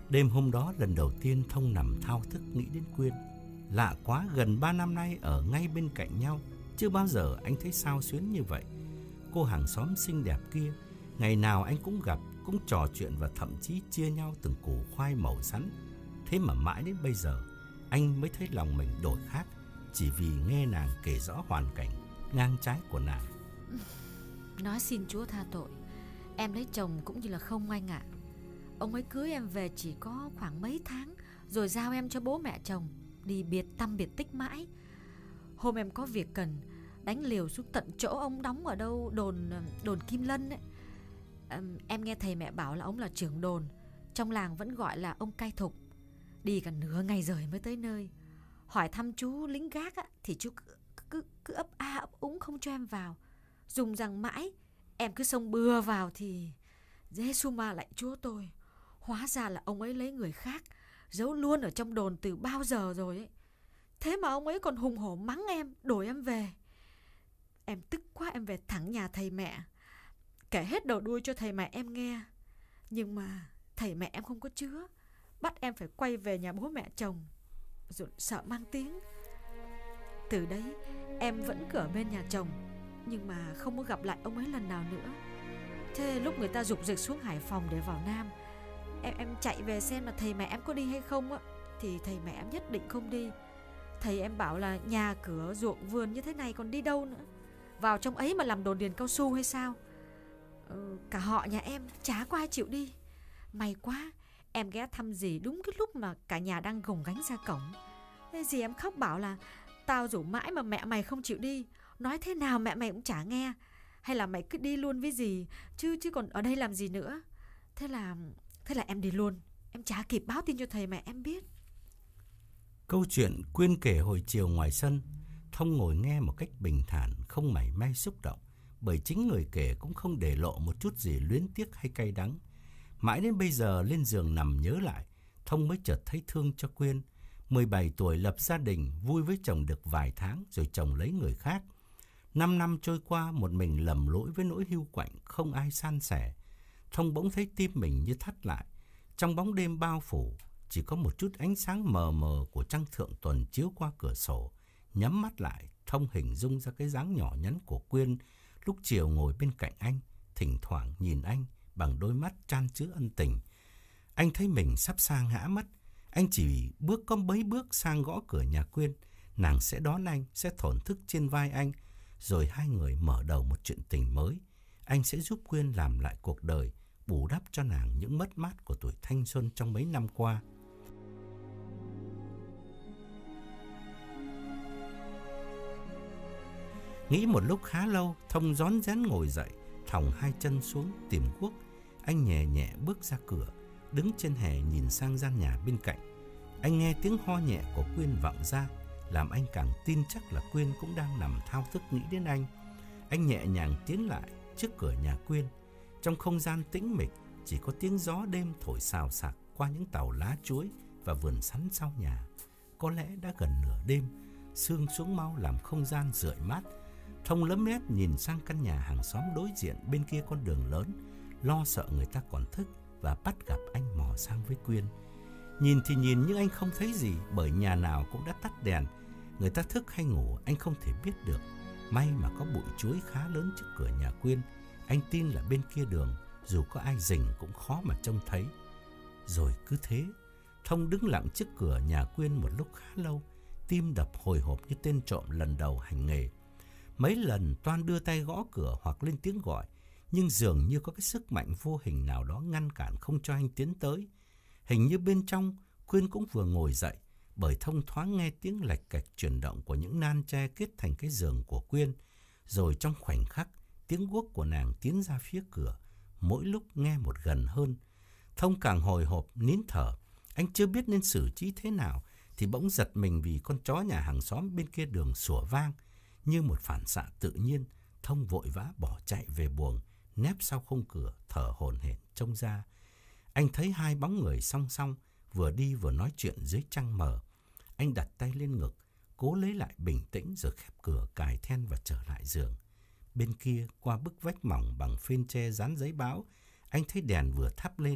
Đêm hôm đó lần đầu tiên Thông nằm thao thức nghĩ đến Quyên. Lạ quá, gần ba năm nay ở ngay bên cạnh nhau, chưa bao giờ anh thấy xao xuyến như vậy. Cô hàng xóm xinh đẹp kia, ngày nào anh cũng gặp, cũng trò chuyện và thậm chí chia nhau từng củ khoai màu sắn. Thế mà mãi đến bây giờ, anh mới thấy lòng mình đổi khác, chỉ vì nghe nàng kể rõ hoàn cảnh ngang trái của nàng. Nói xin Chúa tha tội, em lấy chồng cũng như là không anh ạ. Ông ấy cưới em về chỉ có khoảng mấy tháng, rồi giao em cho bố mẹ chồng, đi biệt tăm biệt tích mãi. Hôm em có việc cần, đánh liều xuống tận chỗ ông đóng ở đâu, đồn đồn Kim Lân ấy. À, em nghe thầy mẹ bảo là ông là trưởng đồn, trong làng vẫn gọi là ông cai thục. Đi cả nửa ngày rời mới tới nơi. Hỏi thăm chú lính gác á, thì chú cứ, cứ, cứ ấp a ấp úng không cho em vào. Dùng rằng mãi, em cứ xông bừa vào thì Giê-xu ma lạy Chúa tôi. Hóa ra là ông ấy lấy người khác, giấu luôn ở trong đồn từ bao giờ rồi ấy. Thế mà ông ấy còn hùng hổ mắng em, đuổi em về. Em tức quá, em về thẳng nhà thầy mẹ, kể hết đầu đuôi cho thầy mẹ em nghe. Nhưng mà thầy mẹ em không có chứa, bắt em phải quay về nhà bố mẹ chồng, rồi sợ mang tiếng. Từ đấy em vẫn cứ ở bên nhà chồng, nhưng mà không có gặp lại ông ấy lần nào nữa. Thế lúc người ta giục dịch xuống Hải Phòng để vào Nam, Em em chạy về xem là thầy mẹ em có đi hay không á. Thì thầy mẹ em nhất định không đi. Thầy em bảo là nhà cửa ruộng vườn như thế này còn đi đâu nữa, vào trong ấy mà làm đồn điền cao su hay sao. ừ, Cả họ nhà em chả có ai chịu đi. May quá em ghé thăm dì đúng cái lúc mà cả nhà đang gồng gánh ra cổng. Thế dì em khóc bảo là tao rủ mãi mà mẹ mày không chịu đi, nói thế nào mẹ mày cũng chả nghe. Hay là mày cứ đi luôn với dì, chứ chứ còn ở đây làm gì nữa. Thế là Thế là em đi luôn, em chả kịp báo tin cho thầy mẹ em biết. Câu chuyện Quyên kể hồi chiều ngoài sân, Thông ngồi nghe một cách bình thản, không mảy may xúc động, bởi chính người kể cũng không để lộ một chút gì luyến tiếc hay cay đắng. Mãi đến bây giờ lên giường nằm nhớ lại, Thông mới chợt thấy thương cho Quyên. mười bảy tuổi lập gia đình, vui với chồng được vài tháng rồi chồng lấy người khác. Năm năm trôi qua, một mình lầm lỗi với nỗi hiu quạnh, không ai san sẻ. Thông bỗng thấy tim mình như thắt lại. Trong bóng đêm bao phủ, chỉ có một chút ánh sáng mờ mờ của trăng thượng tuần chiếu qua cửa sổ. Nhắm mắt lại, Thông hình dung ra cái dáng nhỏ nhắn của Quyên lúc chiều ngồi bên cạnh anh, thỉnh thoảng nhìn anh bằng đôi mắt chan chứa ân tình. Anh thấy mình sắp sa ngã mất. Anh chỉ bước có mấy bước sang gõ cửa nhà Quyên. Nàng sẽ đón anh, sẽ thổn thức trên vai anh, rồi hai người mở đầu một chuyện tình mới. Anh sẽ giúp Quyên làm lại cuộc đời, bù đắp cho nàng những mất mát của tuổi thanh xuân trong mấy năm qua. Nghĩ một lúc khá lâu, Thông rón rén ngồi dậy, thòng hai chân xuống tìm guốc. Anh nhẹ nhẹ bước ra cửa, đứng trên hè nhìn sang gian nhà bên cạnh. Anh nghe tiếng ho nhẹ của Quyên vọng ra, làm anh càng tin chắc là Quyên cũng đang nằm thao thức nghĩ đến anh. Anh nhẹ nhàng tiến lại trước cửa nhà Quyên. Trong không gian tĩnh mịch, chỉ có tiếng gió đêm thổi xào xạc qua những tàu lá chuối và vườn sắn sau nhà. Có lẽ đã gần nửa đêm, sương xuống mau làm không gian rượi mát. Thông lấm lét nhìn sang căn nhà hàng xóm đối diện bên kia con đường lớn, lo sợ người ta còn thức và bắt gặp anh mò sang với Quyên. Nhìn thì nhìn nhưng anh không thấy gì, bởi nhà nào cũng đã tắt đèn. Người ta thức hay ngủ anh không thể biết được. May mà có bụi chuối khá lớn trước cửa nhà Quyên. Anh tin là bên kia đường, dù có ai rình cũng khó mà trông thấy. Rồi cứ thế, Thông đứng lặng trước cửa nhà Quyên một lúc khá lâu, tim đập hồi hộp như tên trộm lần đầu hành nghề. Mấy lần Toan đưa tay gõ cửa hoặc lên tiếng gọi, nhưng dường như có cái sức mạnh vô hình nào đó ngăn cản không cho anh tiến tới. Hình như bên trong, Quyên cũng vừa ngồi dậy, bởi Thông thoáng nghe tiếng lạch cạch chuyển động của những nan tre kết thành cái giường của Quyên. Rồi trong khoảnh khắc, tiếng guốc của nàng tiến ra phía cửa, mỗi lúc nghe một gần hơn. Thông càng hồi hộp, nín thở. Anh chưa biết nên xử trí thế nào, thì bỗng giật mình vì con chó nhà hàng xóm bên kia đường sủa vang. Như một phản xạ tự nhiên, Thông vội vã bỏ chạy về buồng, nép sau khung cửa, thở hổn hển trông ra. Anh thấy hai bóng người song song, vừa đi vừa nói chuyện dưới trăng mờ. Anh đặt tay lên ngực, cố lấy lại bình tĩnh rồi khép cửa, cài then và trở lại giường. Bên kia, qua bức vách mỏng bằng phên tre dán giấy báo, anh thấy đèn vừa thắp lên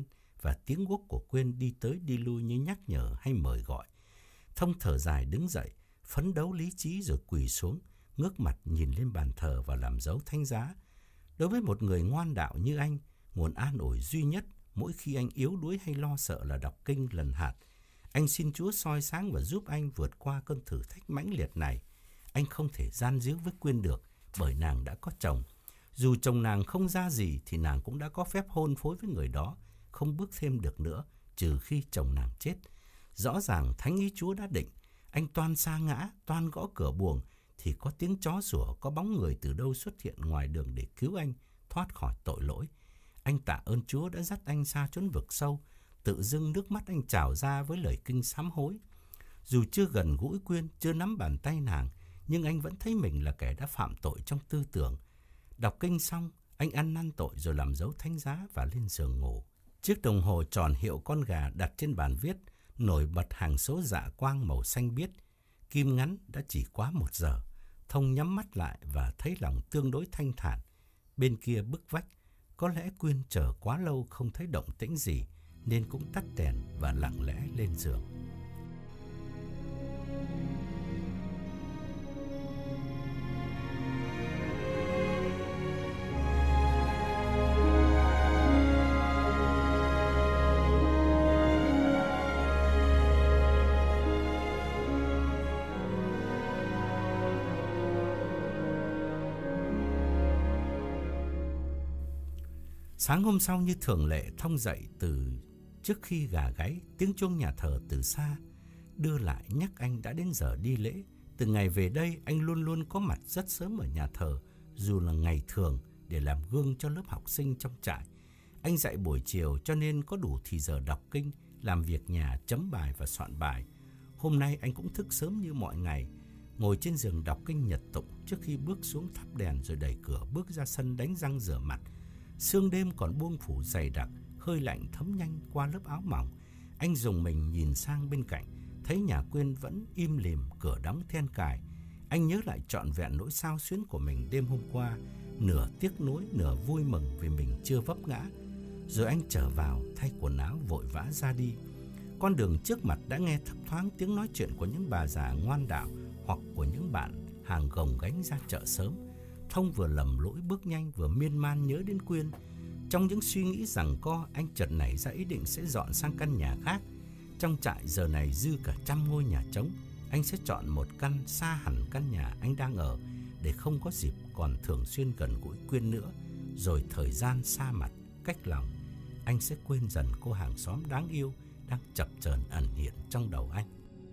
và tiếng guốc của Quyên đi tới đi lui như nhắc nhở hay mời gọi. Thông thở dài đứng dậy, phấn đấu lý trí rồi quỳ xuống, ngước mặt nhìn lên bàn thờ và làm dấu thánh giá. Đối với một người ngoan đạo như anh, nguồn an ủi duy nhất mỗi khi anh yếu đuối hay lo sợ là đọc kinh lần hạt. Anh xin Chúa soi sáng và giúp anh vượt qua cơn thử thách mãnh liệt này. Anh không thể gian díu với Quyên được, bởi nàng đã có chồng. Dù chồng nàng không ra gì thì nàng cũng đã có phép hôn phối với người đó, không bước thêm được nữa, trừ khi chồng nàng chết. Rõ ràng thánh ý Chúa đã định, anh toan sa ngã, toan gõ cửa buồng, thì có tiếng chó sủa, có bóng người từ đâu xuất hiện ngoài đường để cứu anh thoát khỏi tội lỗi. Anh tạ ơn Chúa đã dắt anh xa chốn vực sâu. Tự dưng nước mắt anh trào ra với lời kinh sám hối. Dù chưa gần gũi Quyên, chưa nắm bàn tay nàng, nhưng anh vẫn thấy mình là kẻ đã phạm tội trong tư tưởng. Đọc kinh xong, anh ăn năn tội rồi làm dấu thánh giá và lên giường ngủ. Chiếc đồng hồ tròn hiệu con gà đặt trên bàn viết nổi bật hàng số dạ quang màu xanh biếc. Kim ngắn đã chỉ quá một giờ. Thông nhắm mắt lại và thấy lòng tương đối thanh thản. Bên kia bức vách, có lẽ Quyên chờ quá lâu không thấy động tĩnh gì, nên cũng tắt đèn và lặng lẽ lên giường. Sáng hôm sau như thường lệ, Thông dậy từ trước khi gà gáy, tiếng chuông nhà thờ từ xa đưa lại nhắc anh đã đến giờ đi lễ. Từ ngày về đây, anh luôn luôn có mặt rất sớm ở nhà thờ, dù là ngày thường, để làm gương cho lớp học sinh trong trại. Anh dạy buổi chiều cho nên có đủ thì giờ đọc kinh, làm việc nhà, chấm bài và soạn bài. Hôm nay anh cũng thức sớm như mọi ngày, ngồi trên giường đọc kinh nhật tụng trước khi bước xuống thắp đèn rồi đẩy cửa bước ra sân đánh răng rửa mặt. Sương đêm còn buông phủ dày đặc, hơi lạnh thấm nhanh qua lớp áo mỏng. Anh dùng mình nhìn sang bên cạnh, thấy nhà Quyên vẫn im lìm, cửa đóng then cài. Anh nhớ lại trọn vẹn nỗi xao xuyến của mình đêm hôm qua, nửa tiếc nuối, nửa vui mừng vì mình chưa vấp ngã. Rồi anh trở vào, thay quần áo vội vã ra đi. Con đường trước mặt đã nghe thấp thoáng tiếng nói chuyện của những bà già ngoan đạo hoặc của những bạn hàng gồng gánh ra chợ sớm. Thông vừa lầm lỗi bước nhanh vừa miên man nhớ đến Quyên. Trong những suy nghĩ giằng co, anh chợt nảy ra ý định sẽ dọn sang căn nhà khác. Trong trại giờ này dư cả trăm ngôi nhà trống, anh sẽ chọn một căn xa hẳn căn nhà anh đang ở, để không có dịp còn thường xuyên gần gũi Quyên nữa. Rồi thời gian xa mặt, cách lòng, anh sẽ quên dần cô hàng xóm đáng yêu đang chập chờn ẩn hiện trong đầu anh.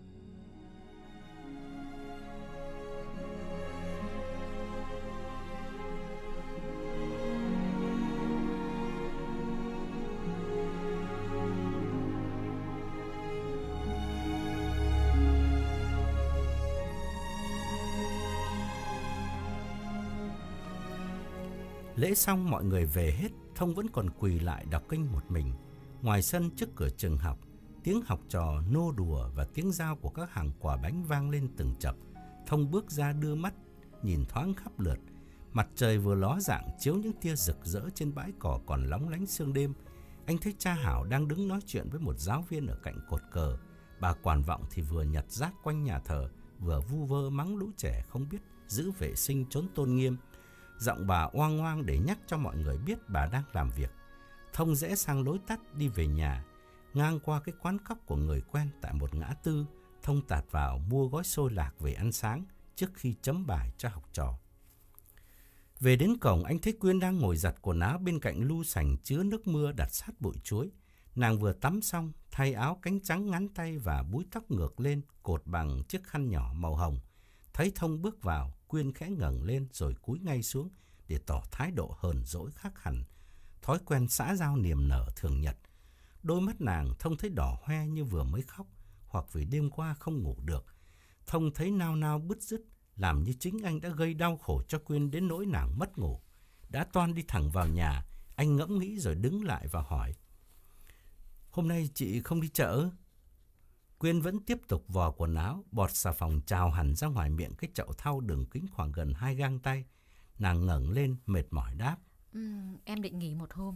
Lễ xong mọi người về hết, Thông vẫn còn quỳ lại đọc kinh một mình. Ngoài sân trước cửa trường học, tiếng học trò nô đùa và tiếng rao của các hàng quả bánh vang lên từng chập. Thông bước ra đưa mắt, nhìn thoáng khắp lượt. Mặt trời vừa ló dạng chiếu những tia rực rỡ trên bãi cỏ còn lóng lánh sương đêm. Anh thấy cha Hảo đang đứng nói chuyện với một giáo viên ở cạnh cột cờ. Bà quản vọng thì vừa nhặt rác quanh nhà thờ, vừa vu vơ mắng lũ trẻ không biết giữ vệ sinh trốn tôn nghiêm. Giọng bà oang oang để nhắc cho mọi người biết bà đang làm việc. Thông rẽ sang lối tắt đi về nhà. Ngang qua cái quán cóc của người quen tại một ngã tư, Thông tạt vào mua gói xôi lạc về ăn sáng trước khi chấm bài cho học trò. Về đến cổng, anh thấy Quyên đang ngồi giặt quần áo bên cạnh lu sành chứa nước mưa đặt sát bụi chuối. Nàng vừa tắm xong, thay áo cánh trắng ngắn tay và búi tóc ngược lên, cột bằng chiếc khăn nhỏ màu hồng. Thấy Thông bước vào, Quyên khẽ ngẩng lên rồi cúi ngay xuống để tỏ thái độ hờn dỗi khác hẳn, thói quen xã giao niềm nở thường nhật. Đôi mắt nàng Thông thấy đỏ hoe như vừa mới khóc, hoặc vì đêm qua không ngủ được. Thông thấy nao nao bứt rứt, làm như chính anh đã gây đau khổ cho Quyên đến nỗi nàng mất ngủ. Đã toan đi thẳng vào nhà, anh ngẫm nghĩ rồi đứng lại và hỏi: "Hôm nay chị không đi chợ?" Quyên vẫn tiếp tục vò quần áo, bọt xà phòng trào hẳn ra ngoài miệng cái chậu thau đường kính khoảng gần hai gang tay. Nàng ngẩng lên mệt mỏi đáp: ừ, Em định nghỉ một hôm.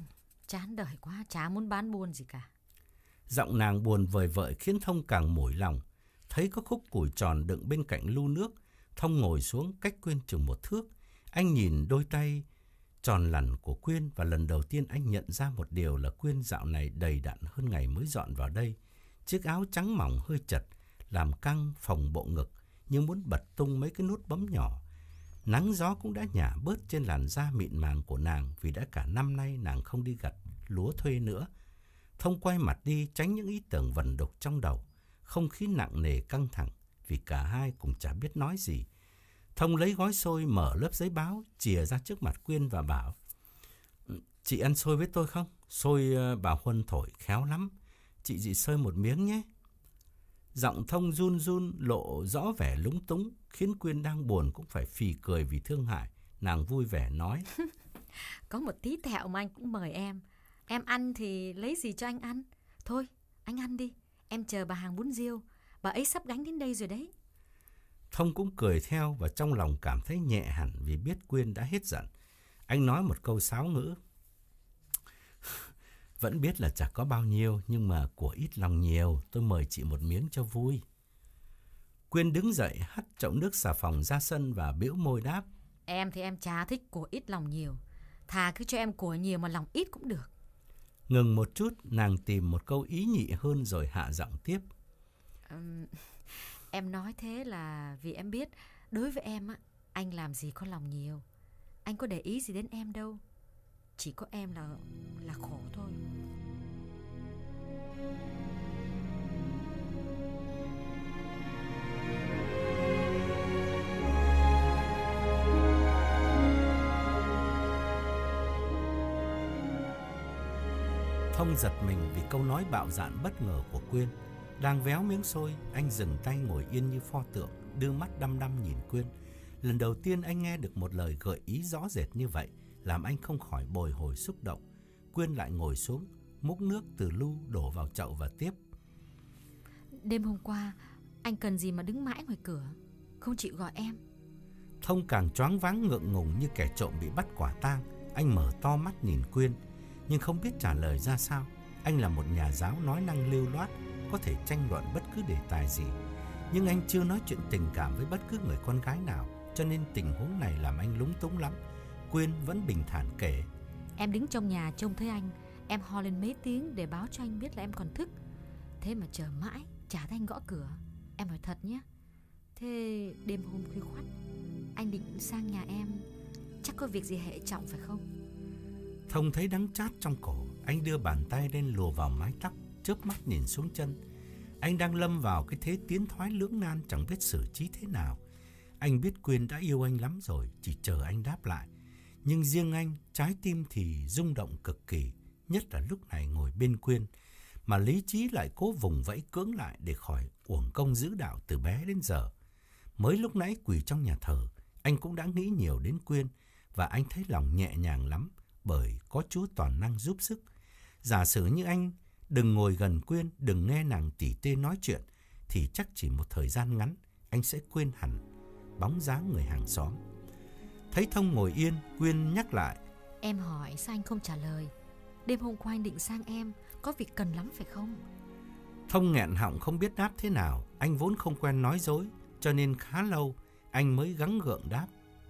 Chán đời quá, chả muốn bán buôn gì cả. Giọng nàng buồn vời vợi khiến Thông càng mỏi lòng. Thấy có khúc củi tròn đựng bên cạnh lu nước, Thông ngồi xuống cách Quyên chừng một thước. Anh nhìn đôi tay tròn lẳn của Quyên và lần đầu tiên anh nhận ra một điều là Quyên dạo này đầy đặn hơn ngày mới dọn vào đây. Chiếc áo trắng mỏng hơi chật, làm căng phồng bộ ngực như muốn bật tung mấy cái nút bấm nhỏ. Nắng gió cũng đã nhả bớt trên làn da mịn màng của nàng vì đã cả năm nay nàng không đi gặt lúa thuê nữa. Thông quay mặt đi tránh những ý tưởng vẩn đục trong đầu. Không khí nặng nề căng thẳng vì cả hai cũng chả biết nói gì. Thông lấy gói xôi mở lớp giấy báo chìa ra trước mặt Quyên và bảo: "Chị ăn xôi với tôi không? Xôi bà Huân thổi khéo lắm. Chị dị xơi một miếng nhé." Giọng Thông run run lộ rõ vẻ lúng túng, khiến Quyên đang buồn cũng phải phì cười vì thương hại. Nàng vui vẻ nói: "Có một tí tẹo mà anh cũng mời em. Em ăn thì lấy gì cho anh ăn? Thôi, anh ăn đi. Em chờ bà hàng bún riêu. Bà ấy sắp gánh đến đây rồi đấy." Thông cũng cười theo và trong lòng cảm thấy nhẹ hẳn vì biết Quyên đã hết giận. Anh nói một câu sáo ngữ: "Vẫn biết là chả có bao nhiêu, nhưng mà của ít lòng nhiều, tôi mời chị một miếng cho vui." Quyên đứng dậy hắt chậu nước xà phòng ra sân và bĩu môi đáp: "Em thì em chả thích của ít lòng nhiều. Thà cứ cho em của nhiều mà lòng ít cũng được." Ngừng một chút, nàng tìm một câu ý nhị hơn rồi hạ giọng tiếp: um, Em nói thế là vì em biết đối với em á, anh làm gì có lòng nhiều. Anh có để ý gì đến em đâu. Chỉ có em là là khổ thôi." Thông giật mình vì câu nói bạo dạn bất ngờ của Quyên. Đang véo miếng xôi, anh dừng tay ngồi yên như pho tượng, đưa mắt đăm đăm nhìn Quyên. Lần đầu tiên anh nghe được một lời gợi ý rõ rệt như vậy, làm anh không khỏi bồi hồi xúc động. Quyên lại ngồi xuống, múc nước từ lu đổ vào chậu và tiếp: "Đêm hôm qua, anh cần gì mà đứng mãi ngoài cửa, không chịu gọi em?" Thông càng choáng váng ngượng ngùng như kẻ trộm bị bắt quả tang. Anh mở to mắt nhìn Quyên, nhưng không biết trả lời ra sao. Anh là một nhà giáo nói năng lưu loát, có thể tranh luận bất cứ đề tài gì. Nhưng anh chưa nói chuyện tình cảm với bất cứ người con gái nào, cho nên tình huống này làm anh lúng túng lắm. Quyên vẫn bình thản kể: "Em đứng trong nhà trông thấy anh, em ho lên mấy tiếng để báo cho anh biết là em còn thức. Thế mà chờ mãi, chả thấy anh gõ cửa. Em hỏi thật nhé. Thế đêm hôm khuya khoắt, anh định sang nhà em, chắc có việc gì hệ trọng phải không?" Thông thấy đắng chát trong cổ. Anh đưa bàn tay lên lùa vào mái tóc, chớp mắt nhìn xuống chân. Anh đang lâm vào cái thế tiến thoái lưỡng nan, chẳng biết xử trí thế nào. Anh biết Quyên đã yêu anh lắm rồi, chỉ chờ anh đáp lại. Nhưng riêng anh, trái tim thì rung động cực kỳ, nhất là lúc này ngồi bên Quyên, mà lý trí lại cố vùng vẫy cưỡng lại để khỏi uổng công giữ đạo từ bé đến giờ. Mới lúc nãy quỳ trong nhà thờ, anh cũng đã nghĩ nhiều đến Quyên, và anh thấy lòng nhẹ nhàng lắm, bởi có Chúa toàn năng giúp sức. Giả sử như anh đừng ngồi gần Quyên, đừng nghe nàng tỉ tê nói chuyện, thì chắc chỉ một thời gian ngắn, anh sẽ quên hẳn bóng dáng người hàng xóm. Thấy Thông ngồi yên, Quyên nhắc lại: "Em hỏi sao anh không trả lời? Đêm hôm qua anh định sang em, có việc cần lắm phải không?" Thông nghẹn họng không biết đáp thế nào. Anh vốn không quen nói dối, cho nên khá lâu anh mới gắng gượng đáp: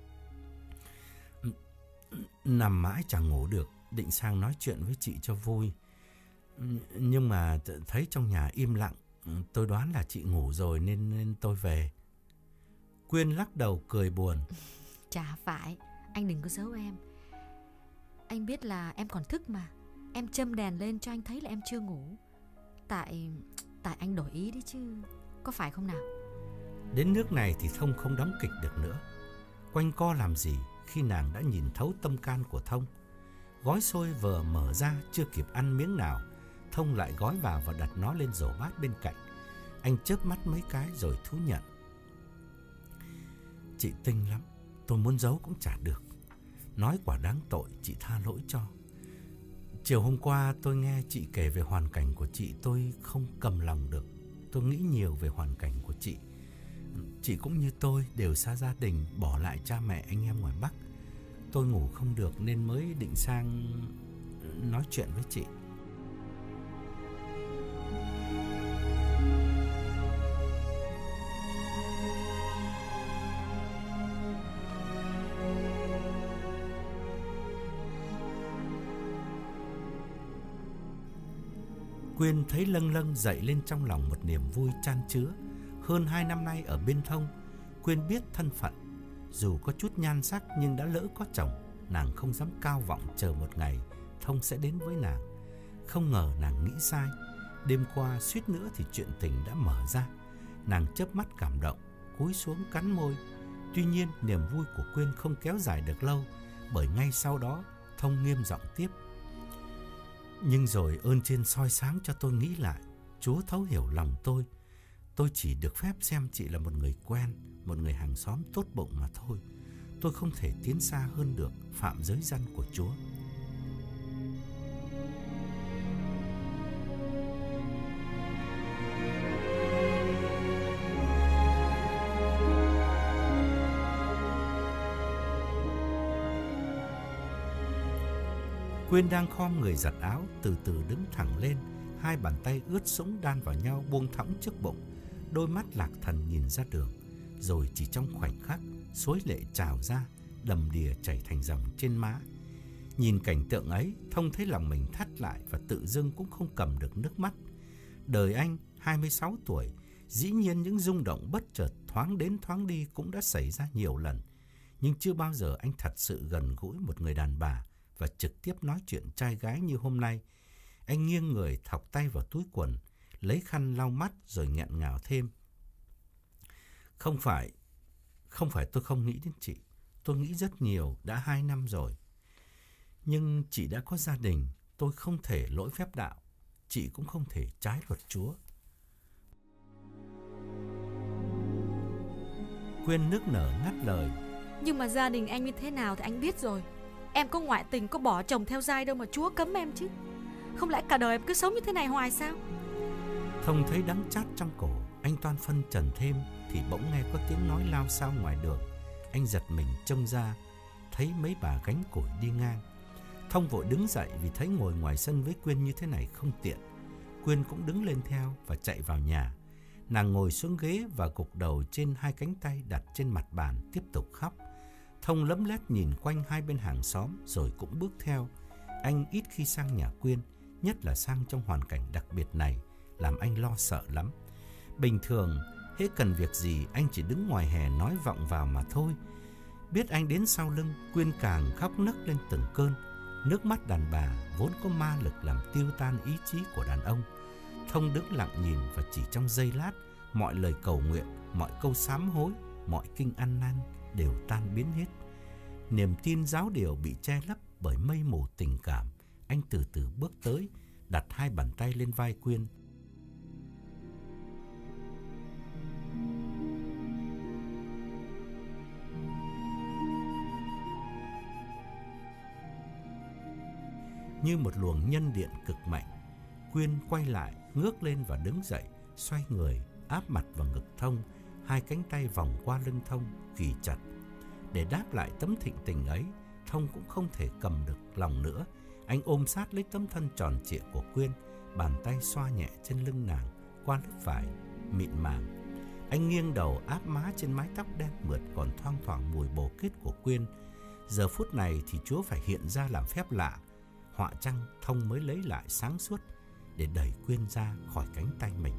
"Nằm mãi chẳng ngủ được, định sang nói chuyện với chị cho vui. Nhưng mà thấy trong nhà im lặng, tôi đoán là chị ngủ rồi nên, nên tôi về." Quyên lắc đầu cười buồn: "Chả phải, anh đừng có giấu em. Anh biết là em còn thức mà. Em châm đèn lên cho anh thấy là em chưa ngủ. Tại tại anh đổi ý đấy chứ, có phải không nào?" Đến nước này thì Thông không đóng kịch được nữa. Quanh co làm gì khi nàng đã nhìn thấu tâm can của Thông. Gói xôi vừa mở ra chưa kịp ăn miếng nào, Thông lại gói vào và đặt nó lên rổ bát bên cạnh. Anh chớp mắt mấy cái rồi thú nhận: "Chị tinh lắm, tôi muốn giấu cũng chả được. Nói quả đáng tội, chị tha lỗi cho. Chiều hôm qua tôi nghe chị kể về hoàn cảnh của chị, tôi không cầm lòng được. Tôi nghĩ nhiều về hoàn cảnh của chị. Chị cũng như tôi đều xa gia đình, bỏ lại cha mẹ anh em ngoài Bắc. Tôi ngủ không được nên mới định sang nói chuyện với chị. Quyên thấy lâng lâng dậy lên trong lòng một niềm vui chan chứa. Hơn hai năm nay ở bên Thông, Quyên biết thân phận. Dù có chút nhan sắc nhưng đã lỡ có chồng, nàng không dám cao vọng chờ một ngày Thông sẽ đến với nàng. Không ngờ nàng nghĩ sai. Đêm qua suýt nữa thì chuyện tình đã mở ra. Nàng chớp mắt cảm động, cúi xuống cắn môi. Tuy nhiên niềm vui của Quyên không kéo dài được lâu, bởi ngay sau đó Thông nghiêm giọng tiếp: Nhưng rồi ơn trên soi sáng cho tôi nghĩ lại. Chúa thấu hiểu lòng tôi. Tôi chỉ được phép xem chị là một người quen, một người hàng xóm tốt bụng mà thôi. Tôi không thể tiến xa hơn được, phạm giới răn của Chúa. Quyên đang khom người giặt áo, từ từ đứng thẳng lên, hai bàn tay ướt sũng đan vào nhau buông thõng trước bụng, đôi mắt lạc thần nhìn ra đường. Rồi chỉ trong khoảnh khắc, xối lệ trào ra, đầm đìa chảy thành dòng trên má. Nhìn cảnh tượng ấy, Thông thấy lòng mình thắt lại và tự dưng cũng không cầm được nước mắt. Đời anh hai mươi sáu tuổi, dĩ nhiên những rung động bất chợt thoáng đến thoáng đi cũng đã xảy ra nhiều lần, nhưng chưa bao giờ anh thật sự gần gũi một người đàn bà và trực tiếp nói chuyện trai gái như hôm nay. Anh nghiêng người thọc tay vào túi quần, lấy khăn lau mắt rồi nghẹn ngào thêm: Không phải, không phải tôi không nghĩ đến chị. Tôi nghĩ rất nhiều, đã hai năm rồi. Nhưng chị đã có gia đình, tôi không thể lỗi phép đạo. Chị cũng không thể trái luật Chúa. Quyên nức nở ngắt lời: Nhưng mà gia đình anh như thế nào thì anh biết rồi. Em có ngoại tình, có bỏ chồng theo giai đâu mà Chúa cấm em chứ. Không lẽ cả đời em cứ sống như thế này hoài sao? Thông thấy đắng chát trong cổ. Anh toan phân trần thêm thì bỗng nghe có tiếng nói lao xao ngoài đường. Anh giật mình trông ra, thấy mấy bà gánh củi đi ngang. Thông vội đứng dậy vì thấy ngồi ngoài sân với Quyên như thế này không tiện. Quyên cũng đứng lên theo và chạy vào nhà. Nàng ngồi xuống ghế và gục đầu trên hai cánh tay đặt trên mặt bàn tiếp tục khóc. Thông lấm lét nhìn quanh hai bên hàng xóm rồi cũng bước theo. Anh ít khi sang nhà Quyên, nhất là sang trong hoàn cảnh đặc biệt này, làm anh lo sợ lắm. Bình thường, hễ cần việc gì anh chỉ đứng ngoài hè nói vọng vào mà thôi. Biết anh đến sau lưng, Quyên càng khóc nấc lên từng cơn. Nước mắt đàn bà vốn có ma lực làm tiêu tan ý chí của đàn ông. Thông đứng lặng nhìn và chỉ trong giây lát, mọi lời cầu nguyện, mọi câu sám hối, mọi kinh ăn năn đều tan biến hết. Niềm tin giáo điều bị che lấp bởi mây mù tình cảm. Anh từ từ bước tới, đặt hai bàn tay lên vai Quyên. Như một luồng nhân điện cực mạnh, Quyên quay lại, ngước lên và đứng dậy, xoay người, áp mặt vào ngực Thông, hai cánh tay vòng qua lưng Thông, ghì chặt. Để đáp lại tấm thịnh tình ấy, Thông cũng không thể cầm được lòng nữa. Anh ôm sát lấy tấm thân tròn trịa của Quyên, bàn tay xoa nhẹ trên lưng nàng qua lớp vải mịn màng. Anh nghiêng đầu áp má trên mái tóc đen mượt còn thoang thoảng mùi bồ kết của Quyên. Giờ phút này thì Chúa phải hiện ra làm phép lạ. Họa chăng Thông mới lấy lại sáng suốt để đẩy Quyên ra khỏi cánh tay mình.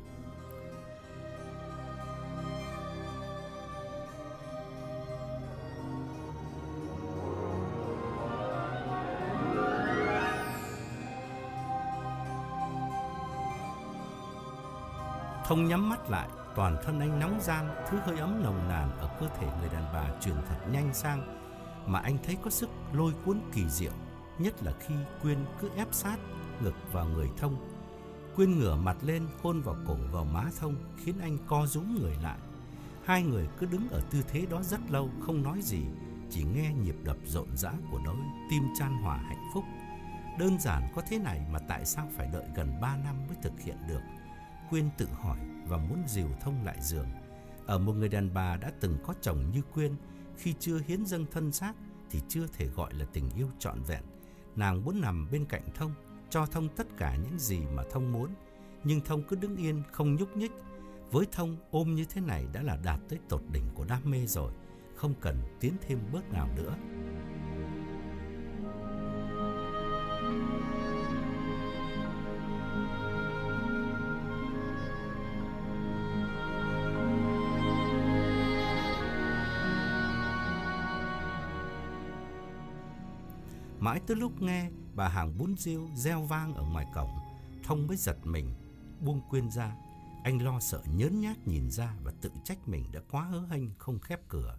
Thông nhắm mắt lại, toàn thân anh nóng gian, thứ hơi ấm nồng nàn ở cơ thể người đàn bà truyền thật nhanh sang, mà anh thấy có sức lôi cuốn kỳ diệu, nhất là khi Quyên cứ ép sát ngực vào người Thông. Quyên ngửa mặt lên hôn vào cổ vào má Thông, khiến anh co rúm người lại. Hai người cứ đứng ở tư thế đó rất lâu, không nói gì, chỉ nghe nhịp đập rộn rã của đôi tim chan hòa hạnh phúc. Đơn giản có thế này mà tại sao phải đợi gần ba năm mới thực hiện được? Quyên tự hỏi và muốn dìu Thông lại giường. Ở một người đàn bà đã từng có chồng như Quyên, khi chưa hiến dâng thân xác thì chưa thể gọi là tình yêu trọn vẹn. Nàng muốn nằm bên cạnh Thông, cho Thông tất cả những gì mà Thông muốn, nhưng Thông cứ đứng yên không nhúc nhích. Với Thông, ôm như thế này đã là đạt tới tột đỉnh của đam mê rồi, không cần tiến thêm bước nào nữa. Mãi tới lúc nghe bà hàng bún riêu reo vang ở ngoài cổng, Thông mới giật mình, buông Quyên ra. Anh lo sợ nhớn nhác nhìn ra và tự trách mình đã quá hớ hênh không khép cửa.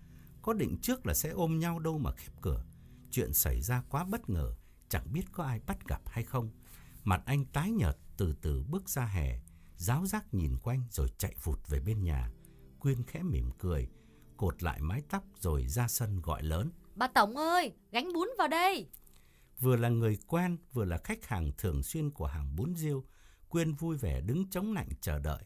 Có định trước là sẽ ôm nhau đâu mà khép cửa. Chuyện xảy ra quá bất ngờ, chẳng biết có ai bắt gặp hay không. Mặt anh tái nhợt, từ từ bước ra hè, ráo rác nhìn quanh rồi chạy vụt về bên nhà. Quyên khẽ mỉm cười, cột lại mái tóc rồi ra sân gọi lớn: Bà Tổng ơi, gánh bún vào đây. Vừa là người quen, vừa là khách hàng thường xuyên của hàng bún riêu, Quyên vui vẻ đứng chống nạnh chờ đợi.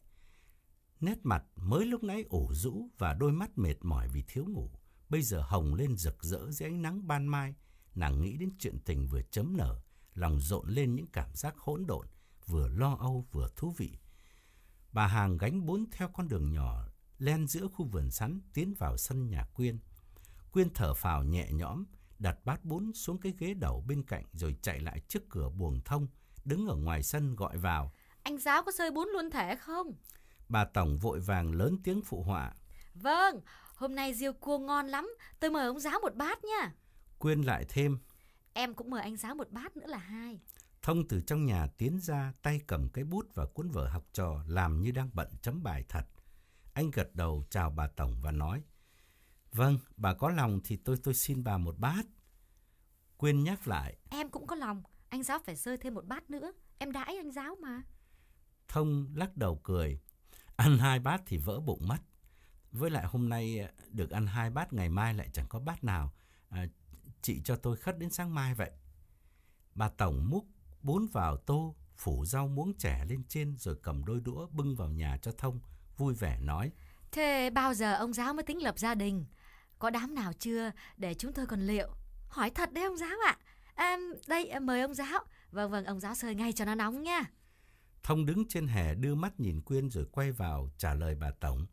Nét mặt mới lúc nãy ủ rũ và đôi mắt mệt mỏi vì thiếu ngủ, bây giờ hồng lên rực rỡ dưới ánh nắng ban mai. Nàng nghĩ đến chuyện tình vừa chớm nở, lòng rộn lên những cảm giác hỗn độn, vừa lo âu vừa thú vị. Bà hàng gánh bún theo con đường nhỏ len giữa khu vườn sắn tiến vào sân nhà Quyên. Quyên thở phào nhẹ nhõm, đặt bát bún xuống cái ghế đầu bên cạnh rồi chạy lại trước cửa buồng Thông, đứng ở ngoài sân gọi vào: Anh Giáo có xơi bún luôn thể không? Bà Tổng vội vàng lớn tiếng phụ họa: Vâng, hôm nay riêu cua ngon lắm, tôi mời ông Giáo một bát nha. Quyên lại thêm: Em cũng mời anh Giáo một bát nữa là hai. Thông từ trong nhà tiến ra, tay cầm cái bút và cuốn vở học trò, làm như đang bận chấm bài thật. Anh gật đầu chào bà Tổng và nói: Vâng, bà có lòng thì tôi tôi xin bà một bát. Quyên nhắc lại: Em cũng có lòng, anh Giáo phải xơi thêm một bát nữa, em đãi anh Giáo mà. Thông lắc đầu cười: Ăn hai bát thì vỡ bụng mất. Với lại hôm nay được ăn hai bát, ngày mai lại chẳng có bát nào. À, chị cho tôi khất đến sáng mai vậy. Bà Tổng múc bún vào tô, phủ rau muống trẻ lên trên rồi cầm đôi đũa bưng vào nhà cho Thông, vui vẻ nói: Thế bao giờ ông Giáo mới tính lập gia đình? Có đám nào chưa để chúng tôi còn liệu? Hỏi thật đấy ông Giáo ạ. À, đây mời ông Giáo. Vâng vâng, ông Giáo xơi ngay cho nó nóng nha. Thông đứng trên hè đưa mắt nhìn Quyên rồi quay vào trả lời bà Tổng: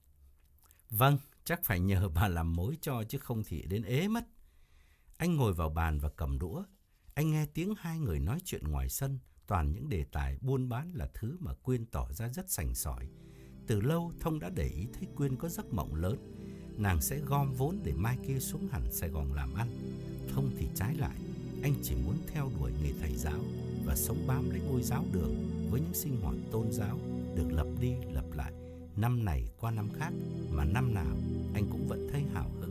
Vâng, chắc phải nhờ bà làm mối cho chứ không thì đến ế mất. Anh ngồi vào bàn và cầm đũa. Anh nghe tiếng hai người nói chuyện ngoài sân, toàn những đề tài buôn bán là thứ mà Quyên tỏ ra rất sành sỏi. Từ lâu Thông đã để ý thấy Quyên có giấc mộng lớn, nàng sẽ gom vốn để mai kia xuống hẳn Sài Gòn làm ăn. Thông thì trái lại, anh chỉ muốn theo đuổi nghề thầy giáo và sống bám lấy ngôi giáo đường với những sinh hoạt tôn giáo được lặp đi lặp lại năm này qua năm khác, mà năm nào anh cũng vẫn thấy hào hứng.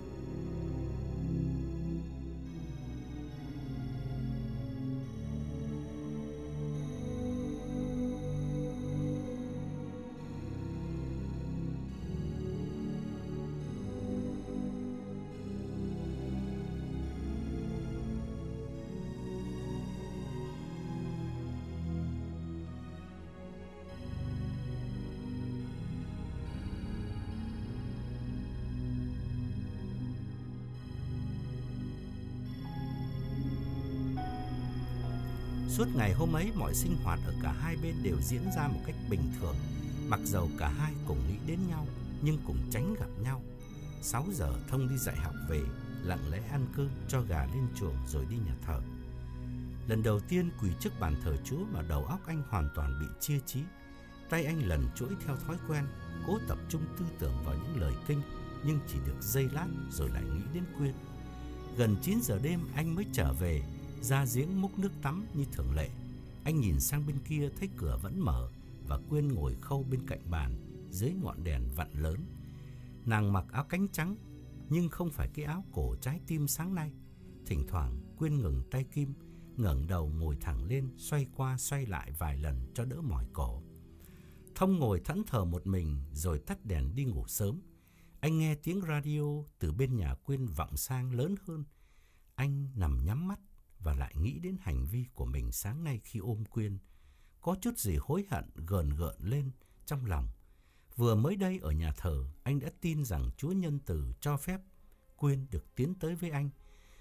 Suốt ngày hôm ấy, mọi sinh hoạt ở cả hai bên đều diễn ra một cách bình thường, mặc dầu cả hai cùng nghĩ đến nhau nhưng cùng tránh gặp nhau. Sáu giờ Thông đi dạy học về, lặng lẽ ăn cơm, cho gà lên chuồng rồi đi nhà thờ. Lần đầu tiên quỳ trước bàn thờ Chúa mà đầu óc anh hoàn toàn bị chia trí. Tay anh lần chuỗi theo thói quen, cố tập trung tư tưởng vào những lời kinh, nhưng chỉ được giây lát rồi lại nghĩ đến Quyên. Gần chín giờ đêm anh mới trở về, ra giếng múc nước tắm như thường lệ. Anh nhìn sang bên kia thấy cửa vẫn mở và Quyên ngồi khâu bên cạnh bàn dưới ngọn đèn vặn lớn. Nàng mặc áo cánh trắng nhưng không phải cái áo cổ trái tim sáng nay. Thỉnh thoảng Quyên ngừng tay kim, ngẩng đầu ngồi thẳng lên, xoay qua xoay lại vài lần cho đỡ mỏi cổ. Thông ngồi thẫn thờ một mình rồi tắt đèn đi ngủ sớm. Anh nghe tiếng radio từ bên nhà Quyên vọng sang lớn hơn. Anh nằm nhắm mắt và lại nghĩ đến hành vi của mình sáng nay khi ôm Quyên. Có chút gì hối hận gờn gợn lên trong lòng. Vừa mới đây ở nhà thờ, anh đã tin rằng Chúa nhân từ cho phép Quyên được tiến tới với anh.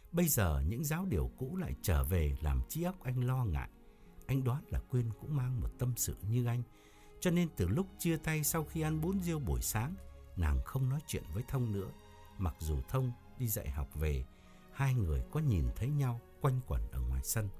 Bây giờ những giáo điều cũ lại trở về làm trí óc anh lo ngại. Anh đoán là Quyên cũng mang một tâm sự như anh. Cho nên từ lúc chia tay sau khi ăn bún riêu buổi sáng, nàng không nói chuyện với Thông nữa. Mặc dù Thông đi dạy học về, hai người có nhìn thấy nhau quanh quẩn ở ngoài sân.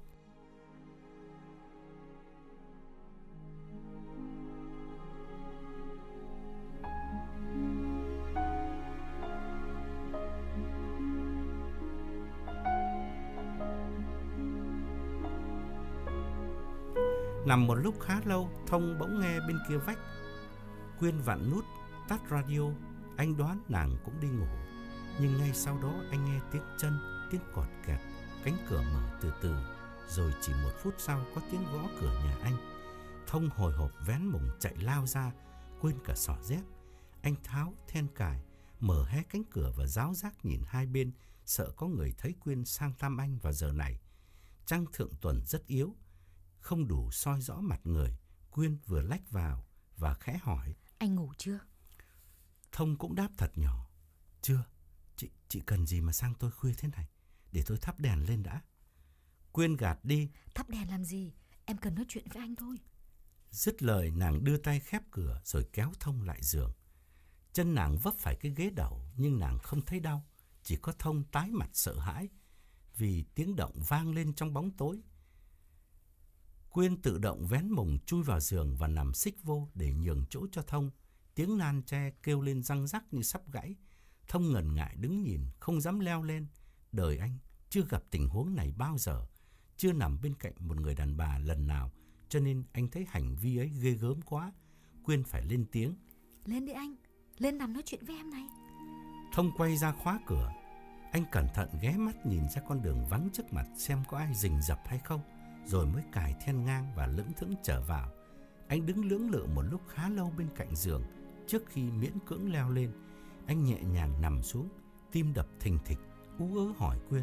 Nằm một lúc khá lâu, Thông bỗng nghe bên kia vách. Quyên vặn nút tắt radio. Anh đoán nàng cũng đi ngủ. Nhưng ngay sau đó anh nghe tiếng chân, tiếng cọt kẹt. Cánh cửa mở từ từ. Rồi chỉ một phút sau có tiếng gõ cửa nhà anh. Thông hồi hộp vén mùng chạy lao ra, quên cả xỏ dép. Anh tháo then cài, mở hé cánh cửa và ráo rác nhìn hai bên, sợ có người thấy Quyên sang thăm anh vào giờ này. Trăng thượng tuần rất yếu, không đủ soi rõ mặt người. Quyên vừa lách vào và khẽ hỏi: Anh ngủ chưa? Thông cũng đáp thật nhỏ: Chưa, chị, chị cần gì mà sang tôi khuya thế này? Để tôi thắp đèn lên đã. Quyên gạt đi: Thắp đèn làm gì? Em cần nói chuyện với anh thôi. Dứt lời, nàng đưa tay khép cửa rồi kéo Thông lại giường. Chân nàng vấp phải cái ghế đầu nhưng nàng không thấy đau. Chỉ có Thông tái mặt sợ hãi vì tiếng động vang lên trong bóng tối. Quyên tự động vén mùng chui vào giường và nằm xích vô để nhường chỗ cho Thông. Tiếng nan tre kêu lên răng rắc như sắp gãy. Thông ngần ngại đứng nhìn, không dám leo lên. Đời anh chưa gặp tình huống này bao giờ, chưa nằm bên cạnh một người đàn bà lần nào, cho nên anh thấy hành vi ấy ghê gớm quá. Quyên phải lên tiếng: Lên đi anh, lên nằm nói chuyện với em này. Thông quay ra khóa cửa. Anh cẩn thận ghé mắt nhìn ra con đường vắng trước mặt xem có ai rình rập hay không, rồi mới cài then ngang và lững thững trở vào. Anh đứng lưỡng lự một lúc khá lâu bên cạnh giường. Trước khi miễn cưỡng leo lên, anh nhẹ nhàng nằm xuống, tim đập thình thịch, ú ớ hỏi Quyên: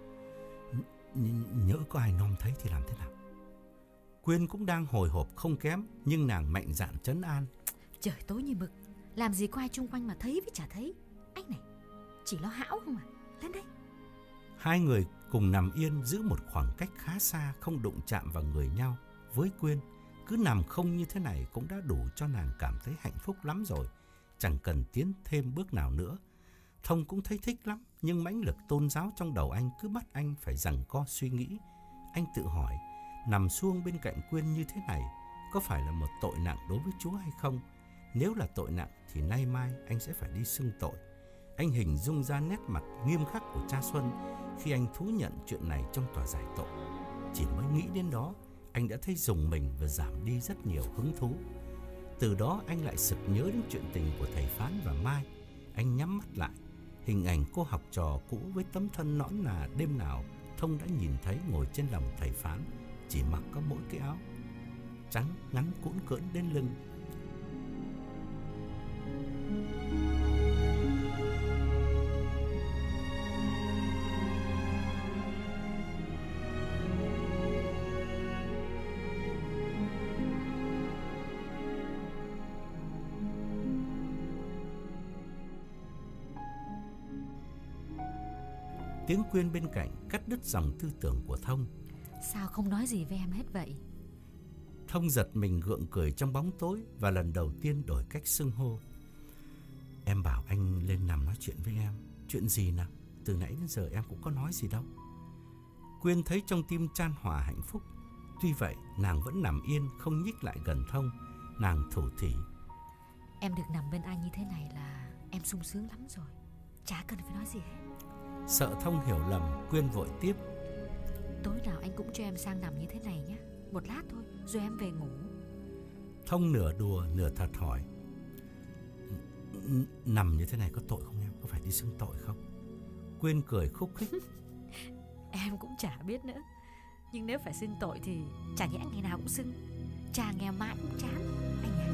Nhỡ có ai nom thấy thì làm thế nào? Quyên cũng đang hồi hộp không kém, nhưng nàng mạnh dạn trấn an: Trời tối như mực, làm gì có ai chung quanh mà thấy với chả thấy. Anh này, chỉ lo hão không à? Lên đây. Hai người cùng nằm yên giữ một khoảng cách khá xa, không đụng chạm vào người nhau. Với Quyên, cứ nằm không như thế này cũng đã đủ cho nàng cảm thấy hạnh phúc lắm rồi, chẳng cần tiến thêm bước nào nữa. Thông cũng thấy thích lắm, nhưng mãnh lực tôn giáo trong đầu anh cứ bắt anh phải giằng co suy nghĩ. Anh tự hỏi, nằm suông bên cạnh Quyên như thế này có phải là một tội nặng đối với Chúa hay không? Nếu là tội nặng thì nay mai anh sẽ phải đi xưng tội. Anh hình dung ra nét mặt nghiêm khắc của cha Xuân khi anh thú nhận chuyện này trong tòa giải tội. Chỉ mới nghĩ đến đó, anh đã thấy rùng mình và giảm đi rất nhiều hứng thú. Từ đó anh lại sực nhớ đến chuyện tình của thầy Phán và Mai. Anh nhắm mắt lại, hình ảnh cô học trò cũ với tấm thân nõn nà đêm nào Thông đã nhìn thấy ngồi trên lòng thầy Phán, chỉ mặc có mỗi cái áo trắng ngắn cũn cỡn đến lưng. Tiếng Quyên bên cạnh cắt đứt dòng tư tưởng của Thông. Sao không nói gì với em hết vậy? Thông giật mình gượng cười trong bóng tối và lần đầu tiên đổi cách xưng hô. Em bảo anh lên nằm nói chuyện với em. Chuyện gì nào? Từ nãy đến giờ em cũng có nói gì đâu. Quyên thấy trong tim chan hòa hạnh phúc. Tuy vậy nàng vẫn nằm yên, không nhích lại gần Thông. Nàng thủ thỉ: Em được nằm bên anh như thế này là em sung sướng lắm rồi, chả cần phải nói gì hết. Sợ Thông hiểu lầm, Quyên vội tiếp: Tối nào anh cũng cho em sang nằm như thế này nhé, một lát thôi rồi em về ngủ. Thông nửa đùa nửa thật hỏi: Nằm như thế này có tội không em? Có phải đi xưng tội không? Quyên cười khúc khích: Em cũng chả biết nữa, nhưng nếu phải xưng tội thì chả nhẽ ngày nào cũng xưng. Cha nghèo mãi cũng chán anh ạ.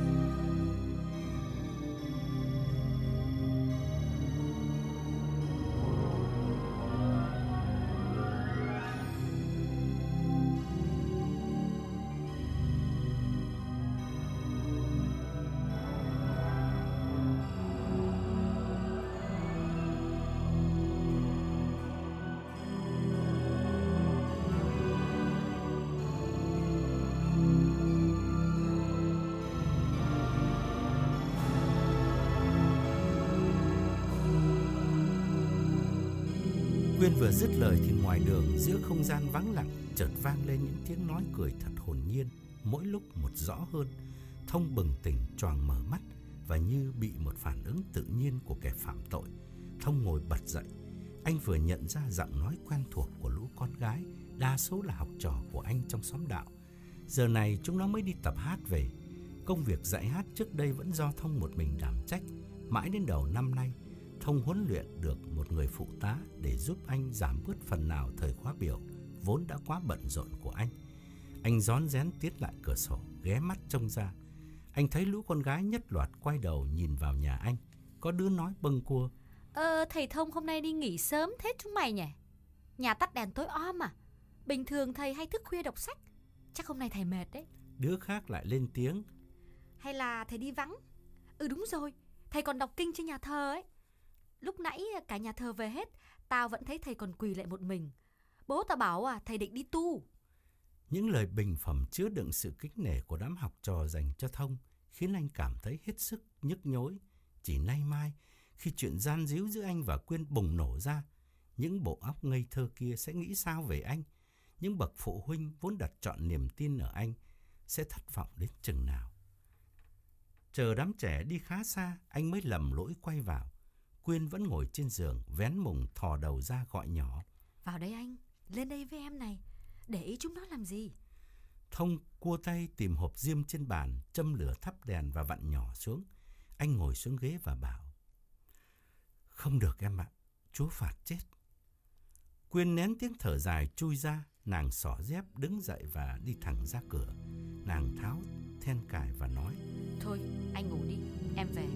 Quyên vừa dứt lời thì ngoài đường giữa không gian vắng lặng chợt vang lên những tiếng nói cười thật hồn nhiên, mỗi lúc một rõ hơn. Thông bừng tỉnh choàng mở mắt và như bị một phản ứng tự nhiên của kẻ phạm tội, Thông ngồi bật dậy. Anh vừa nhận ra giọng nói quen thuộc của lũ con gái, đa số là học trò của anh trong xóm đạo. Giờ này chúng nó mới đi tập hát về. Công việc dạy hát trước đây vẫn do Thông một mình đảm trách. Mãi đến đầu năm nay, Thông huấn luyện được một người phụ tá để giúp anh giảm bớt phần nào thời khóa biểu vốn đã quá bận rộn của anh. Anh rón rén tiến lại cửa sổ, ghé mắt trông ra. Anh thấy lũ con gái nhất loạt quay đầu nhìn vào nhà anh. Có đứa nói bâng quơ: Ờ, thầy Thông hôm nay đi nghỉ sớm thế chúng mày nhỉ? Nhà tắt đèn tối om à? Bình thường thầy hay thức khuya đọc sách. Chắc hôm nay thầy mệt đấy. Đứa khác lại lên tiếng: Hay là thầy đi vắng? Ừ đúng rồi, thầy còn đọc kinh trên nhà thờ ấy. Lúc nãy cả nhà thờ về hết, tao vẫn thấy thầy còn quỳ lại một mình. Bố tao bảo à, thầy định đi tu. Những lời bình phẩm chứa đựng sự kính nể của đám học trò dành cho Thông khiến anh cảm thấy hết sức nhức nhối. Chỉ nay mai, khi chuyện gian díu giữa anh và Quyên bùng nổ ra, những bộ óc ngây thơ kia sẽ nghĩ sao về anh? Những bậc phụ huynh vốn đặt trọn niềm tin ở anh sẽ thất vọng đến chừng nào? Chờ đám trẻ đi khá xa, anh mới lầm lỗi quay vào. Quyên vẫn ngồi trên giường, vén mùng thò đầu ra gọi nhỏ: Vào đây anh, lên đây với em này. Để ý chúng nó làm gì? Thông cua tay tìm hộp diêm trên bàn, châm lửa thắp đèn và vặn nhỏ xuống. Anh ngồi xuống ghế và bảo: Không được em ạ, Chúa phạt chết. Quyên nén tiếng thở dài chui ra. Nàng xỏ dép đứng dậy và đi thẳng ra cửa. Nàng tháo then cài và nói: Thôi anh ngủ đi, em về.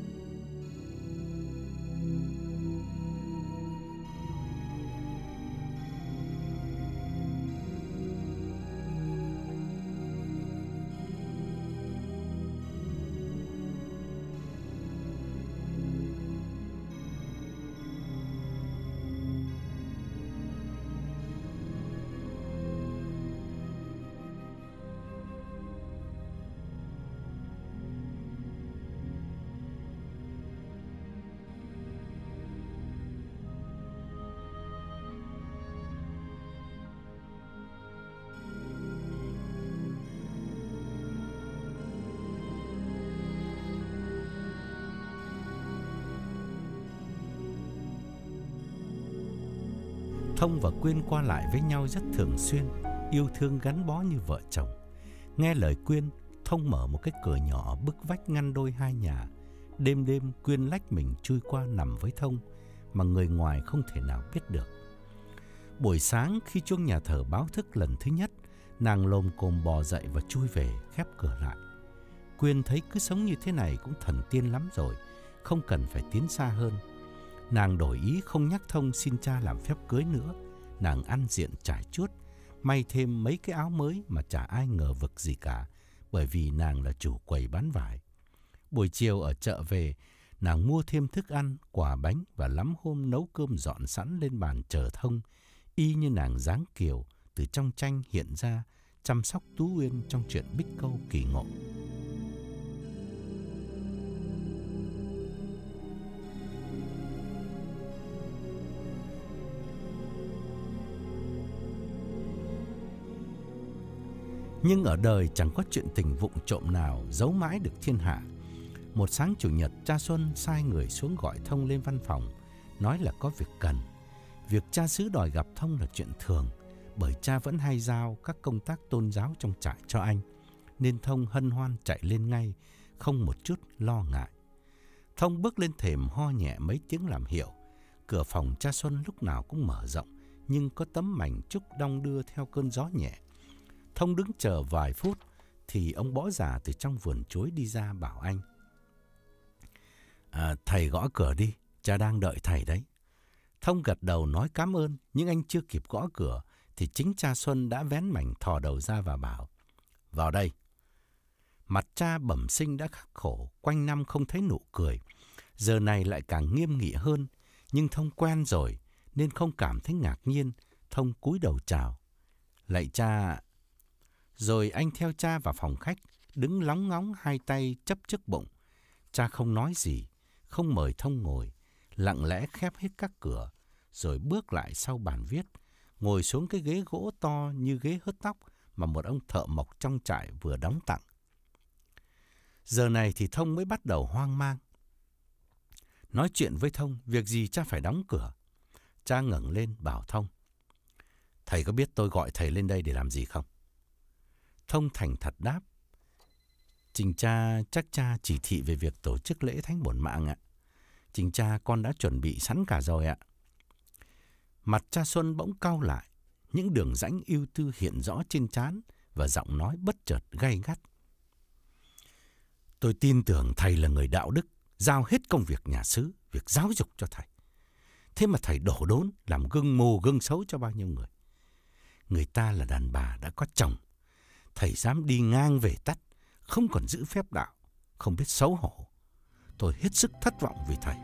Thông và Quyên qua lại với nhau rất thường xuyên, yêu thương gắn bó như vợ chồng. Nghe lời Quyên, Thông mở một cái cửa nhỏ bức vách ngăn đôi hai nhà. Đêm đêm Quyên lách mình chui qua nằm với Thông, mà người ngoài không thể nào biết được. Buổi sáng khi chuông nhà thờ báo thức lần thứ nhất, nàng lồm cồm bò dậy và chui về, khép cửa lại. Quyên thấy cứ sống như thế này cũng thần tiên lắm rồi, không cần phải tiến xa hơn. Nàng đổi ý không nhắc Thông xin cha làm phép cưới nữa. Nàng ăn diện trải chuốt, may thêm mấy cái áo mới mà chả ai ngờ vực gì cả, bởi vì nàng là chủ quầy bán vải. Buổi chiều ở chợ về, nàng mua thêm thức ăn, quà bánh và lắm hôm nấu cơm dọn sẵn lên bàn chờ Thông, y như nàng dáng kiều từ trong tranh hiện ra, chăm sóc Tú Uyên trong chuyện Bích Câu kỳ ngộ. Nhưng ở đời chẳng có chuyện tình vụng trộm nào giấu mãi được thiên hạ. Một sáng chủ nhật, cha Xuân sai người xuống gọi Thông lên văn phòng, nói là có việc cần. Việc cha xứ đòi gặp Thông là chuyện thường, bởi cha vẫn hay giao các công tác tôn giáo trong trại cho anh, nên Thông hân hoan chạy lên ngay, không một chút lo ngại. Thông bước lên thềm ho nhẹ mấy tiếng làm hiệu. Cửa phòng cha Xuân lúc nào cũng mở rộng, nhưng có tấm mảnh trúc đong đưa theo cơn gió nhẹ. Thông đứng chờ vài phút thì ông bõ già từ trong vườn chuối đi ra bảo anh: à, Thầy gõ cửa đi, cha đang đợi thầy đấy. Thông gật đầu nói cảm ơn, nhưng anh chưa kịp gõ cửa thì chính cha Xuân đã vén mảnh thò đầu ra và bảo: Vào đây. Mặt cha bẩm sinh đã khắc khổ, quanh năm không thấy nụ cười, giờ này lại càng nghiêm nghị hơn. Nhưng Thông quen rồi nên không cảm thấy ngạc nhiên. Thông cúi đầu chào: Lạy cha. Rồi anh theo cha vào phòng khách, đứng lóng ngóng hai tay chấp trước bụng. Cha không nói gì, không mời Thông ngồi, lặng lẽ khép hết các cửa, rồi bước lại sau bàn viết, ngồi xuống cái ghế gỗ to như ghế hớt tóc mà một ông thợ mộc trong trại vừa đóng tặng. Giờ này thì Thông mới bắt đầu hoang mang. Nói chuyện với Thông, việc gì cha phải đóng cửa. Cha ngẩng lên bảo Thông: "Thầy có biết tôi gọi thầy lên đây để làm gì không?" Thông thành thật đáp: "Trình cha, chắc cha chỉ thị về việc tổ chức lễ thánh bổn mạng ạ. Trình cha, con đã chuẩn bị sẵn cả rồi ạ." Mặt cha Xuân bỗng cau lại, những đường rãnh ưu tư hiện rõ trên trán và giọng nói bất chợt gay gắt: "Tôi tin tưởng thầy là người đạo đức, giao hết công việc nhà xứ, việc giáo dục cho thầy. Thế mà thầy đổ đốn, làm gương mồ gương xấu cho bao nhiêu người. Người ta là đàn bà đã có chồng, thầy dám đi ngang về tắt, không còn giữ phép đạo, không biết xấu hổ. Tôi hết sức thất vọng vì thầy."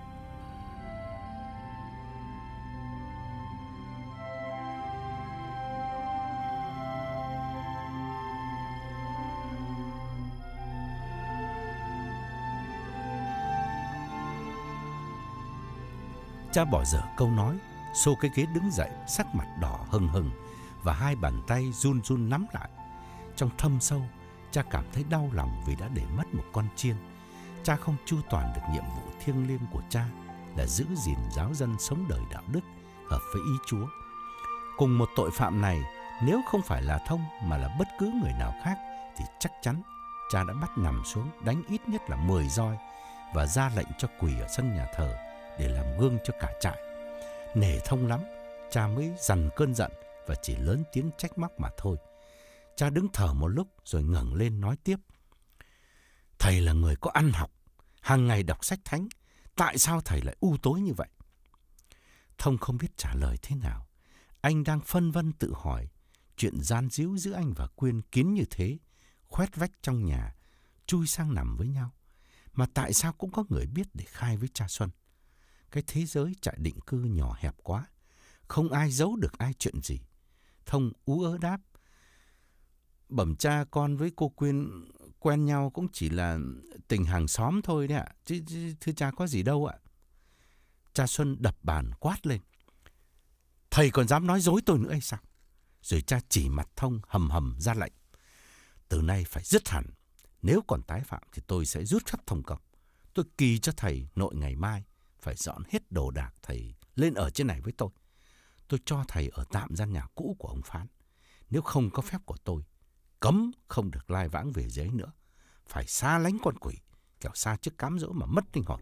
Cha bỏ dở câu nói, xô cái ghế đứng dậy, sắc mặt đỏ hừng hừng và hai bàn tay run run nắm lại. Trong thâm sâu, cha cảm thấy đau lòng vì đã để mất một con chiên. Cha không chu toàn được nhiệm vụ thiêng liêng của cha là giữ gìn giáo dân sống đời đạo đức, hợp với ý Chúa. Cùng một tội phạm này, nếu không phải là Thông mà là bất cứ người nào khác, thì chắc chắn cha đã bắt nằm xuống, đánh ít nhất là mười roi và ra lệnh cho quỳ ở sân nhà thờ để làm gương cho cả trại. Nể Thông lắm, cha mới dằn cơn giận và chỉ lớn tiếng trách móc mà thôi. Cha đứng thở một lúc rồi ngẩng lên nói tiếp: "Thầy là người có ăn học, hàng ngày đọc sách thánh, tại sao thầy lại u tối như vậy?" Thông không biết trả lời thế nào. Anh đang phân vân tự hỏi, chuyện gian díu giữa anh và Quyên kín như thế, khoét vách trong nhà, chui sang nằm với nhau. Mà tại sao cũng có người biết để khai với cha Xuân? Cái thế giới trại định cư nhỏ hẹp quá, không ai giấu được ai chuyện gì. Thông ú ớ đáp: "Bẩm cha, con với cô Quyên quen nhau cũng chỉ là tình hàng xóm thôi đấy ạ. Chứ, chứ thưa cha có gì đâu ạ." Cha Xuân đập bàn quát lên: "Thầy còn dám nói dối tôi nữa hay sao?" Rồi cha chỉ mặt Thông hầm hầm ra lệnh: "Từ nay phải dứt hẳn. Nếu còn tái phạm thì tôi sẽ rút phép thông công. Tôi kỳ cho thầy nội ngày mai phải dọn hết đồ đạc thầy lên ở trên này với tôi. Tôi cho thầy ở tạm gian nhà cũ của ông Phán. Nếu không có phép của tôi, cấm không được lai vãng về dưới nữa. Phải xa lánh con quỷ, kẻo xa trước cám dỗ mà mất linh hồn."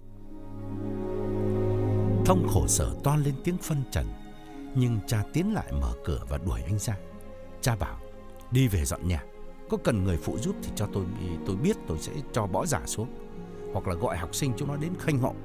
Thông khổ sở toan lên tiếng phân trần, nhưng cha tiến lại mở cửa và đuổi anh ra. Cha bảo: "Đi về dọn nhà. Có cần người phụ giúp thì cho tôi tôi biết, tôi sẽ cho bỏ giả xuống, hoặc là gọi học sinh chúng nó đến khênh hộ."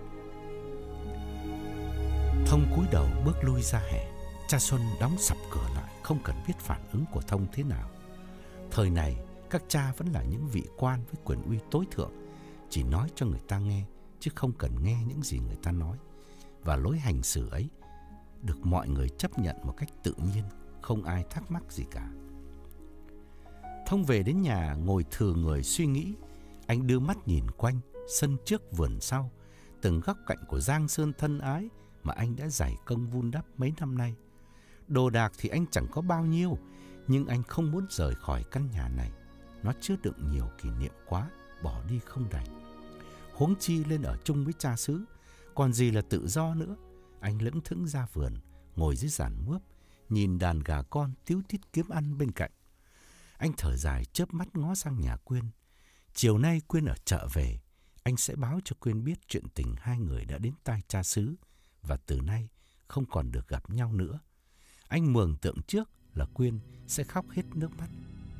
Thông cúi đầu bước lui ra hè. Cha Xuân đóng sập cửa lại, không cần biết phản ứng của Thông thế nào. Thời này, các cha vẫn là những vị quan với quyền uy tối thượng, chỉ nói cho người ta nghe, chứ không cần nghe những gì người ta nói. Và lối hành xử ấy được mọi người chấp nhận một cách tự nhiên, không ai thắc mắc gì cả. Thông về đến nhà ngồi thừ người suy nghĩ. Anh đưa mắt nhìn quanh, sân trước vườn sau, từng góc cạnh của giang sơn thân ái mà anh đã dày công vun đắp mấy năm nay. Đồ đạc thì anh chẳng có bao nhiêu, nhưng anh không muốn rời khỏi căn nhà này. Nó chứa đựng nhiều kỷ niệm quá, bỏ đi không đành. Huống chi lên ở chung với cha xứ, còn gì là tự do nữa. Anh lững thững ra vườn, ngồi dưới giàn mướp, nhìn đàn gà con tíu tít kiếm ăn bên cạnh. Anh thở dài chớp mắt ngó sang nhà Quyên. Chiều nay Quyên ở chợ về, anh sẽ báo cho Quyên biết chuyện tình hai người đã đến tai cha xứ và từ nay không còn được gặp nhau nữa. Anh mường tượng trước là Quyên sẽ khóc hết nước mắt.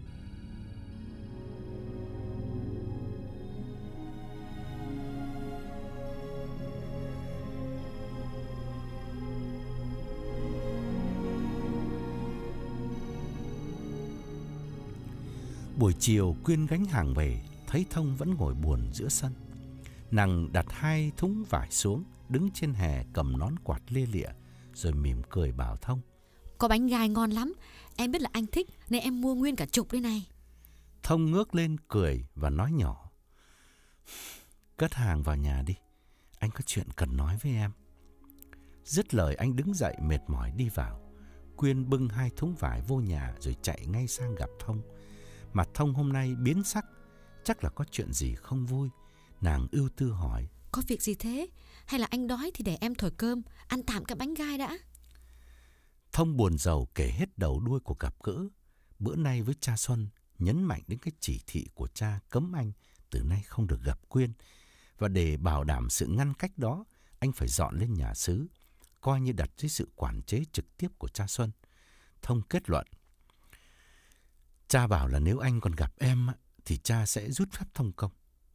Buổi chiều Quyên gánh hàng về, thấy Thông vẫn ngồi buồn giữa sân. Nàng đặt hai thúng vải xuống, đứng trên hè cầm nón quạt lia lịa, rồi mỉm cười bảo Thông: "Có bánh gai ngon lắm, em biết là anh thích nên em mua nguyên cả chục đây này." Thông ngước lên cười và nói nhỏ: "Cất hàng vào nhà đi, anh có chuyện cần nói với em." Dứt lời anh đứng dậy mệt mỏi đi vào. Quyên bưng hai thúng vải vô nhà rồi chạy ngay sang gặp Thông. Mặt Thông hôm nay biến sắc, chắc là có chuyện gì không vui. Nàng ưu tư hỏi: Có việc gì thế? Hay là anh đói thì để em thổi cơm, ăn tạm cái bánh gai đã. Thông buồn rầu kể hết đầu đuôi của gặp gỡ bữa nay với cha Xuân, nhấn mạnh đến cái chỉ thị của cha cấm anh từ nay không được gặp Quyên. Và để bảo đảm sự ngăn cách đó, anh phải dọn lên nhà xứ, coi như đặt dưới sự quản chế trực tiếp của cha Xuân. Thông kết luận: Cha bảo là nếu anh còn gặp em thì cha sẽ rút phép thông công.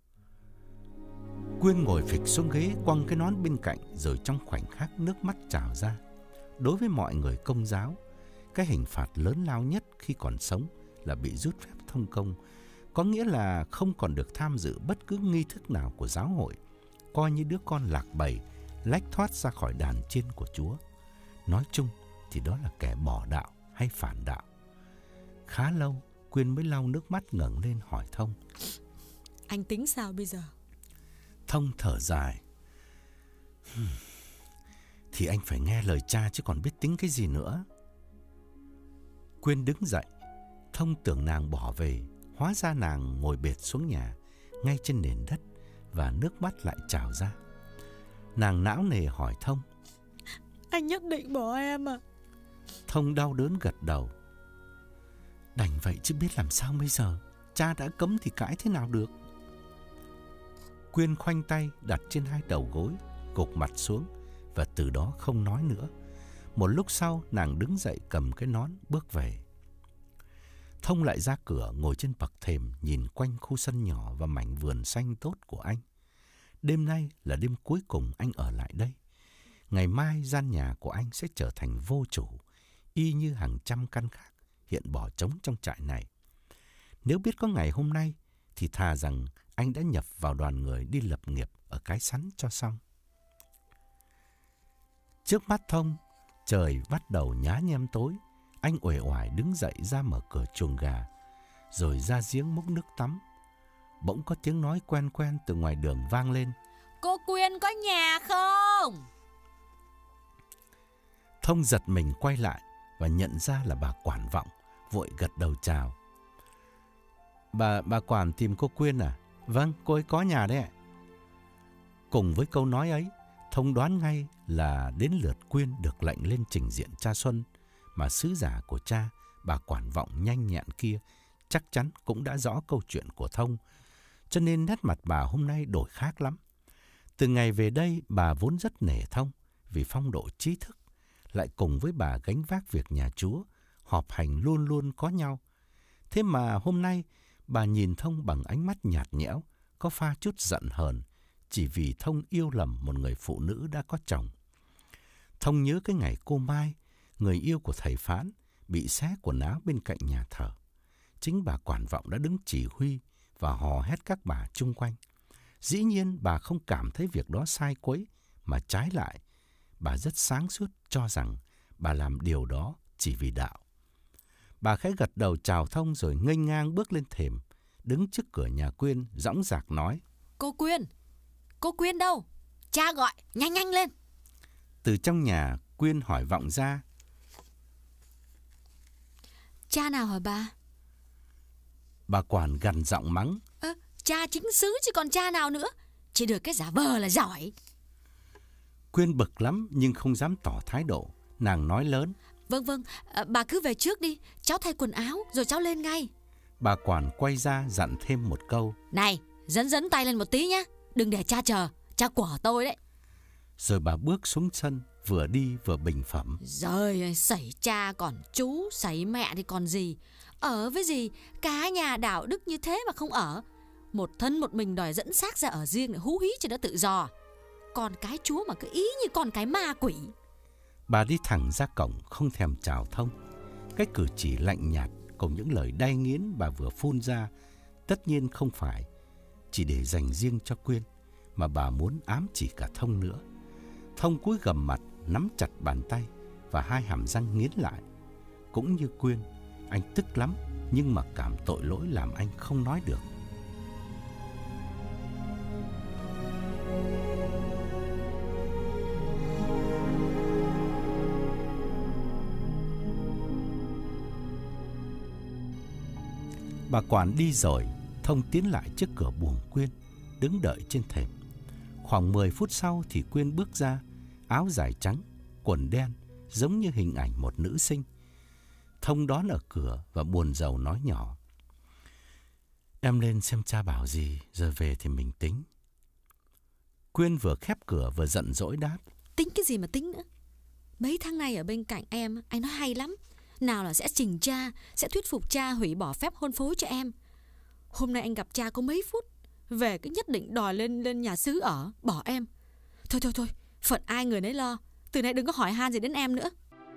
Quyên ngồi phịch xuống ghế, quăng cái nón bên cạnh, rồi trong khoảnh khắc nước mắt trào ra. Đối với mọi người Công giáo, cái hình phạt lớn lao nhất khi còn sống là bị rút phép thông công, có nghĩa là không còn được tham dự bất cứ nghi thức nào của giáo hội, coi như đứa con lạc bầy, lách thoát ra khỏi đàn chiên của Chúa. Nói chung thì đó là kẻ bỏ đạo hay phản đạo. Khá lâu, Quyên mới lau nước mắt ngẩng lên hỏi Thông: Anh tính sao bây giờ? Thông thở dài: Thì anh phải nghe lời cha chứ còn biết tính cái gì nữa. Quyên đứng dậy. Thông tưởng nàng bỏ về, hóa ra nàng ngồi bệt xuống nhà, ngay trên nền đất, và nước mắt lại trào ra. Nàng não nề hỏi Thông: Anh nhất định bỏ em à? Thông đau đớn gật đầu: Đành vậy chứ biết làm sao bây giờ. Cha đã cấm thì cãi thế nào được. Quyên khoanh tay đặt trên hai đầu gối, gục mặt xuống, và từ đó không nói nữa. Một lúc sau, nàng đứng dậy cầm cái nón bước về. Thông lại ra cửa, ngồi trên bậc thềm nhìn quanh khu sân nhỏ và mảnh vườn xanh tốt của anh. Đêm nay là đêm cuối cùng anh ở lại đây. Ngày mai gian nhà của anh sẽ trở thành vô chủ, y như hàng trăm căn khác hiện bỏ trống trong trại này. Nếu biết có ngày hôm nay thì thà rằng anh đã nhập vào đoàn người đi lập nghiệp ở Cái Sắn cho xong. Trước mắt Thông, trời bắt đầu nhá nhem tối. Anh uể oải đứng dậy ra mở cửa chuồng gà, rồi ra giếng múc nước tắm. Bỗng có tiếng nói quen quen từ ngoài đường vang lên: Cô Quyên có nhà không? Thông giật mình quay lại và nhận ra là bà Quản Vọng, vội gật đầu chào. Bà bà Quản tìm cô Quyên à? Vâng, cô ấy có nhà đấy ạ. Cùng với câu nói ấy, Thông đoán ngay là đến lượt Quyên được lệnh lên trình diện cha Xuân, mà sứ giả của cha, bà Quản Vọng nhanh nhẹn kia, chắc chắn cũng đã rõ câu chuyện của Thông, cho nên nét mặt bà hôm nay đổi khác lắm. Từ ngày về đây, bà vốn rất nể Thông vì phong độ trí thức, lại cùng với bà gánh vác việc nhà Chúa, họp hành luôn luôn có nhau. Thế mà hôm nay, bà nhìn Thông bằng ánh mắt nhạt nhẽo, có pha chút giận hờn, chỉ vì Thông yêu lầm một người phụ nữ đã có chồng. Thông nhớ cái ngày cô Mai, người yêu của thầy Phán, bị xé quần áo bên cạnh nhà thờ. Chính bà Quản Vọng đã đứng chỉ huy và hò hét các bà chung quanh. Dĩ nhiên bà không cảm thấy việc đó sai quấy, mà trái lại, bà rất sáng suốt cho rằng bà làm điều đó chỉ vì đạo. Bà khẽ gật đầu chào Thông rồi nghênh ngang bước lên thềm, đứng trước cửa nhà Quyên, dõng dạc nói: Cô Quyên, cô Quyên đâu? Cha gọi, nhanh nhanh lên. Từ trong nhà, Quyên hỏi vọng ra: Cha nào hả bà? Bà Quản gằn giọng mắng: Ơ, à, cha chính xứ chứ còn cha nào nữa. Chỉ được cái giả vờ là giỏi. Quyên bực lắm nhưng không dám tỏ thái độ. Nàng nói lớn: Vâng vâng, à, bà cứ về trước đi. Cháu thay quần áo rồi cháu lên ngay. Bà Quản quay ra dặn thêm một câu: Này, dẫn dẫn tay lên một tí nhá. Đừng để cha chờ, cha của tôi đấy. Rồi bà bước xuống sân, vừa đi vừa bình phẩm: Giời, sẩy cha còn chú, sẩy mẹ thì còn gì. Ở với gì, cả nhà đạo đức như thế mà không ở. Một thân một mình đòi dẫn xác ra ở riêng để hú hí cho nó tự do. Còn cái Chúa mà cứ ý như con cái ma quỷ. Bà đi thẳng ra cổng, không thèm chào Thông. Cái cử chỉ lạnh nhạt cùng những lời đay nghiến bà vừa phun ra tất nhiên không phải chỉ để dành riêng cho Quyên, mà bà muốn ám chỉ cả Thông nữa. Thông cúi gằm mặt, nắm chặt bàn tay và hai hàm răng nghiến lại. Cũng như Quyên, anh tức lắm, nhưng mà cảm tội lỗi làm anh không nói được. Bà quản đi rồi, Thông tiến lại trước cửa buồng Quyên, đứng đợi trên thềm. Khoảng mười phút sau thì Quyên bước ra, áo dài trắng, quần đen, giống như hình ảnh một nữ sinh. Thông đón ở cửa và buồn rầu nói nhỏ: "Em lên xem cha bảo gì, rồi về thì mình tính." Quyên vừa khép cửa vừa giận dỗi đáp: Tính cái gì mà tính nữa? Mấy tháng nay ở bên cạnh em, anh nói hay lắm. Nào là sẽ trình cha, sẽ thuyết phục cha hủy bỏ phép hôn phối cho em. Hôm nay anh gặp cha có mấy phút, về cứ nhất định đòi lên lên nhà xứ ở, bỏ em. Thôi thôi thôi, phận ai người nấy lo. Từ nay đừng có hỏi han gì đến em nữa.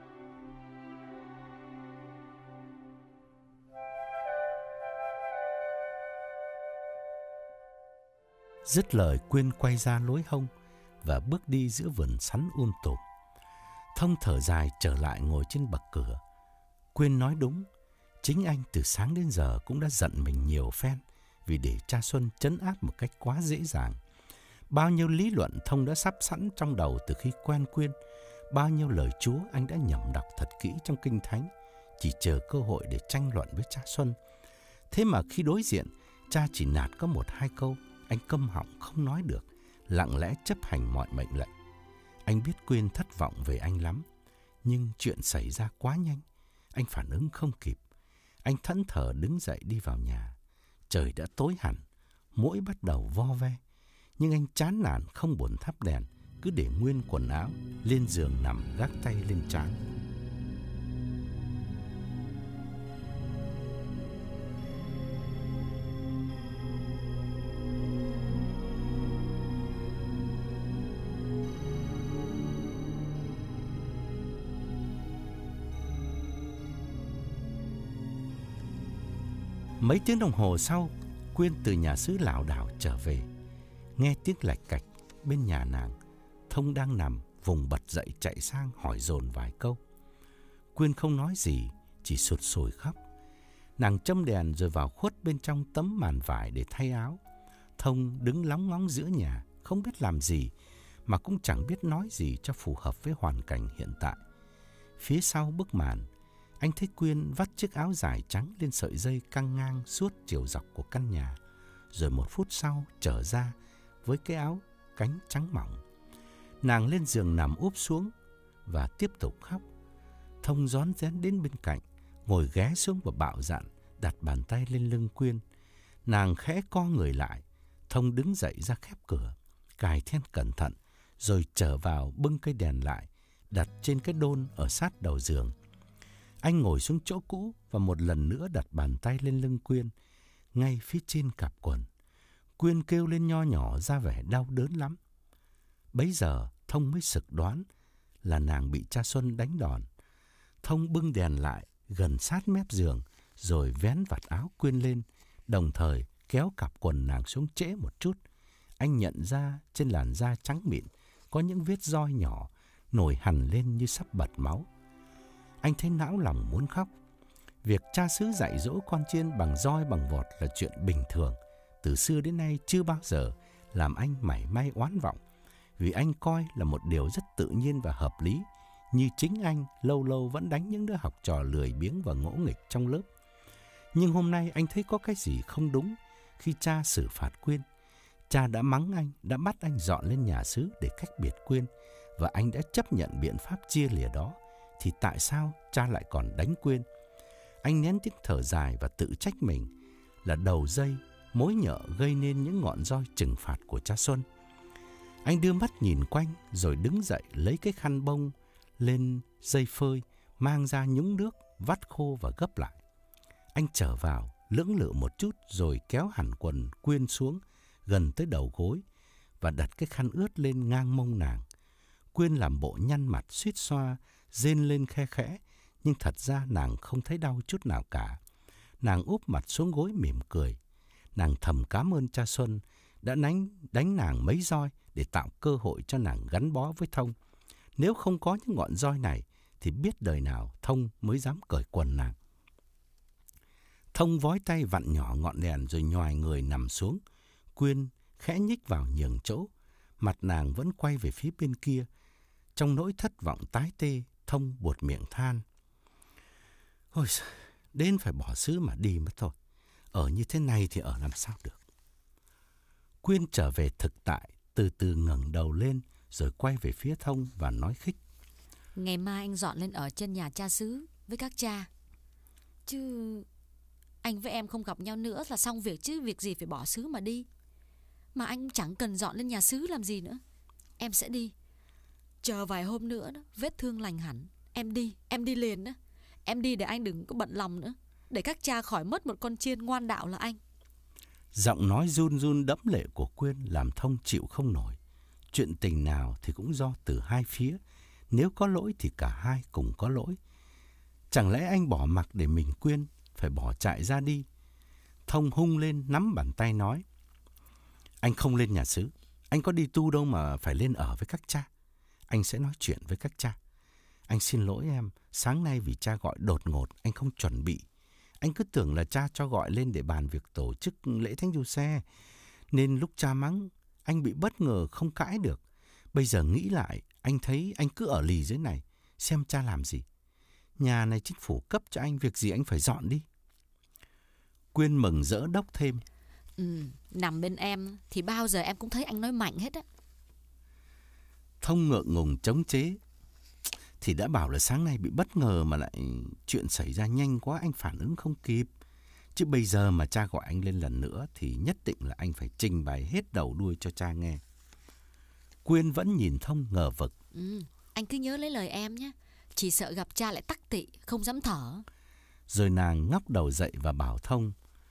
Dứt lời, Quyên quay ra lối hông và bước đi giữa vườn sắn um tùm. Thông thở dài trở lại ngồi trên bậc cửa. Quyên nói đúng, chính anh từ sáng đến giờ cũng đã giận mình nhiều phen vì để cha Xuân trấn áp một cách quá dễ dàng. Bao nhiêu lý luận Thông đã sắp sẵn trong đầu từ khi quen Quyên, bao nhiêu lời Chúa anh đã nhẩm đọc thật kỹ trong Kinh Thánh, chỉ chờ cơ hội để tranh luận với cha Xuân. Thế mà khi đối diện, cha chỉ nạt có một hai câu, anh câm họng không nói được, lặng lẽ chấp hành mọi mệnh lệnh. Anh biết Quyên thất vọng về anh lắm, nhưng chuyện xảy ra quá nhanh, anh phản ứng không kịp. Anh thẫn thờ đứng dậy đi vào nhà. Trời đã tối hẳn, muỗi bắt đầu vo ve, nhưng anh chán nản không buồn thắp đèn, cứ để nguyên quần áo lên giường nằm gác tay lên trán. Mấy tiếng đồng hồ sau, Quyên từ nhà xứ lảo đảo trở về. Nghe tiếng lạch cạch bên nhà nàng, Thông đang nằm vùng bật dậy chạy sang hỏi dồn vài câu. Quyên không nói gì, chỉ sụt sùi khóc. Nàng châm đèn rồi vào khuất bên trong tấm màn vải để thay áo. Thông đứng lóng ngóng giữa nhà, không biết làm gì, mà cũng chẳng biết nói gì cho phù hợp với hoàn cảnh hiện tại. Phía sau bức màn, anh thấy Quyên vắt chiếc áo dài trắng lên sợi dây căng ngang suốt chiều dọc của căn nhà, rồi một phút sau trở ra với cái áo cánh trắng mỏng. Nàng lên giường nằm úp xuống và tiếp tục khóc. Thông rón rén đến bên cạnh, ngồi ghé xuống và bạo dạn đặt bàn tay lên lưng Quyên. Nàng khẽ co người lại. Thông đứng dậy ra khép cửa, cài then cẩn thận, rồi trở vào bưng cây đèn lại, đặt trên cái đôn ở sát đầu giường. Anh ngồi xuống chỗ cũ và một lần nữa đặt bàn tay lên lưng Quyên, ngay phía trên cặp quần. Quyên kêu lên nho nhỏ ra vẻ đau đớn lắm. Bấy giờ Thông mới sực đoán là nàng bị cha Xuân đánh đòn. Thông bưng đèn lại gần sát mép giường, rồi vén vạt áo Quyên lên, đồng thời kéo cặp quần nàng xuống trễ một chút. Anh nhận ra trên làn da trắng mịn có những vết roi nhỏ nổi hằn lên như sắp bật máu. Anh thấy não lòng muốn khóc. Việc cha xứ dạy dỗ con chiên bằng roi bằng vọt là chuyện bình thường, từ xưa đến nay chưa bao giờ làm anh mảy may oán vọng, vì anh coi là một điều rất tự nhiên và hợp lý, như chính anh lâu lâu vẫn đánh những đứa học trò lười biếng và ngỗ nghịch trong lớp. Nhưng hôm nay anh thấy có cái gì không đúng khi cha xử phạt Quyên. Cha đã mắng anh, đã bắt anh dọn lên nhà xứ để cách biệt Quyên, và anh đã chấp nhận biện pháp chia lìa đó, thì tại sao cha lại còn đánh Quyên? Anh nén tiếng thở dài và tự trách mình là đầu dây, mối nhợ gây nên những ngọn roi trừng phạt của cha Xuân. Anh đưa mắt nhìn quanh rồi đứng dậy lấy cái khăn bông lên dây phơi, mang ra nhúng nước, vắt khô và gấp lại. Anh trở vào, lưỡng lự một chút rồi kéo hẳn quần Quyên xuống gần tới đầu gối và đặt cái khăn ướt lên ngang mông nàng. Quyên làm bộ nhăn mặt suýt xoa, rên lên khe khẽ, nhưng thật ra nàng không thấy đau chút nào cả. Nàng úp mặt xuống gối mỉm cười. Nàng thầm cảm ơn cha Xuân đã đánh, đánh nàng mấy roi để tạo cơ hội cho nàng gắn bó với Thông. Nếu không có những ngọn roi này thì biết đời nào Thông mới dám cởi quần nàng. Thông vói tay vặn nhỏ ngọn đèn rồi nhoài người nằm xuống. Quyên khẽ nhích vào nhường chỗ, mặt nàng vẫn quay về phía bên kia. Trong nỗi thất vọng tái tê, Thông buột miệng than: "Ôi, đến phải bỏ xứ mà đi mất thôi. Ở như thế này thì ở làm sao được. Quyên trở về thực tại, từ từ ngẩng đầu lên rồi quay về phía Thông và nói khích. Ngày mai anh dọn lên ở trên nhà cha xứ với các cha. Chứ anh với em không gặp nhau nữa là xong việc chứ, việc gì phải bỏ xứ mà đi. Mà anh chẳng cần dọn lên nhà xứ làm gì nữa. Em sẽ đi. Chờ vài hôm nữa đó, vết thương lành hẳn, em đi, em đi liền đó. Em đi để anh đừng có bận lòng nữa, để các cha khỏi mất một con chiên ngoan đạo là anh. Giọng nói run run đẫm lệ của Quyên làm Thông chịu không nổi. Chuyện tình nào thì cũng do từ hai phía. Nếu có lỗi thì cả hai cùng có lỗi. Chẳng lẽ anh bỏ mặc để mình Quyên phải bỏ chạy ra đi? Thông hung lên nắm bàn tay nói. Anh không lên nhà xứ. Anh có đi tu đâu mà phải lên ở với các cha. Anh sẽ nói chuyện với các cha. Anh xin lỗi em, sáng nay vì cha gọi đột ngột, anh không chuẩn bị. Anh cứ tưởng là cha cho gọi lên để bàn việc tổ chức lễ Thánh Giuse, nên lúc cha mắng, anh bị bất ngờ không cãi được. Bây giờ nghĩ lại, anh thấy anh cứ ở lì dưới này, xem cha làm gì. Nhà này chính phủ cấp cho anh, việc gì anh phải dọn đi. Quyên mừng rỡ đốc thêm. Ừ, nằm bên em thì bao giờ em cũng thấy anh nói mạnh hết á. Thông ngượng ngùng chống chế. Thì đã bảo là sáng nay bị bất ngờ mà lại chuyện xảy ra nhanh quá, anh phản ứng không kịp. Chứ bây giờ mà cha gọi anh lên lần nữa thì nhất định là anh phải trình bày hết đầu đuôi cho cha nghe. Quyên vẫn nhìn Thông ngờ vực. Ừ, anh cứ nhớ lấy lời em nhé. Chỉ sợ gặp cha lại tắc tị, không dám thở. Rồi nàng ngóc đầu dậy và bảo Thông.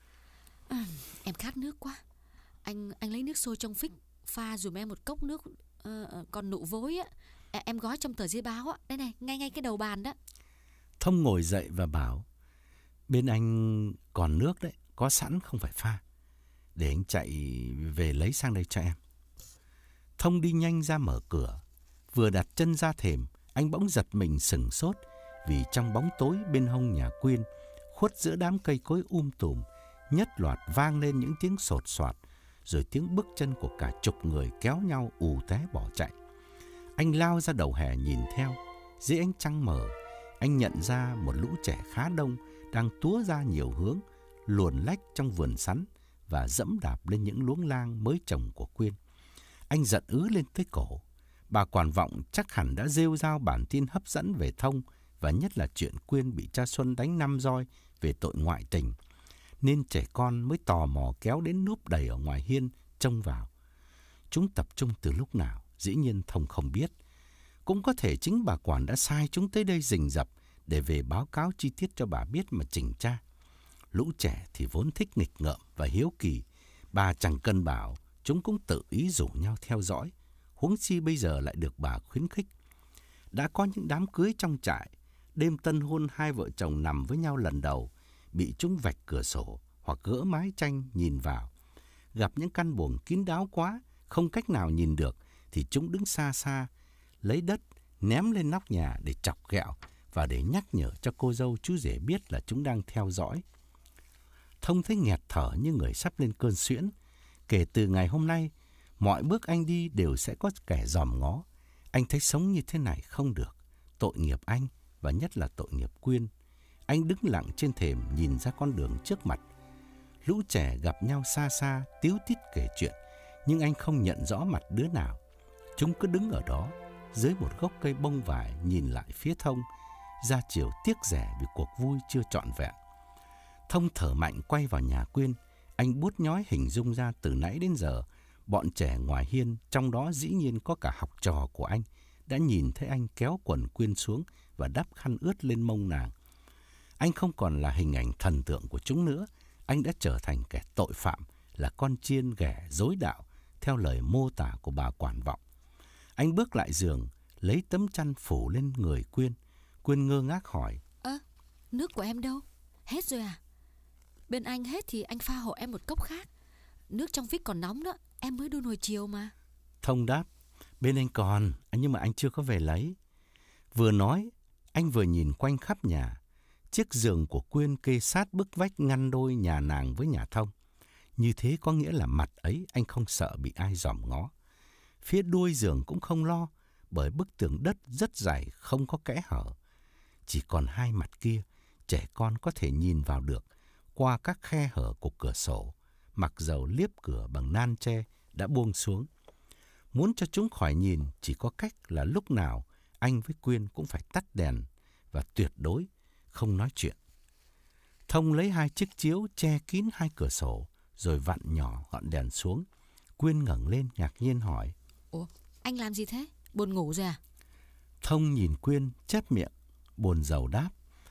À, em khát nước quá. Anh anh lấy nước sôi trong phích, pha dùm em một cốc nước uh, còn nụ vối á. Em gói trong tờ giấy báo á. Đây này, ngay ngay cái đầu bàn đó. Thông ngồi dậy và bảo. Bên anh còn nước đấy, có sẵn không phải pha. Để anh chạy về lấy sang đây cho em. Thông đi nhanh ra mở cửa. Vừa đặt chân ra thềm, anh bỗng giật mình sửng sốt. Vì trong bóng tối bên hông nhà Quyên, khuất giữa đám cây cối um tùm, nhất loạt vang lên những tiếng sột soạt, rồi tiếng bước chân của cả chục người kéo nhau ù té bỏ chạy. Anh lao ra đầu hè nhìn theo. Dưới ánh trăng mờ, anh nhận ra một lũ trẻ khá đông đang túa ra nhiều hướng, luồn lách trong vườn sắn và dẫm đạp lên những luống lang mới trồng của Quyên. Anh giận ứ lên tới cổ. Bà quản vọng chắc hẳn đã rêu rao bản tin hấp dẫn về Thông, và nhất là chuyện Quyên bị cha Xuân đánh năm roi về tội ngoại tình, nên trẻ con mới tò mò kéo đến núp đầy ở ngoài hiên trông vào. Chúng tập trung từ lúc nào, dĩ nhiên Thông không biết. Cũng có thể chính bà quản đã sai chúng tới đây rình rập để về báo cáo chi tiết cho bà biết mà chỉnh tra. Lũ trẻ thì vốn thích nghịch ngợm và hiếu kỳ, bà chẳng cần bảo, chúng cũng tự ý rủ nhau theo dõi. Huống chi bây giờ lại được bà khuyến khích. Đã có những đám cưới trong trại, đêm tân hôn hai vợ chồng nằm với nhau lần đầu, bị chúng vạch cửa sổ hoặc gỡ mái tranh nhìn vào. Gặp những căn buồng kín đáo quá, không cách nào nhìn được, thì chúng đứng xa xa, lấy đất ném lên nóc nhà để chọc ghẹo và để nhắc nhở cho cô dâu chú rể biết là chúng đang theo dõi. Thông thấy nghẹt thở như người sắp lên cơn suyễn. Kể từ ngày hôm nay, mọi bước anh đi đều sẽ có kẻ dòm ngó. Anh thấy sống như thế này không được. Tội nghiệp anh, và nhất là tội nghiệp Quyên. Anh đứng lặng trên thềm nhìn ra con đường trước mặt. Lũ trẻ gặp nhau xa xa, tíu tít kể chuyện, nhưng anh không nhận rõ mặt đứa nào. Chúng cứ đứng ở đó, dưới một gốc cây bông vải nhìn lại phía Thông, ra chiều tiếc rẻ vì cuộc vui chưa trọn vẹn. Thông thở mạnh quay vào nhà Quyên. Anh bút nhói hình dung ra từ nãy đến giờ, bọn trẻ ngoài hiên, trong đó dĩ nhiên có cả học trò của anh, đã nhìn thấy anh kéo quần Quyên xuống và đắp khăn ướt lên mông nàng. Anh không còn là hình ảnh thần tượng của chúng nữa. Anh đã trở thành kẻ tội phạm, là con chiên ghẻ dối đạo, theo lời mô tả của bà quản vọng. Anh bước lại giường, lấy tấm chăn phủ lên người Quyên. Quyên ngơ ngác hỏi. Ơ, à, nước của em đâu? Hết rồi à? Bên anh hết thì anh pha hộ em một cốc khác. Nước trong phích còn nóng đó, em mới đun hồi chiều mà. Thông đáp. Bên anh còn, nhưng mà anh chưa có về lấy. Vừa nói, anh vừa nhìn quanh khắp nhà. Chiếc giường của Quyên kê sát bức vách ngăn đôi nhà nàng với nhà Thông. Như thế có nghĩa là mặt ấy anh không sợ bị ai dòm ngó. Phía đuôi giường cũng không lo, bởi bức tường đất rất dày, không có kẽ hở. Chỉ còn hai mặt kia, trẻ con có thể nhìn vào được. qua các khe hở của cửa sổ, mặc dầu liếp cửa bằng nan tre đã buông xuống. Muốn cho chúng khỏi nhìn, chỉ có cách là lúc nào anh với Quyên cũng phải tắt đèn và tuyệt đối không nói chuyện. Thông lấy hai chiếc chiếu che kín hai cửa sổ, rồi vặn nhỏ ngọn đèn xuống. Quyên ngẩng lên ngạc nhiên hỏi: Ủa, anh làm gì thế? Buồn ngủ rồi à? Thông nhìn Quyên chép miệng, buồn rầu đáp: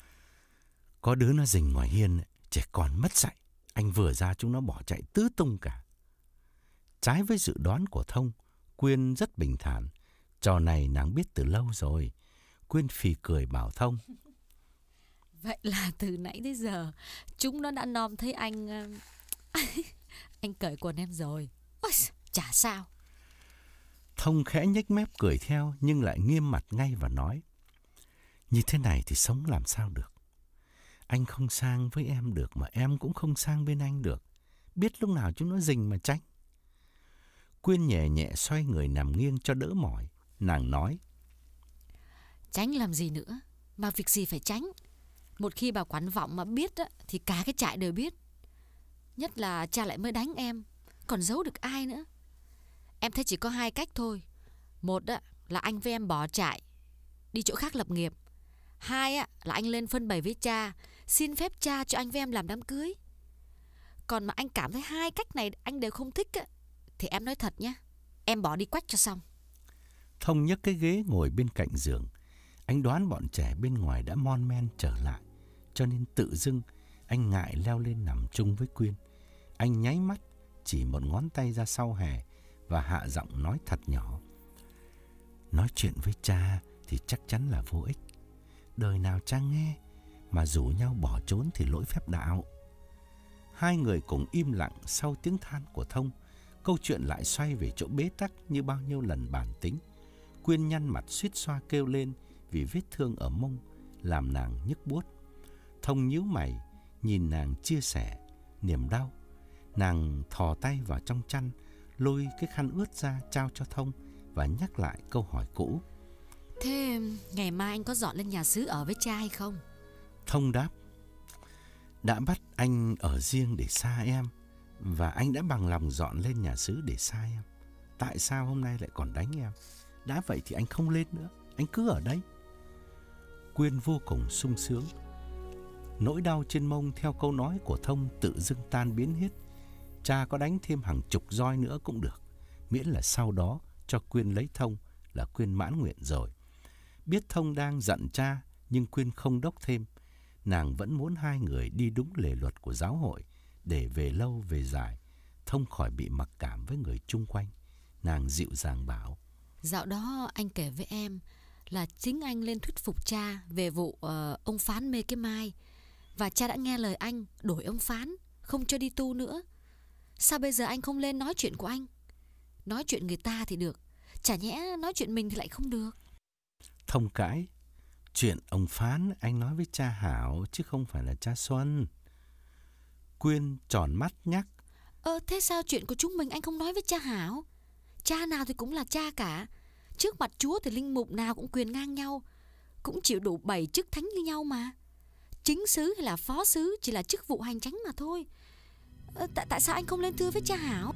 Có đứa nó rình ngoài hiên, trẻ con mất dạy. Anh vừa ra chúng nó bỏ chạy tứ tung cả. Trái với dự đoán của Thông, Quyên rất bình thản. Trò này nàng biết từ lâu rồi. Quyên phì cười bảo Thông: Vậy là từ nãy tới giờ chúng nó đã nom thấy anh anh cởi quần em rồi. Ôi, chả sao. Thông khẽ nhếch mép cười theo, nhưng lại nghiêm mặt ngay và nói: Như thế này thì sống làm sao được. Anh không sang với em được, mà em cũng không sang bên anh được. Biết lúc nào chúng nó rình mà tránh. Quyên nhẹ nhẹ xoay người nằm nghiêng cho đỡ mỏi. Nàng nói: Tránh làm gì nữa, mà việc gì phải tránh. Một khi bà Quán Vọng mà biết á, thì cả cái trại đều biết. Nhất là cha lại mới đánh em, còn giấu được ai nữa. Em thấy chỉ có hai cách thôi. Một á, là anh với em bỏ trại đi chỗ khác lập nghiệp. Hai á, là anh lên phân bày với cha, xin phép cha cho anh với em làm đám cưới. Còn mà anh cảm thấy hai cách này anh đều không thích á, thì em nói thật nhé, em bỏ đi quách cho xong. Thông nhấc cái ghế ngồi bên cạnh giường. Anh đoán bọn trẻ bên ngoài đã mon men trở lại, cho nên tự dưng anh ngại leo lên nằm chung với Quyên. Anh nháy mắt, chỉ một ngón tay ra sau hè và hạ giọng nói thật nhỏ: Nói chuyện với cha thì chắc chắn là vô ích. Đời nào cha nghe, mà rủ nhau bỏ trốn thì lỗi phép đạo. Hai người cùng im lặng sau tiếng than của Thông. Câu chuyện lại xoay về chỗ bế tắc như bao nhiêu lần bàn tính. Quyên nhăn mặt suýt xoa kêu lên vì vết thương ở mông làm nàng nhức buốt. Thông nhíu mày nhìn nàng chia sẻ niềm đau. Nàng thò tay vào trong chăn, lôi cái khăn ướt ra trao cho Thông và nhắc lại câu hỏi cũ: Thế ngày mai anh có dọn lên nhà xứ ở với cha hay không? Thông đáp: Đã bắt anh ở riêng để xa em, và anh đã bằng lòng dọn lên nhà xứ để xa em. Tại sao hôm nay lại còn đánh em? Đã vậy thì anh không lên nữa, anh cứ ở đây. Quyên vô cùng sung sướng. Nỗi đau trên mông theo câu nói của Thông tự dưng tan biến hết. Cha có đánh thêm hàng chục roi nữa cũng được, miễn là sau đó cho Quyên lấy Thông là Quyên mãn nguyện rồi. Biết Thông đang giận cha, nhưng Quyên không đốc thêm. Nàng vẫn muốn hai người đi đúng lề luật của giáo hội, để về lâu về dài Thông khỏi bị mặc cảm với người chung quanh. Nàng dịu dàng bảo: Dạo đó anh kể với em là chính anh lên thuyết phục cha về vụ uh, ông Phán mê cái mai, và cha đã nghe lời anh đổi ông Phán, không cho đi tu nữa. Sao bây giờ anh không lên nói chuyện của anh? Nói chuyện người ta thì được, chả nhẽ nói chuyện mình thì lại không được. Thông cãi: Chuyện ông Phán anh nói với cha Hảo chứ không phải là cha Xuân. Quyên tròn mắt nhắc: Ờ thế sao chuyện của chúng mình anh không nói với cha Hảo? Cha nào thì cũng là cha cả. Trước mặt Chúa thì linh mục nào cũng quyền ngang nhau, cũng chịu đủ bảy chức thánh như nhau mà. Chính sứ hay là phó sứ chỉ là chức vụ hành chánh mà thôi. ờ, tại, tại sao anh không lên thưa với cha Hảo?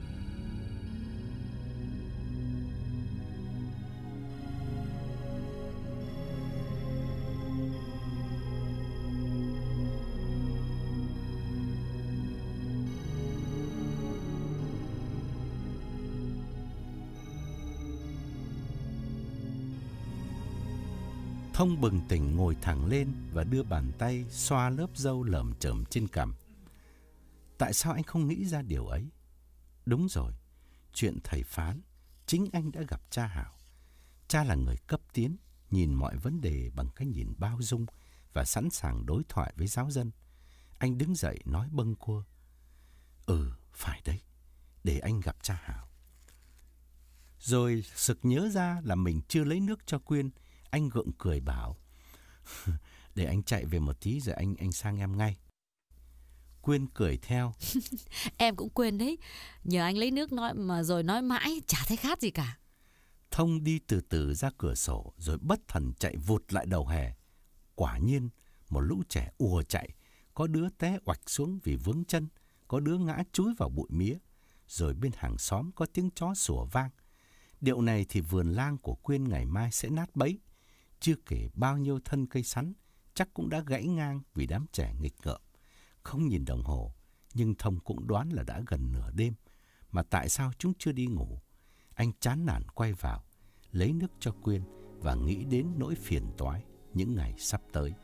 Thông bừng tỉnh ngồi thẳng lên và đưa bàn tay xoa lớp râu lởm chởm trên cằm. Tại sao anh không nghĩ ra điều ấy? Đúng rồi, chuyện thầy Phán, chính anh đã gặp cha Hảo. Cha là người cấp tiến, nhìn mọi vấn đề bằng cái nhìn bao dung và sẵn sàng đối thoại với giáo dân. Anh đứng dậy nói bâng quơ: Ừ, phải đấy, để anh gặp cha Hảo. Rồi sực nhớ ra là mình chưa lấy nước cho Quyên. Anh gượng cười bảo: Để anh chạy về một tí rồi anh anh sang em ngay. Quyên cười theo: Em cũng quên đấy, nhờ anh lấy nước nói mà rồi nói mãi chả thấy khát gì cả. Thông đi từ từ ra cửa sổ rồi bất thần chạy vụt lại đầu hè. Quả nhiên một lũ trẻ ùa chạy, Có đứa té oạch xuống vì vướng chân, có đứa ngã chúi vào bụi mía, rồi bên hàng xóm có tiếng chó sủa vang. Điệu này thì vườn lang của Quyên ngày mai sẽ nát bấy. Chưa kể bao nhiêu thân cây sắn chắc cũng đã gãy ngang vì đám trẻ nghịch ngợm. Không nhìn đồng hồ, nhưng Thông cũng đoán là đã gần nửa đêm. Mà tại sao chúng chưa đi ngủ? Anh chán nản quay vào, lấy nước cho Quyên và nghĩ đến nỗi phiền toái những ngày sắp tới.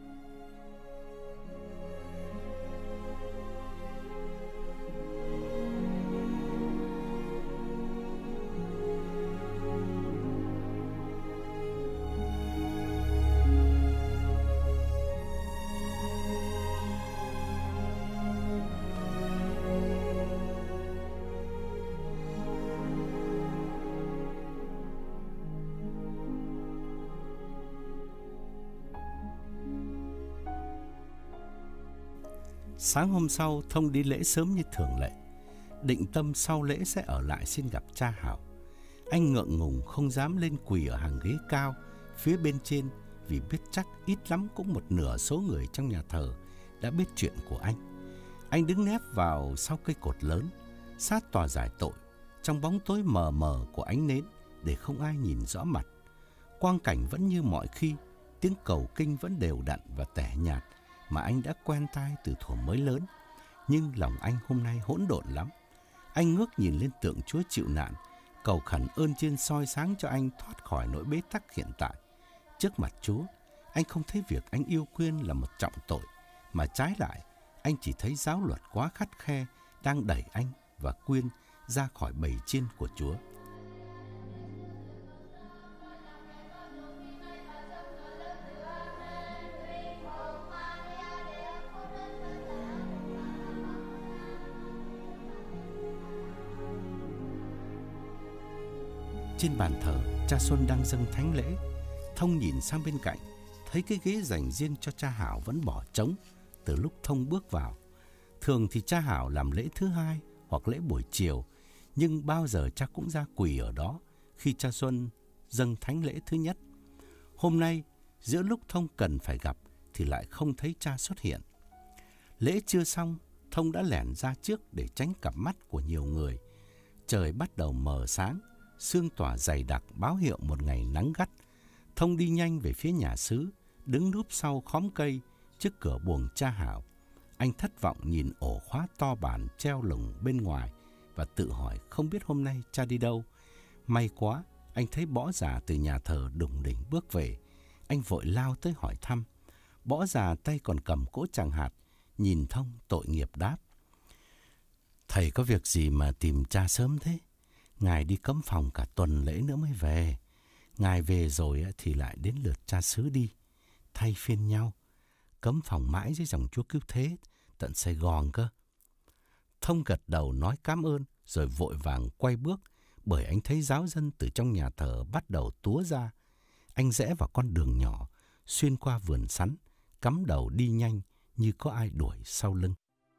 Sáng hôm sau, Thông đi lễ sớm như thường lệ. Định tâm sau lễ sẽ ở lại xin gặp cha Hảo. Anh ngượng ngùng không dám lên quỳ ở hàng ghế cao phía bên trên, vì biết chắc ít lắm cũng một nửa số người trong nhà thờ đã biết chuyện của anh. Anh đứng nép vào sau cây cột lớn, sát tòa giải tội, trong bóng tối mờ mờ của ánh nến, để không ai nhìn rõ mặt. Quang cảnh vẫn như mọi khi, tiếng cầu kinh vẫn đều đặn và tẻ nhạt mà anh đã quen tai từ thuở mới lớn. Nhưng lòng anh hôm nay hỗn độn lắm. Anh ngước nhìn lên tượng Chúa chịu nạn, cầu khẩn ơn trên soi sáng cho anh thoát khỏi nỗi bế tắc hiện tại. Trước mặt Chúa, anh không thấy việc anh yêu Quyên là một trọng tội, mà trái lại, anh chỉ thấy giáo luật quá khắt khe đang đẩy anh và Quyên ra khỏi bầy chiên của Chúa. Trên bàn thờ, cha Xuân đang dâng thánh lễ. Thông nhìn sang bên cạnh, thấy cái ghế dành riêng cho cha Hảo vẫn bỏ trống từ lúc Thông bước vào. Thường thì cha Hảo làm lễ thứ hai hoặc lễ buổi chiều, nhưng bao giờ cha cũng ra quỳ ở đó khi cha Xuân dâng thánh lễ thứ nhất. Hôm nay, giữa lúc Thông cần phải gặp thì lại không thấy cha xuất hiện. Lễ chưa xong, Thông đã lẻn ra trước để tránh cặp mắt của nhiều người. Trời bắt đầu mờ sáng, sương tỏa dày đặc báo hiệu một ngày nắng gắt. Thông đi nhanh về phía nhà xứ, đứng núp sau khóm cây trước cửa buồng cha Hảo. Anh thất vọng nhìn ổ khóa to bản treo lủng bên ngoài và tự hỏi không biết hôm nay cha đi đâu. May quá, anh thấy Bỏ Già từ nhà thờ đùng đỉnh bước về. Anh vội lao tới hỏi thăm. Bỏ Già tay còn cầm cỗ tràng hạt, nhìn Thông tội nghiệp đáp: "Thầy có việc gì mà tìm cha sớm thế? Ngài đi cấm phòng cả tuần lễ nữa mới về. Ngài về rồi thì lại đến lượt cha xứ đi, thay phiên nhau. Cấm phòng mãi dưới dòng Chúa Cứu Thế, tận Sài Gòn cơ." Thông gật đầu nói cảm ơn, rồi vội vàng quay bước, bởi anh thấy giáo dân từ trong nhà thờ bắt đầu túa ra. Anh rẽ vào con đường nhỏ, xuyên qua vườn sắn, cắm đầu đi nhanh như có ai đuổi sau lưng.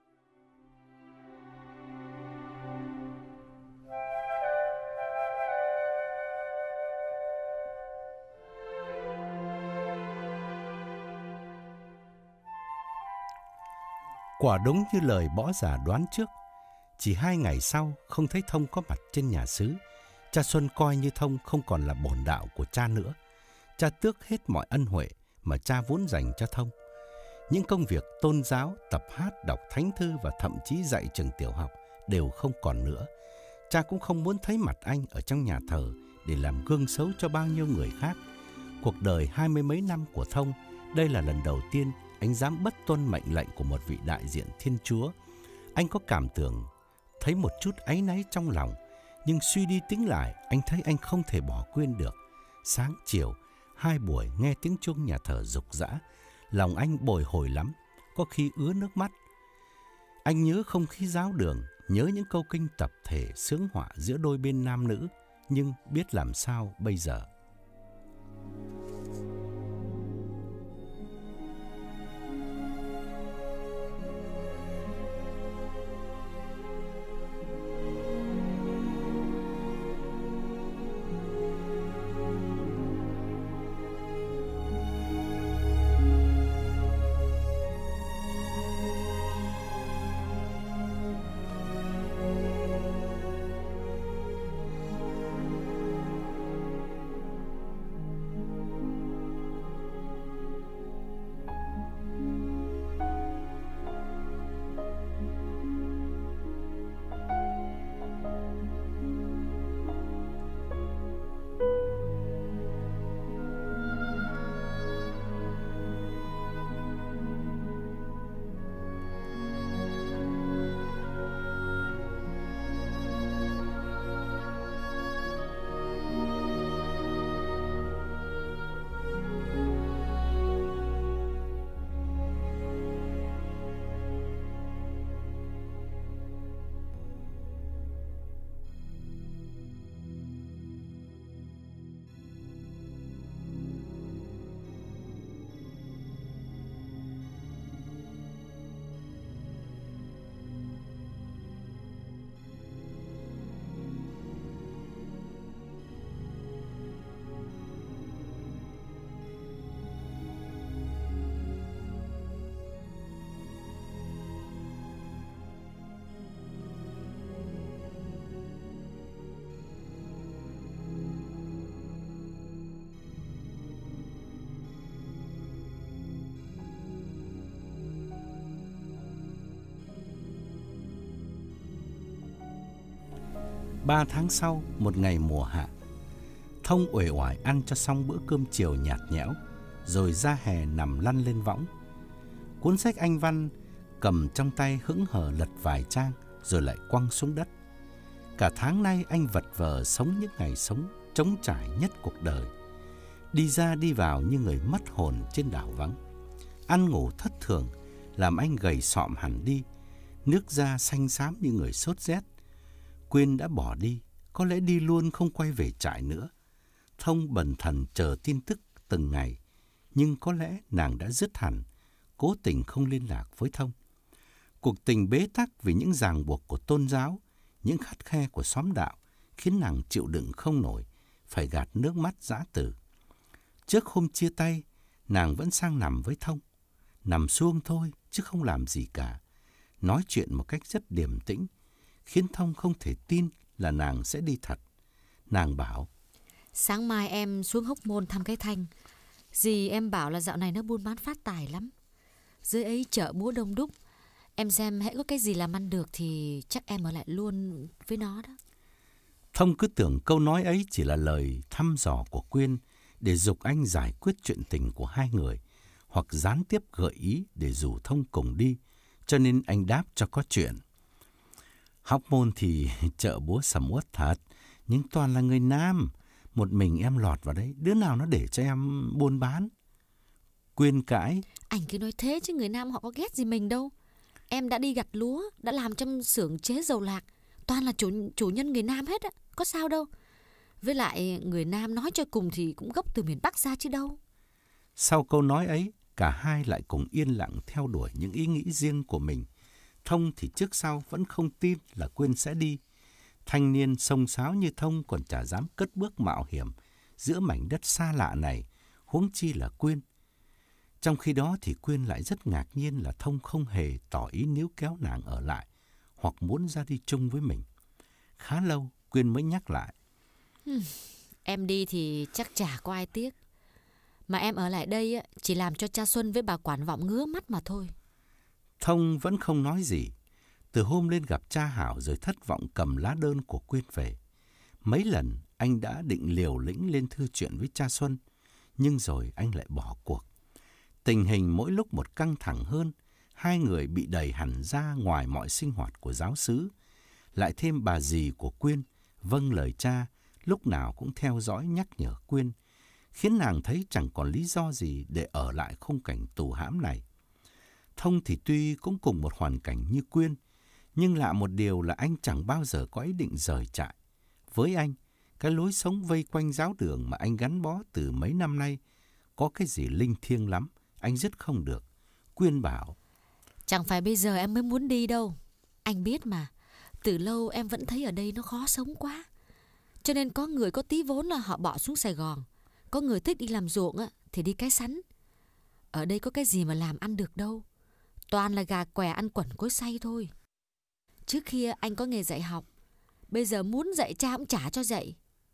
Quả đúng như lời Bỏ Già đoán trước. Chỉ hai ngày sau không thấy Thông có mặt trên nhà xứ. Cha Xuân coi như Thông không còn là bổn đạo của cha nữa. Cha tước hết mọi ân huệ mà cha vốn dành cho Thông. Những công việc tôn giáo, tập hát, đọc thánh thư và thậm chí dạy trường tiểu học đều không còn nữa. Cha cũng không muốn thấy mặt anh ở trong nhà thờ để làm gương xấu cho bao nhiêu người khác. Cuộc đời hai mươi mấy năm của Thông, đây là lần đầu tiên anh dám bất tuân mệnh lệnh của một vị đại diện Thiên Chúa. Anh có cảm tưởng thấy một chút áy náy trong lòng, nhưng suy đi tính lại, anh thấy anh không thể bỏ quên được. Sáng chiều, hai buổi nghe tiếng chuông nhà thờ rục rã, lòng anh bồi hồi lắm, có khi ứa nước mắt. Anh nhớ không khí giáo đường, nhớ những câu kinh tập thể xướng họa giữa đôi bên nam nữ, nhưng biết làm sao bây giờ. Ba tháng sau, một ngày mùa hạ, Thông uể oải ăn cho xong bữa cơm chiều nhạt nhẽo, rồi ra hè nằm lăn lên võng. Cuốn sách Anh văn cầm trong tay hững hờ lật vài trang, rồi lại quăng xuống đất. Cả tháng nay anh vật vờ sống những ngày sống trống trải nhất cuộc đời. Đi ra đi vào như người mất hồn trên đảo vắng. Ăn ngủ thất thường làm anh gầy xọm hẳn đi, nước da xanh xám như người sốt rét. Quyên đã bỏ đi, có lẽ đi luôn không quay về trại nữa. Thông bần thần chờ tin tức từng ngày, nhưng có lẽ nàng đã dứt hẳn, cố tình không liên lạc với Thông. Cuộc tình bế tắc vì những ràng buộc của tôn giáo, những khắt khe của xóm đạo khiến nàng chịu đựng không nổi, phải gạt nước mắt giã từ. Trước hôm chia tay, nàng vẫn sang nằm với Thông. Nằm xuông thôi chứ không làm gì cả. Nói chuyện một cách rất điềm tĩnh, khiến Thông không thể tin là nàng sẽ đi thật. Nàng bảo: Sáng mai em xuống Hóc Môn thăm cái Thanh. Dì em bảo là dạo này nó buôn bán phát tài lắm. Dưới ấy chợ búa đông đúc. Em xem hễ có cái gì làm ăn được thì chắc em ở lại luôn với nó đó. Thông cứ tưởng câu nói ấy chỉ là lời thăm dò của Quyên để giục anh giải quyết chuyện tình của hai người, hoặc gián tiếp gợi ý để rủ Thông cùng đi, cho nên anh đáp cho có chuyện. Hóc Môn thì chợ búa sầm uất thật, nhưng toàn là người nam. Một mình em lọt vào đấy, đứa nào nó để cho em buôn bán? Quyên cãi: Anh cứ nói thế chứ người nam họ có ghét gì mình đâu. Em đã đi gặt lúa, đã làm trong xưởng chế dầu lạc, toàn là chủ, chủ nhân người nam hết á, có sao đâu. Với lại người nam nói cho cùng thì cũng gốc từ miền Bắc ra chứ đâu. Sau câu nói ấy, cả hai lại cùng yên lặng theo đuổi những ý nghĩ riêng của mình. Thông thì trước sau vẫn không tin là Quyên sẽ đi. Thanh niên xông xáo như Thông còn chả dám cất bước mạo hiểm giữa mảnh đất xa lạ này, huống chi là Quyên. Trong khi đó thì Quyên lại rất ngạc nhiên là Thông không hề tỏ ý níu kéo nàng ở lại, hoặc muốn ra đi chung với mình. Khá lâu, Quyên mới nhắc lại: hmm, Em đi thì chắc chả có ai tiếc. Mà em ở lại đây chỉ làm cho cha Xuân với bà quản vọng ngứa mắt mà thôi. Thông vẫn không nói gì. Từ hôm lên gặp cha Hảo rồi thất vọng cầm lá đơn của Quyên về. Mấy lần anh đã định liều lĩnh lên thư chuyện với cha Xuân, nhưng rồi anh lại bỏ cuộc. Tình hình mỗi lúc một căng thẳng hơn, hai người bị đẩy hẳn ra ngoài mọi sinh hoạt của giáo xứ. Lại thêm bà dì của Quyên, vâng lời cha, lúc nào cũng theo dõi nhắc nhở Quyên, khiến nàng thấy chẳng còn lý do gì để ở lại khung cảnh tù hãm này. Thông thì tuy cũng cùng một hoàn cảnh như Quyên, nhưng lạ một điều là anh chẳng bao giờ có ý định rời trại. Với anh, cái lối sống vây quanh giáo đường mà anh gắn bó từ mấy năm nay có cái gì linh thiêng lắm, anh dứt không được. Quyên bảo: Chẳng phải bây giờ em mới muốn đi đâu. Anh biết mà, từ lâu em vẫn thấy ở đây nó khó sống quá. Cho nên có người có tí vốn là họ bỏ xuống Sài Gòn. Có người thích đi làm ruộng thì đi cái sắn. Ở đây có cái gì mà làm ăn được đâu. Toàn là gà què ăn quẩn cối xay thôi. Trước kia anh có nghề dạy học, bây giờ muốn dạy cha cũng chả cho dạy.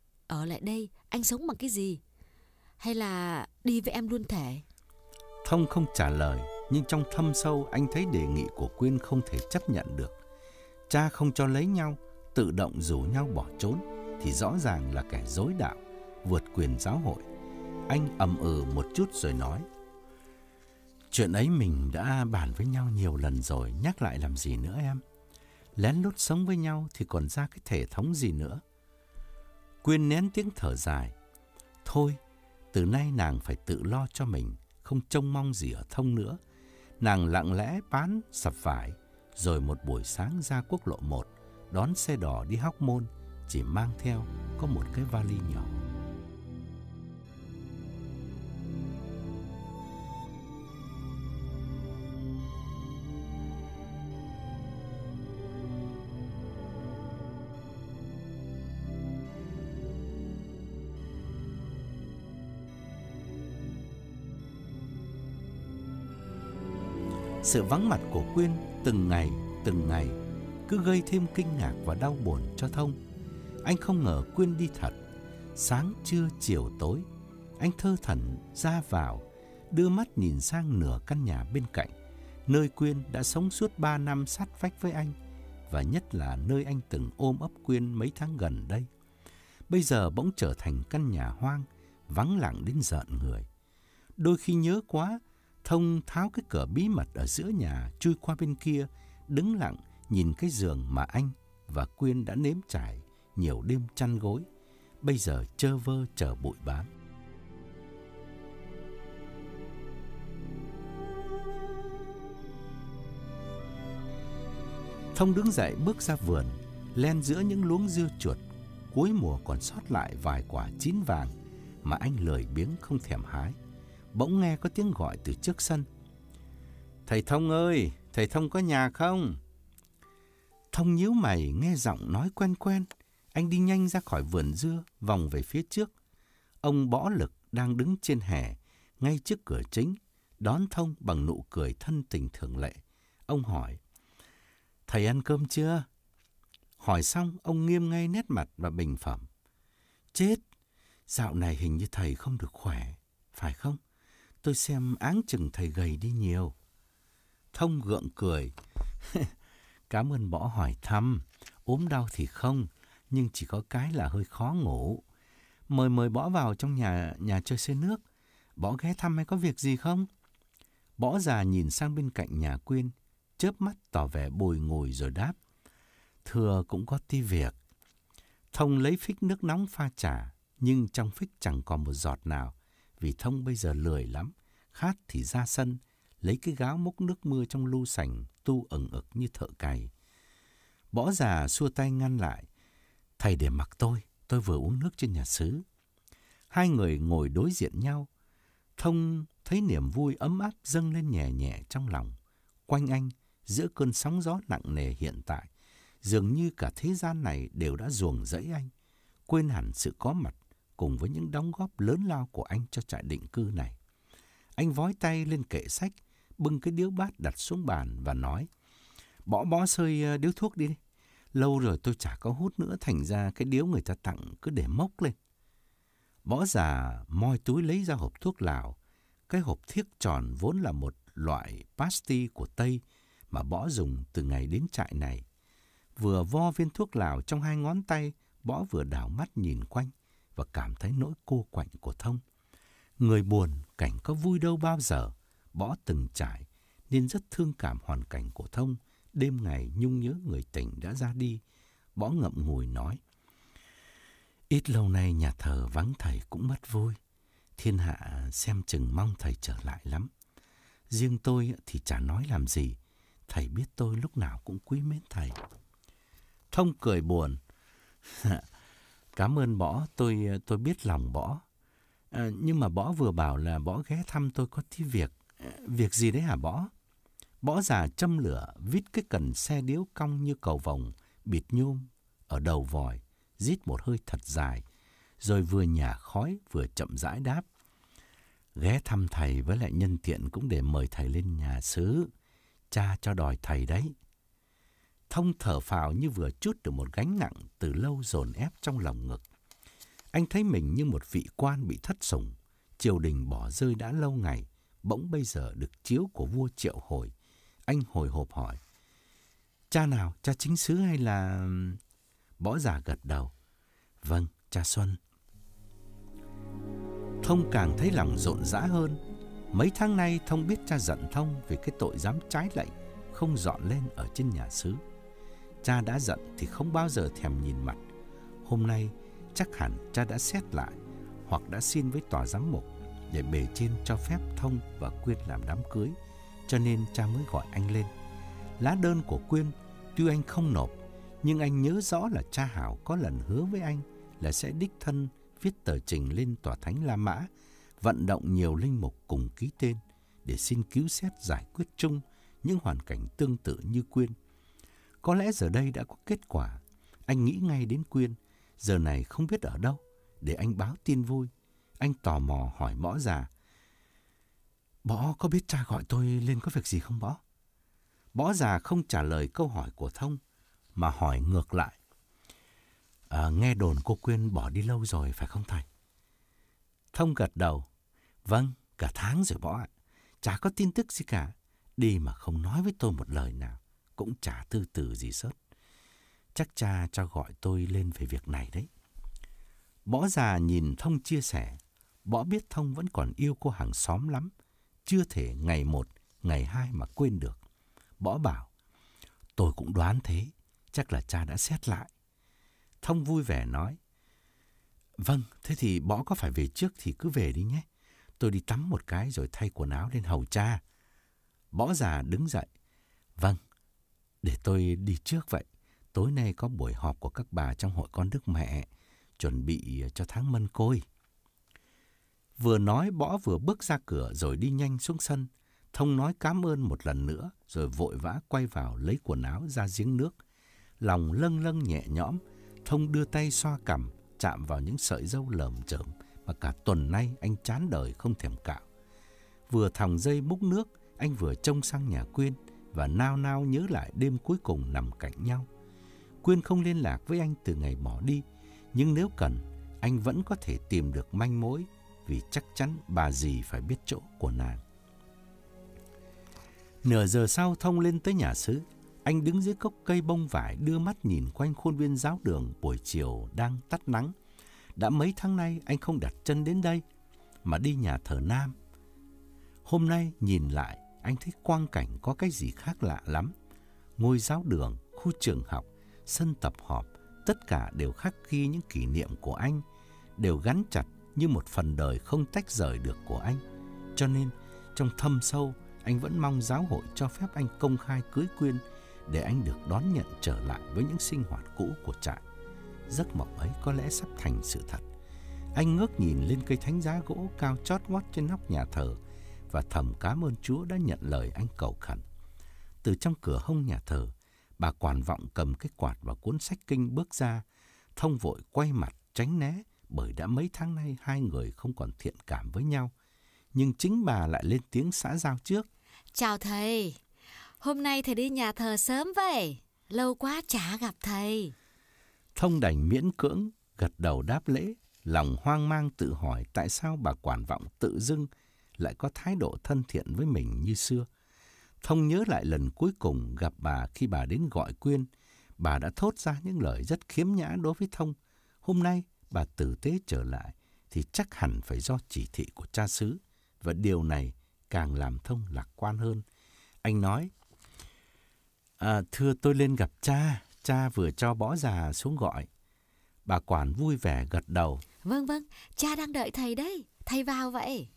Ở lại đây anh sống bằng cái gì? Hay là đi với em luôn thể? Thông không trả lời, nhưng trong thâm sâu anh thấy đề nghị của Quyên không thể chấp nhận được. Cha không cho lấy nhau, tự động rủ nhau bỏ trốn thì rõ ràng là kẻ dối đạo, vượt quyền giáo hội. Anh ầm ừ một chút rồi nói: Chuyện ấy mình đã bàn với nhau nhiều lần rồi, nhắc lại làm gì nữa em? Lén lút sống với nhau thì còn ra cái thể thống gì nữa? Quyên nén tiếng thở dài. Thôi, từ nay nàng phải tự lo cho mình, không trông mong gì ở Thông nữa. Nàng lặng lẽ bán sập vải, rồi một buổi sáng ra quốc lộ một, đón xe đỏ đi Hóc Môn, chỉ mang theo có một cái vali nhỏ. Sự vắng mặt của Quyên từng ngày, từng ngày cứ gây thêm kinh ngạc và đau buồn cho Thông. Anh không ngờ Quyên đi thật. Sáng trưa chiều tối, anh thơ thẩn ra vào, đưa mắt nhìn sang nửa căn nhà bên cạnh, nơi Quyên đã sống suốt ba năm sát vách với anh và nhất là nơi anh từng ôm ấp Quyên mấy tháng gần đây. Bây giờ bỗng trở thành căn nhà hoang, vắng lặng đến rợn người. Đôi khi nhớ quá, Thông tháo cái cửa bí mật ở giữa nhà, chui qua bên kia, đứng lặng nhìn cái giường mà anh và Quyên đã nếm trải nhiều đêm chăn gối, bây giờ trơ vơ chờ bụi bám. Thông đứng dậy bước ra vườn, len giữa những luống dưa chuột, cuối mùa còn sót lại vài quả chín vàng mà anh lười biếng không thèm hái. Bỗng nghe có tiếng gọi từ trước sân. "Thầy Thông ơi, thầy Thông có nhà không?" Thông nhíu mày nghe giọng nói quen quen. Anh đi nhanh ra khỏi vườn dưa, vòng về phía trước. Ông Bỏ Lực đang đứng trên hè, ngay trước cửa chính, đón Thông bằng nụ cười thân tình thường lệ. Ông hỏi: "Thầy ăn cơm chưa?" Hỏi xong, ông nghiêm ngay nét mặt và bình phẩm: "Chết, dạo này hình như thầy không được khỏe, phải không? Tôi xem áng chừng thầy gầy đi nhiều." Thông gượng cười. "Cảm ơn Bỏ hỏi thăm, ốm đau thì không, nhưng chỉ có cái là hơi khó ngủ. Mời mời Bỏ vào trong nhà nhà chơi xe nước. Bỏ ghé thăm hay có việc gì không?" Bỏ già nhìn sang bên cạnh nhà Quyên, chớp mắt tỏ vẻ bồi ngồi rồi đáp: "Thưa cũng có tí việc." Thông lấy phích nước nóng pha trà, nhưng trong phích chẳng còn một giọt nào, vì Thông bây giờ lười lắm, khát thì ra sân, lấy cái gáo múc nước mưa trong lu sành, tu ẩn ực như thợ cày. Bỏ già xua tay ngăn lại: "Thầy để mặc tôi, tôi vừa uống nước trên nhà xứ." Hai người ngồi đối diện nhau. Thông thấy niềm vui ấm áp dâng lên nhẹ nhẹ trong lòng. Quanh anh, giữa cơn sóng gió nặng nề hiện tại, dường như cả thế gian này đều đã ruồng rẫy anh, quên hẳn sự có mặt cùng với những đóng góp lớn lao của anh cho trại định cư này. Anh vói tay lên kệ sách, bưng cái điếu bát đặt xuống bàn và nói: "Bỏ bó xơi điếu thuốc đi. Lâu rồi tôi chả có hút nữa, thành ra cái điếu người ta tặng cứ để mốc lên." Bỏ già moi túi lấy ra hộp thuốc lào. Cái hộp thiếc tròn vốn là một loại pasty của Tây mà Bỏ dùng từ ngày đến trại này. Vừa vo viên thuốc lào trong hai ngón tay, Bỏ vừa đảo mắt nhìn quanh và cảm thấy nỗi cô quạnh của Thông. Người buồn, cảnh có vui đâu bao giờ. Bỏ từng trải nên rất thương cảm hoàn cảnh của Thông. Đêm ngày nhung nhớ người tình đã ra đi. Bỏ ngậm ngùi nói: "Ít lâu nay nhà thờ vắng thầy cũng mất vui. Thiên hạ xem chừng mong thầy trở lại lắm. Riêng tôi thì chả nói làm gì. Thầy biết tôi lúc nào cũng quý mến thầy." Thông cười buồn: "Cảm ơn Bỏ, tôi tôi biết lòng Bỏ. À, nhưng mà Bỏ vừa bảo là Bỏ ghé thăm tôi có tí việc. Việc gì đấy hả Bỏ?" Bỏ già châm lửa, vít cái cần xe điếu cong như cầu vồng, bịt nhôm ở đầu vòi, rít một hơi thật dài, rồi vừa nhả khói vừa chậm rãi đáp: "Ghé thăm thầy với lại nhân tiện cũng để mời thầy lên nhà xứ. Cha cho đòi thầy đấy." Thông thở phào như vừa trút được một gánh nặng từ lâu dồn ép trong lòng ngực. Anh thấy mình như một vị quan bị thất sủng, triều đình bỏ rơi đã lâu ngày, bỗng bây giờ được chiếu của vua triệu hồi. Anh hồi hộp hỏi: "Cha nào, cha chính xứ hay là..." Bỏ già gật đầu: "Vâng, cha Xuân." Thông càng thấy lòng rộn rã hơn. Mấy tháng nay Thông biết cha giận Thông vì cái tội dám trái lệnh, không dọn lên ở trên nhà xứ. Cha đã giận thì không bao giờ thèm nhìn mặt. Hôm nay chắc hẳn cha đã xét lại, hoặc đã xin với tòa giám mục để bề trên cho phép Thông và Quyên làm đám cưới, cho nên cha mới gọi anh lên. Lá đơn của Quyên tuy anh không nộp, nhưng anh nhớ rõ là cha Hảo có lần hứa với anh là sẽ đích thân viết tờ trình lên tòa thánh La Mã, vận động nhiều linh mục cùng ký tên để xin cứu xét giải quyết chung những hoàn cảnh tương tự như Quyên. Có lẽ giờ đây đã có kết quả. Anh nghĩ ngay đến Quyên, giờ này không biết ở đâu, để anh báo tin vui. Anh tò mò hỏi Bỏ già: "Bỏ có biết cha gọi tôi lên có việc gì không Bỏ?" Bỏ già không trả lời câu hỏi của Thông, mà hỏi ngược lại: à, "Nghe đồn cô Quyên bỏ đi lâu rồi phải không thầy?" Thông gật đầu: "Vâng, cả tháng rồi Bỏ ạ. Chả có tin tức gì cả. Đi mà không nói với tôi một lời nào, cũng chả tư tử gì sớt. Chắc cha cho gọi tôi lên về việc này đấy. Bõ già nhìn Thông chia sẻ. Bõ biết Thông vẫn còn yêu cô hàng xóm lắm, chưa thể ngày một, ngày hai mà quên được. Bõ bảo, tôi cũng đoán thế, chắc là cha đã xét lại. Thông vui vẻ nói, vâng, thế thì Bõ có phải về trước thì cứ về đi nhé. Tôi đi tắm một cái rồi thay quần áo lên hầu cha. Bõ già đứng dậy, vâng, để tôi đi trước vậy. Tối nay có buổi họp của các bà trong hội con Đức Mẹ, chuẩn bị cho tháng Mân Côi. Vừa nói Bõ vừa bước ra cửa rồi đi nhanh xuống sân. Thông nói cám ơn một lần nữa rồi vội vã quay vào lấy quần áo ra giếng nước. Lòng lâng lâng nhẹ nhõm, Thông đưa tay xoa cằm, chạm vào những sợi râu lởm chởm mà cả tuần nay anh chán đời không thèm cạo. Vừa thòng dây múc nước, anh vừa trông sang nhà Quyên và nao nao nhớ lại đêm cuối cùng nằm cạnh nhau. Quyên không liên lạc với anh từ ngày bỏ đi, nhưng nếu cần, anh vẫn có thể tìm được manh mối, vì chắc chắn bà dì phải biết chỗ của nàng. Nửa giờ sau, Thông lên tới nhà xứ. Anh đứng dưới gốc cây bông vải đưa mắt nhìn quanh khuôn viên giáo đường buổi chiều đang tắt nắng. Đã mấy tháng nay anh không đặt chân đến đây mà đi nhà thờ Nam. Hôm nay nhìn lại, anh thấy quang cảnh có cái gì khác lạ lắm. Ngôi giáo đường, khu trường học, sân tập họp, tất cả đều khắc ghi những kỷ niệm của anh, đều gắn chặt như một phần đời không tách rời được của anh. Cho nên, trong thâm sâu, anh vẫn mong giáo hội cho phép anh công khai cưới Quyên để anh được đón nhận trở lại với những sinh hoạt cũ của trại. Giấc mộng ấy có lẽ sắp thành sự thật. Anh ngước nhìn lên cây thánh giá gỗ cao chót vót trên nóc nhà thờ và thầm cảm ơn Chúa đã nhận lời anh cầu khẩn. Từ trong cửa hông nhà thờ, bà quản vọng cầm cái quạt và cuốn sách kinh bước ra. Thông vội quay mặt tránh né, bởi đã mấy tháng nay hai người không còn thiện cảm với nhau. Nhưng chính bà lại lên tiếng xã giao trước. Chào thầy, hôm nay thầy đi nhà thờ sớm vậy, lâu quá chả gặp thầy. Thông đành miễn cưỡng gật đầu đáp lễ, lòng hoang mang tự hỏi tại sao bà quản vọng tự dưng lại có thái độ thân thiện với mình như xưa. Thông nhớ lại lần cuối cùng gặp bà khi bà đến gọi Quyên, bà đã thốt ra những lời rất khiếm nhã đối với Thông. Hôm nay bà tử tế trở lại thì chắc hẳn phải do chỉ thị của cha xứ, và điều này càng làm Thông lạc quan hơn. Anh nói, à, thưa tôi lên gặp cha, cha vừa cho Bõ già xuống gọi. Bà quản vui vẻ gật đầu. Vâng vâng, cha đang đợi thầy đấy, thầy vào vậy.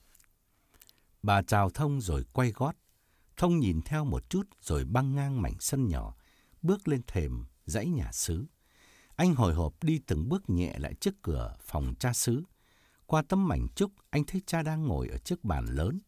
Bà chào Thông rồi quay gót. Thông nhìn theo một chút rồi băng ngang mảnh sân nhỏ, bước lên thềm dãy nhà xứ. Anh hồi hộp đi từng bước nhẹ lại trước cửa phòng cha xứ. Qua tấm mảnh trúc, anh thấy cha đang ngồi ở chiếc bàn lớn.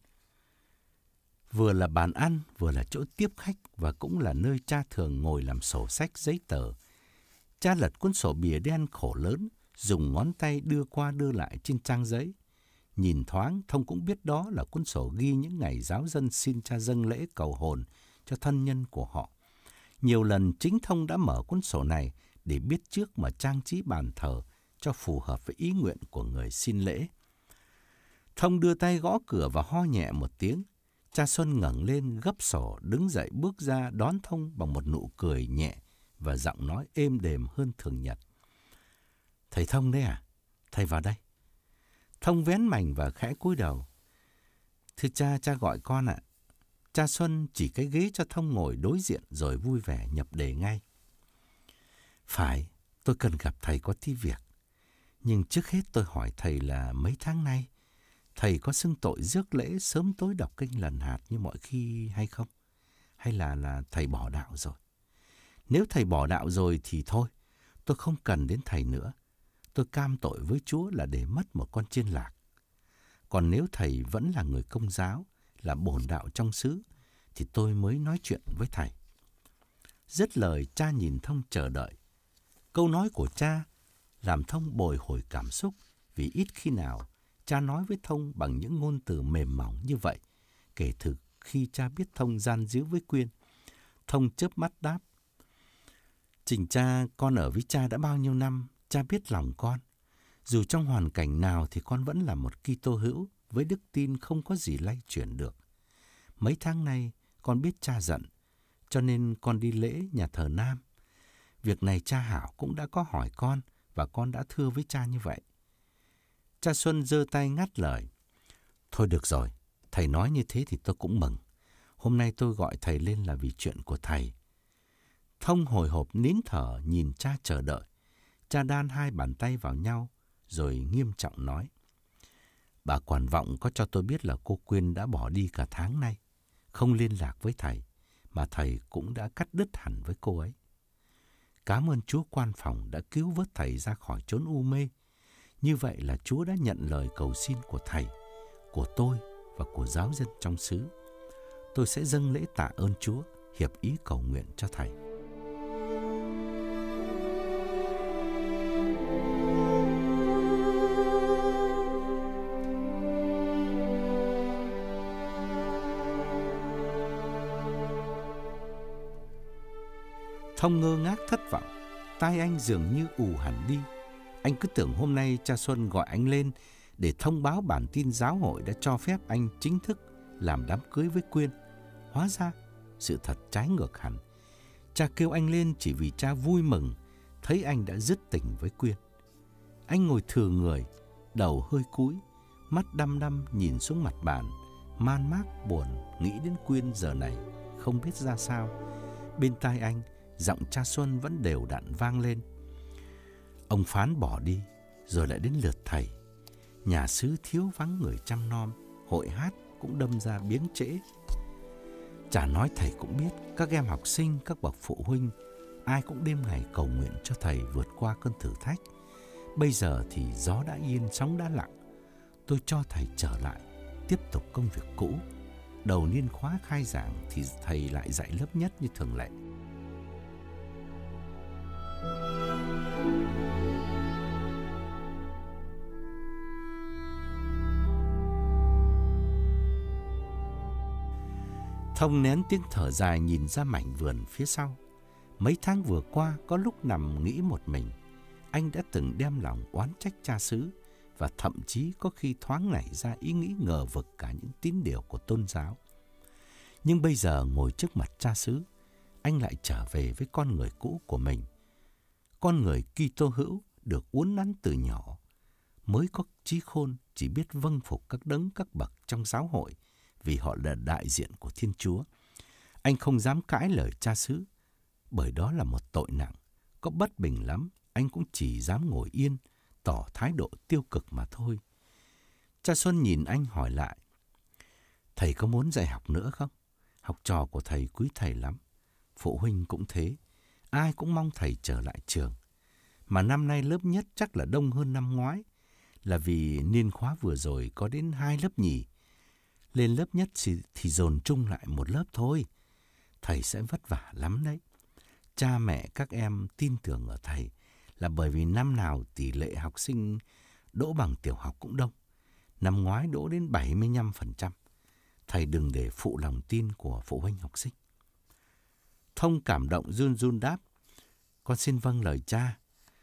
Vừa là bàn ăn, vừa là chỗ tiếp khách và cũng là nơi cha thường ngồi làm sổ sách giấy tờ. Cha lật cuốn sổ bìa đen khổ lớn, dùng ngón tay đưa qua đưa lại trên trang giấy. Nhìn thoáng, Thông cũng biết đó là cuốn sổ ghi những ngày giáo dân xin cha dâng lễ cầu hồn cho thân nhân của họ. Nhiều lần chính Thông đã mở cuốn sổ này để biết trước mà trang trí bàn thờ cho phù hợp với ý nguyện của người xin lễ. Thông đưa tay gõ cửa và ho nhẹ một tiếng. Cha Xuân ngẩng lên gấp sổ, đứng dậy bước ra đón Thông bằng một nụ cười nhẹ và giọng nói êm đềm hơn thường nhật. Thầy Thông đấy à? Thầy vào đây. Thông vén mảnh và khẽ cúi đầu. Thưa cha, cha gọi con ạ. Cha Xuân chỉ cái ghế cho Thông ngồi đối diện rồi vui vẻ nhập đề ngay. Phải, tôi cần gặp thầy có tí việc. Nhưng trước hết tôi hỏi thầy là mấy tháng nay, thầy có xưng tội rước lễ sớm tối đọc kinh lần hạt như mọi khi hay không? Hay là là thầy bỏ đạo rồi? Nếu thầy bỏ đạo rồi thì thôi, tôi không cần đến thầy nữa. Tôi cam tội với Chúa là để mất một con chiên lạc. Còn nếu thầy vẫn là người Công giáo, là bổn đạo trong xứ, thì tôi mới nói chuyện với thầy. Dứt lời, cha nhìn Thông chờ đợi. Câu nói của cha làm Thông bồi hồi cảm xúc, vì ít khi nào cha nói với Thông bằng những ngôn từ mềm mỏng như vậy, kể từ khi cha biết Thông gian díu với Quyên. Thông chớp mắt đáp. Trình cha, con ở với cha đã bao nhiêu năm, cha biết lòng con. Dù trong hoàn cảnh nào thì con vẫn là một Kitô hữu với đức tin không có gì lay chuyển được. Mấy tháng nay con biết cha giận, cho nên con đi lễ nhà thờ Nam. Việc này cha Hảo cũng đã có hỏi con và con đã thưa với cha như vậy. Cha Xuân giơ tay ngắt lời. Thôi được rồi, thầy nói như thế thì tôi cũng mừng. Hôm nay tôi gọi thầy lên là vì chuyện của thầy. Thông hồi hộp nín thở nhìn cha chờ đợi. Cha đan hai bàn tay vào nhau rồi nghiêm trọng nói. Bà quản vọng có cho tôi biết là cô Quyên đã bỏ đi cả tháng nay, không liên lạc với thầy, mà thầy cũng đã cắt đứt hẳn với cô ấy. Cảm ơn Chúa quan phòng đã cứu vớt thầy ra khỏi chốn u mê. Như vậy là Chúa đã nhận lời cầu xin của thầy, của tôi và của giáo dân trong xứ. Tôi sẽ dâng lễ tạ ơn Chúa, hiệp ý cầu nguyện cho thầy. Thông ngơ ngác thất vọng, tai anh dường như ù hẳn đi. Anh cứ tưởng hôm nay cha Xuân gọi anh lên để thông báo bản tin giáo hội đã cho phép anh chính thức làm đám cưới với Quyên. Hóa ra, sự thật trái ngược hẳn. Cha kêu anh lên chỉ vì cha vui mừng thấy anh đã dứt tình với Quyên. Anh ngồi thừ người, đầu hơi cúi, mắt đăm đăm nhìn xuống mặt bàn, man mác buồn nghĩ đến Quyên giờ này không biết ra sao. Bên tai anh, giọng cha Xuân vẫn đều đặn vang lên. Ông Phán bỏ đi, rồi lại đến lượt thầy. Nhà xứ thiếu vắng người chăm nom, hội hát cũng đâm ra biếng trễ. Chả nói thầy cũng biết, các em học sinh, các bậc phụ huynh, ai cũng đêm ngày cầu nguyện cho thầy vượt qua cơn thử thách. Bây giờ thì gió đã yên, sóng đã lặng. Tôi cho thầy trở lại, tiếp tục công việc cũ. Đầu niên khóa khai giảng thì thầy lại dạy lớp nhất như thường lệ. Thông nén tiếng thở dài nhìn ra mảnh vườn phía sau. Mấy tháng vừa qua, có lúc nằm nghĩ một mình, anh đã từng đem lòng oán trách cha xứ và thậm chí có khi thoáng nảy ra ý nghĩ ngờ vực cả những tín điều của tôn giáo. Nhưng bây giờ ngồi trước mặt cha xứ, anh lại trở về với con người cũ của mình. Con người Kitô hữu được uốn nắn từ nhỏ, mới có trí khôn chỉ biết vâng phục các đấng các bậc trong giáo hội vì họ là đại diện của Thiên Chúa. Anh không dám cãi lời cha xứ, bởi đó là một tội nặng. Có bất bình lắm, anh cũng chỉ dám ngồi yên, tỏ thái độ tiêu cực mà thôi. Cha Xuân nhìn anh hỏi lại. Thầy có muốn dạy học nữa không? Học trò của thầy quý thầy lắm. Phụ huynh cũng thế. Ai cũng mong thầy trở lại trường. Mà năm nay lớp nhất chắc là đông hơn năm ngoái, là vì niên khóa vừa rồi có đến hai lớp nhì. Lên lớp nhất thì, thì dồn chung lại một lớp thôi. Thầy sẽ vất vả lắm đấy. Cha mẹ các em tin tưởng ở thầy là bởi vì năm nào tỷ lệ học sinh đỗ bằng tiểu học cũng đông. Năm ngoái đỗ đến bảy mươi lăm phần trăm. Thầy đừng để phụ lòng tin của phụ huynh học sinh. Thông cảm động run run đáp. Con xin vâng lời cha.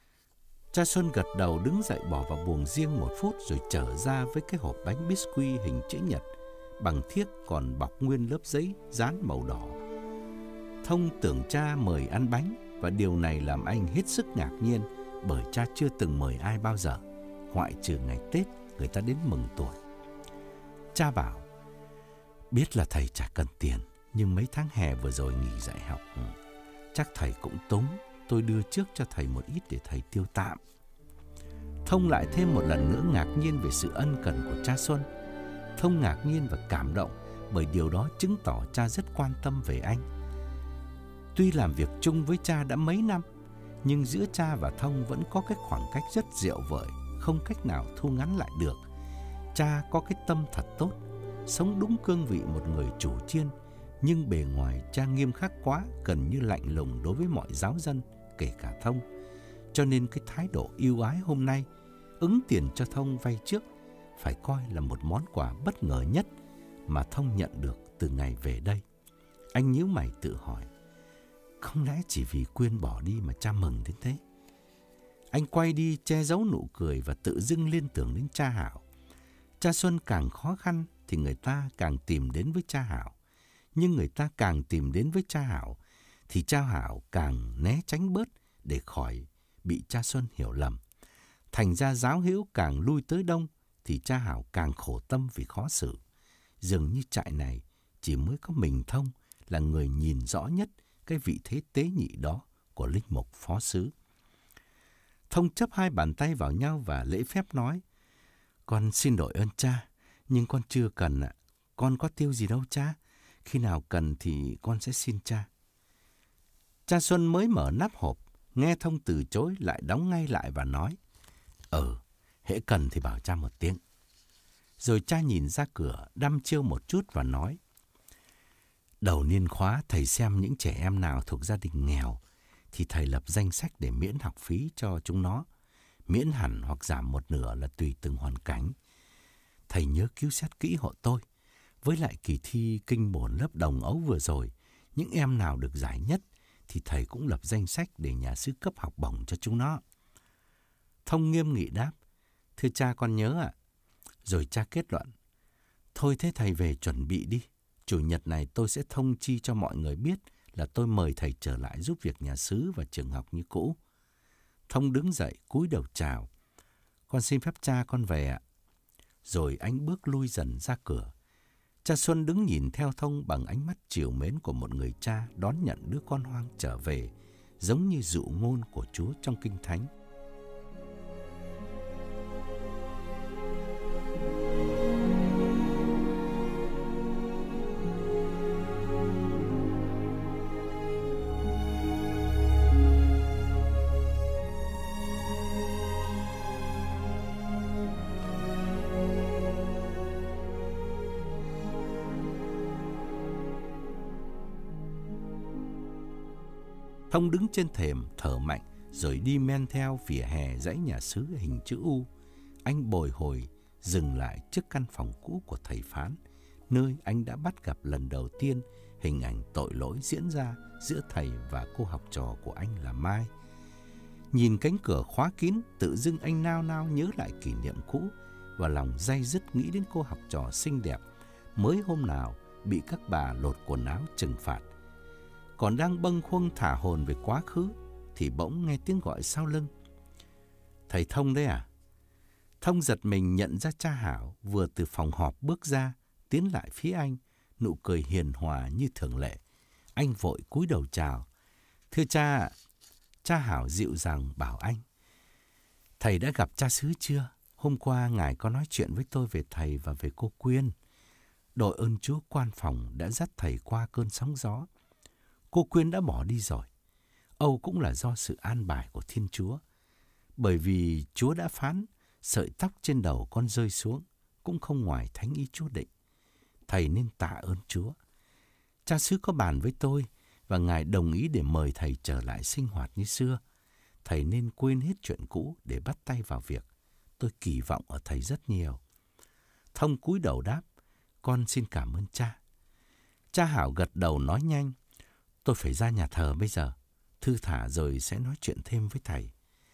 Cha Xuân gật đầu đứng dậy bỏ vào buồng riêng một phút rồi trở ra với cái hộp bánh biscuit hình chữ nhật bằng thiếc còn bọc nguyên lớp giấy dán màu đỏ. Thông tưởng cha mời ăn bánh và điều này làm anh hết sức ngạc nhiên bởi cha chưa từng mời ai bao giờ, ngoại trừ ngày Tết người ta đến mừng tuổi. Cha bảo, biết là thầy chả cần tiền, nhưng mấy tháng hè vừa rồi nghỉ dạy học, chắc thầy cũng túng, tôi đưa trước cho thầy một ít để thầy tiêu tạm. Thông lại thêm một lần nữa ngạc nhiên về sự ân cần của cha Xuân. Thông ngạc nhiên và cảm động bởi điều đó chứng tỏ cha rất quan tâm về anh. Tuy làm việc chung với cha đã mấy năm, nhưng giữa cha và Thông vẫn có cái khoảng cách rất dịu vợi, không cách nào thu ngắn lại được. Cha có cái tâm thật tốt, sống đúng cương vị một người chủ chiên, nhưng bề ngoài cha nghiêm khắc quá, gần như lạnh lùng đối với mọi giáo dân, kể cả Thông. Cho nên cái thái độ ưu ái hôm nay, ứng tiền cho Thông vay trước, phải coi là một món quà bất ngờ nhất mà Thông nhận được từ ngày về đây. Anh nhíu mày tự hỏi, không lẽ chỉ vì Quyên bỏ đi mà cha mừng đến thế? Anh quay đi che giấu nụ cười và tự dưng liên tưởng đến cha Hảo. Cha Xuân càng khó khăn thì người ta càng tìm đến với cha Hảo. Nhưng người ta càng tìm đến với cha Hảo thì cha Hảo càng né tránh bớt để khỏi bị cha Xuân hiểu lầm. Thành ra giáo hữu càng lui tới đông thì cha Hảo càng khổ tâm vì khó xử. Dường như trại này chỉ mới có mình Thông là người nhìn rõ nhất cái vị thế tế nhị đó của linh mục phó xứ. Thông chấp hai bàn tay vào nhau và lễ phép nói: "Con xin đội ơn cha, nhưng con chưa cần ạ. Con có tiêu gì đâu cha. Khi nào cần thì con sẽ xin cha." Cha Xuân mới mở nắp hộp, nghe Thông từ chối lại đóng ngay lại và nói: "Ừ, hễ cần thì bảo cha một tiếng." Rồi cha nhìn ra cửa, đăm chiêu một chút và nói: "Đầu niên khóa thầy xem những trẻ em nào thuộc gia đình nghèo thì thầy lập danh sách để miễn học phí cho chúng nó. Miễn hẳn hoặc giảm một nửa là tùy từng hoàn cảnh. Thầy nhớ cứu xét kỹ hộ tôi. Với lại kỳ thi kinh bổn lớp đồng ấu vừa rồi, những em nào được giải nhất thì thầy cũng lập danh sách để nhà xứ cấp học bổng cho chúng nó." Thông nghiêm nghị đáp: "Thưa cha, con nhớ ạ." Rồi cha kết luận: "Thôi thế thầy về chuẩn bị đi. Chủ nhật này tôi sẽ thông chi cho mọi người biết là tôi mời thầy trở lại giúp việc nhà xứ và trường học như cũ." Thông đứng dậy cúi đầu chào: "Con xin phép cha, con về ạ." Rồi anh bước lui dần ra cửa. Cha Xuân đứng nhìn theo Thông bằng ánh mắt trìu mến của một người cha đón nhận đứa con hoang trở về, giống như dụ ngôn của Chúa trong Kinh Thánh. Thông đứng trên thềm thở mạnh rồi đi men theo vỉa hè dãy nhà xứ hình chữ U. Anh bồi hồi dừng lại trước căn phòng cũ của thầy phán, nơi anh đã bắt gặp lần đầu tiên hình ảnh tội lỗi diễn ra giữa thầy và cô học trò của anh là Mai. Nhìn cánh cửa khóa kín, tự dưng anh nao nao nhớ lại kỷ niệm cũ và lòng day dứt nghĩ đến cô học trò xinh đẹp mới hôm nào bị các bà lột quần áo trừng phạt. Còn đang bâng khuâng thả hồn về quá khứ thì bỗng nghe tiếng gọi sau lưng: "Thầy Thông đấy à?" Thông giật mình nhận ra cha Hảo vừa từ phòng họp bước ra, tiến lại phía anh, nụ cười hiền hòa như thường lệ. Anh vội cúi đầu chào: "Thưa cha ạ." Cha Hảo dịu dàng bảo anh: "Thầy đã gặp cha xứ chưa? Hôm qua ngài có nói chuyện với tôi về thầy và về cô Quyên. Đội ơn Chúa quan phòng đã dắt thầy qua cơn sóng gió. Cô Quyên đã bỏ đi rồi. Âu cũng là do sự an bài của Thiên Chúa. Bởi vì Chúa đã phán sợi tóc trên đầu con rơi xuống cũng không ngoài thánh ý Chúa định. Thầy nên tạ ơn Chúa. Cha xứ có bàn với tôi và ngài đồng ý để mời thầy trở lại sinh hoạt như xưa. Thầy nên quên hết chuyện cũ để bắt tay vào việc. Tôi kỳ vọng ở thầy rất nhiều." Thông cúi đầu đáp: "Con xin cảm ơn cha." Cha Hảo gật đầu nói nhanh: "Tôi phải ra nhà thờ bây giờ. Thư thả rồi sẽ nói chuyện thêm với thầy."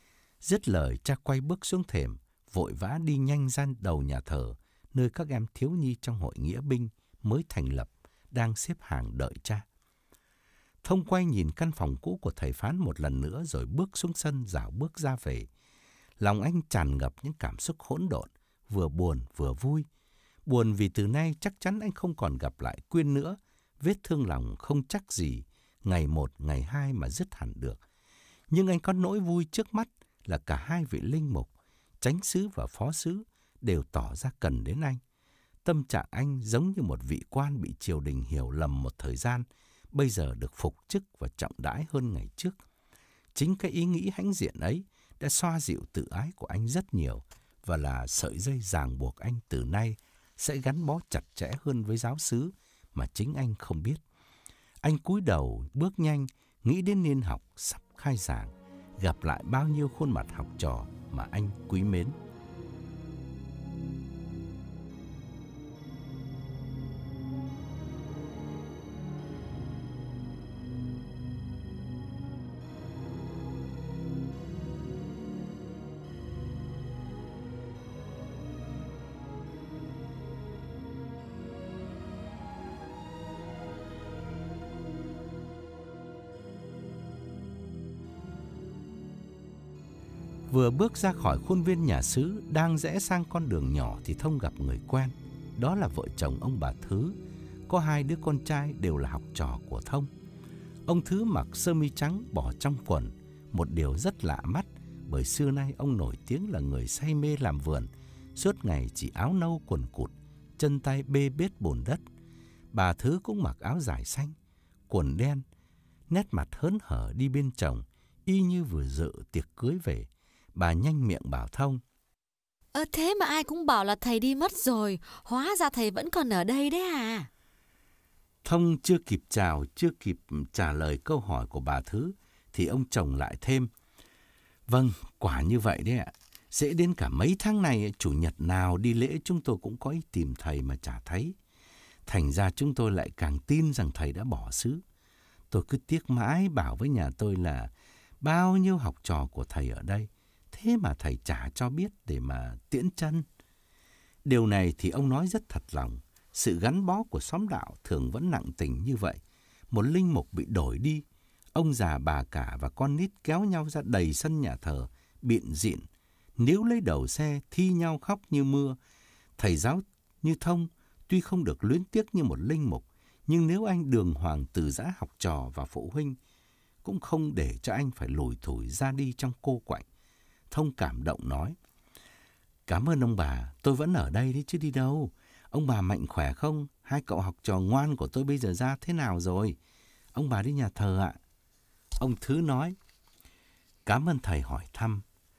Dứt lời, cha quay bước xuống thềm, vội vã đi nhanh ra đầu nhà thờ, nơi các em thiếu nhi trong hội nghĩa binh mới thành lập đang xếp hàng đợi cha. Thông quay nhìn căn phòng cũ của thầy phán một lần nữa rồi bước xuống sân dạo bước ra về. Lòng anh tràn ngập những cảm xúc hỗn độn, vừa buồn vừa vui. Buồn vì từ nay chắc chắn anh không còn gặp lại Quyên nữa. Vết thương lòng không chắc gì ngày một ngày hai mà dứt hẳn được. Nhưng anh có nỗi vui trước mắt là cả hai vị linh mục, chánh xứ và phó xứ đều tỏ ra cần đến anh. Tâm trạng anh giống như một vị quan bị triều đình hiểu lầm một thời gian, bây giờ được phục chức và trọng đãi hơn ngày trước. Chính cái ý nghĩ hãnh diện ấy đã xoa dịu tự ái của anh rất nhiều và là sợi dây ràng buộc anh từ nay sẽ gắn bó chặt chẽ hơn với giáo xứ mà chính anh không biết. Anh cúi đầu bước nhanh, nghĩ đến niên học sắp khai giảng, gặp lại bao nhiêu khuôn mặt học trò mà anh quý mến. Vừa bước ra khỏi khuôn viên nhà xứ, đang rẽ sang con đường nhỏ thì Thông gặp người quen. Đó là vợ chồng ông bà Thứ, có hai đứa con trai đều là học trò của Thông. Ông Thứ mặc sơ mi trắng bỏ trong quần, một điều rất lạ mắt, bởi xưa nay ông nổi tiếng là người say mê làm vườn, suốt ngày chỉ áo nâu quần cụt, chân tay bê bết bùn đất. Bà Thứ cũng mặc áo dài xanh, quần đen, nét mặt hớn hở đi bên chồng, y như vừa dự tiệc cưới về. Bà nhanh miệng bảo Thông: Ơ thế mà ai cũng bảo là thầy đi mất rồi, hóa ra thầy vẫn còn ở đây đấy à? Thông chưa kịp chào, chưa kịp trả lời câu hỏi của bà Thứ, thì ông chồng lại thêm: Vâng, quả như vậy đấy ạ. Sẽ đến cả mấy tháng này, chủ nhật nào đi lễ chúng tôi cũng có ý tìm thầy mà chả thấy. Thành ra chúng tôi lại càng tin rằng thầy đã bỏ xứ. Tôi cứ tiếc mãi bảo với nhà tôi là bao nhiêu học trò của thầy ở đây, thế mà thầy chả cho biết để mà tiễn chân. Điều này thì ông nói rất thật lòng. Sự gắn bó của xóm đạo thường vẫn nặng tình như vậy. Một linh mục bị đổi đi, ông già bà cả và con nít kéo nhau ra đầy sân nhà thờ, biện diện, níu lấy đầu xe, thi nhau khóc như mưa. Thầy giáo như Thông tuy không được luyến tiếc như một linh mục, nhưng nếu anh đường hoàng từ giã học trò và phụ huynh, cũng không để cho anh phải lủi thủi ra đi trong cô quạnh. Thông cảm động nói: Cảm ơn ông bà, tôi vẫn ở đây đấy chứ đi đâu. Ông bà mạnh khỏe không? Hai cậu học trò ngoan của tôi bây giờ ra thế nào rồi? Ông bà đi nhà thờ ạ. Ông Thứ nói: Cảm ơn thầy hỏi thăm.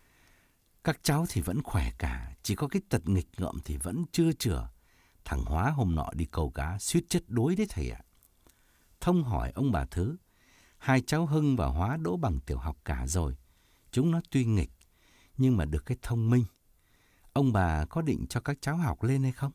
Các cháu thì vẫn khỏe cả, chỉ có cái tật nghịch ngợm thì vẫn chưa chữa. Thằng Hóa hôm nọ đi câu cá suýt chết đuối đấy thầy ạ. Thông hỏi ông bà Thứ: Hai cháu Hưng và Hóa đỗ bằng tiểu học cả rồi. Chúng nó tuy nghịch, nhưng mà được cái thông minh. Ông bà có định cho các cháu học lên hay không?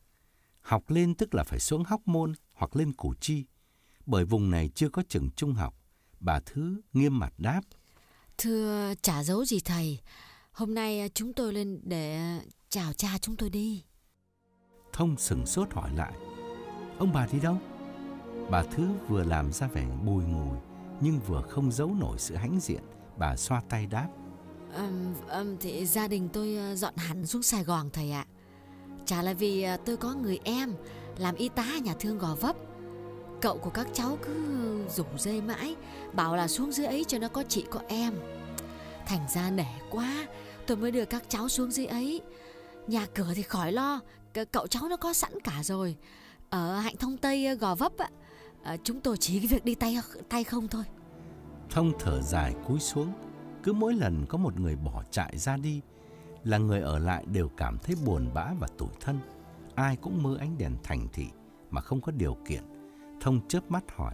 Học lên tức là phải xuống Hóc Môn hoặc lên Củ Chi, bởi vùng này chưa có trường trung học. Bà Thứ nghiêm mặt đáp: Thưa, chả giấu gì thầy, hôm nay chúng tôi lên để chào cha chúng tôi đi. Thông sửng sốt hỏi lại: Ông bà đi đâu? Bà Thứ vừa làm ra vẻ bùi ngùi, nhưng vừa không giấu nổi sự hãnh diện. Bà xoa tay đáp: um, um, Thì gia đình tôi dọn hẳn xuống Sài Gòn thầy ạ. Chả là vì tôi có người em làm y tá nhà thương Gò Vấp. Cậu của các cháu cứ rủ rê mãi, bảo là xuống dưới ấy cho nó có chị có em. Thành ra nể quá, tôi mới đưa các cháu xuống dưới ấy. Nhà cửa thì khỏi lo, cậu cháu nó có sẵn cả rồi. Ở Hạnh Thông Tây Gò Vấp á, chúng tôi chỉ cái việc đi tay tay không thôi. Thông thở dài cúi xuống. Cứ mỗi lần có một người bỏ trại ra đi, là người ở lại đều cảm thấy buồn bã và tủi thân. Ai cũng mơ ánh đèn thành thị mà không có điều kiện. Thông chớp mắt hỏi: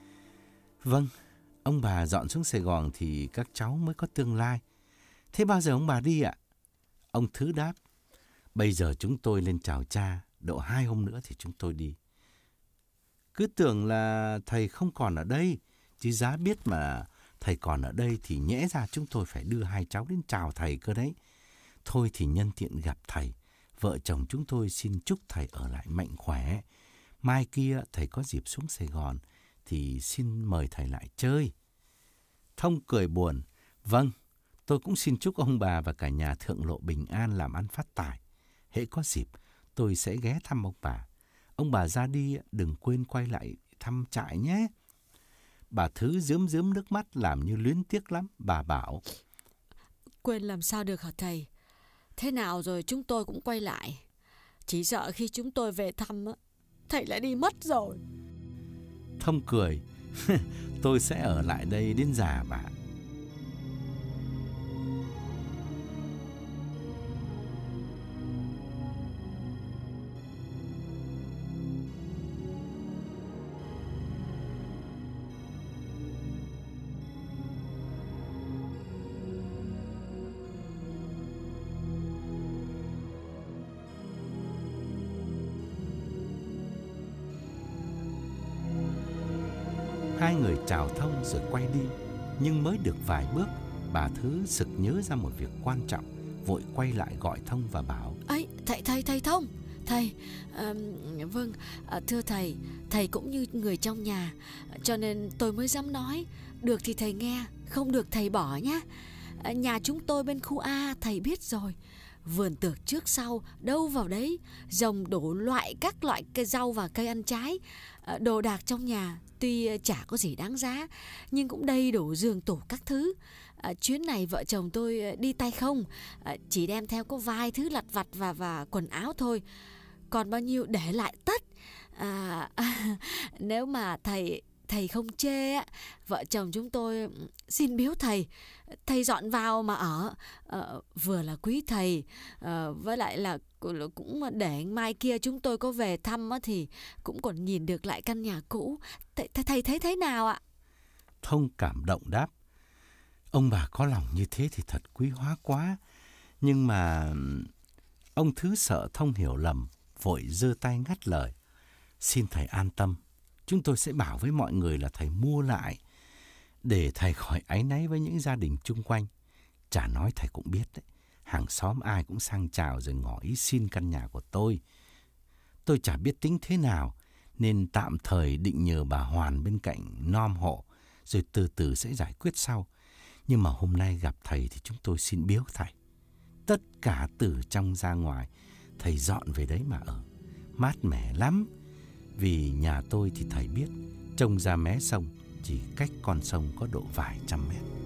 Vâng, ông bà dọn xuống Sài Gòn thì các cháu mới có tương lai. Thế bao giờ ông bà đi ạ? Ông Thứ đáp: Bây giờ chúng tôi lên chào cha, độ hai hôm nữa thì chúng tôi đi. Cứ tưởng là thầy không còn ở đây, chứ giá biết mà thầy còn ở đây thì nhẽ ra chúng tôi phải đưa hai cháu đến chào thầy cơ đấy. Thôi thì nhân tiện gặp thầy, vợ chồng chúng tôi xin chúc thầy ở lại mạnh khỏe. Mai kia thầy có dịp xuống Sài Gòn thì xin mời thầy lại chơi. Thông cười buồn: Vâng, tôi cũng xin chúc ông bà và cả nhà thượng lộ bình an, làm ăn phát tài. Hễ có dịp tôi sẽ ghé thăm ông bà. Ông bà ra đi đừng quên quay lại thăm trại nhé. Bà Thứ rướm rướm nước mắt làm như luyến tiếc lắm. Bà bảo: Quên làm sao được hả thầy? Thế nào rồi chúng tôi cũng quay lại. Chỉ sợ khi chúng tôi về thăm thầy lại đi mất rồi. Thông cười: Tôi sẽ ở lại đây đến già bà. Hai người chào Thông rồi quay đi. Nhưng mới được vài bước, bà Thứ sực nhớ ra một việc quan trọng, vội quay lại gọi Thông và bảo: ấy thầy thầy thầy Thông, thầy à, vâng à, thưa thầy, thầy cũng như người trong nhà, cho nên tôi mới dám nói. Được thì thầy nghe, không được thầy bỏ nhé. À, nhà chúng tôi bên khu A, thầy biết rồi. Vườn tược trước sau, đâu vào đấy, rồng đổ loại các loại cây rau và cây ăn trái. À, đồ đạc trong nhà tuy chả có gì đáng giá, nhưng cũng đầy đủ giường tủ các thứ. À, chuyến này vợ chồng tôi đi tay không, à, chỉ đem theo có vài thứ lặt vặt và, và quần áo thôi. Còn bao nhiêu để lại tất. À, à, nếu mà thầy thầy không chê á, vợ chồng chúng tôi xin biếu thầy. Thầy dọn vào mà ở. À, vừa là quý thầy, à, với lại là cũng để mai kia chúng tôi có về thăm á, thì cũng còn nhìn được lại căn nhà cũ. Thầy, thầy thấy thế nào ạ? Thông cảm động đáp: ông bà có lòng như thế thì thật quý hóa quá. Nhưng mà ông Thứ sợ Thông hiểu lầm, vội giơ tay ngắt lời: xin thầy an tâm, chúng tôi sẽ bảo với mọi người là thầy mua lại, để thầy khỏi áy náy với những gia đình chung quanh. Chả nói thầy cũng biết đấy, hàng xóm ai cũng sang chào rồi ngỏ ý xin căn nhà của tôi. Tôi chả biết tính thế nào, nên tạm thời định nhờ bà Hoàn bên cạnh nom hộ, rồi từ từ sẽ giải quyết sau. Nhưng mà hôm nay gặp thầy thì chúng tôi xin biếu thầy. Tất cả từ trong ra ngoài, thầy dọn về đấy mà ở. Mát mẻ lắm. Vì nhà tôi thì thầy biết, trông ra mé sông chỉ cách con sông có độ vài trăm mét.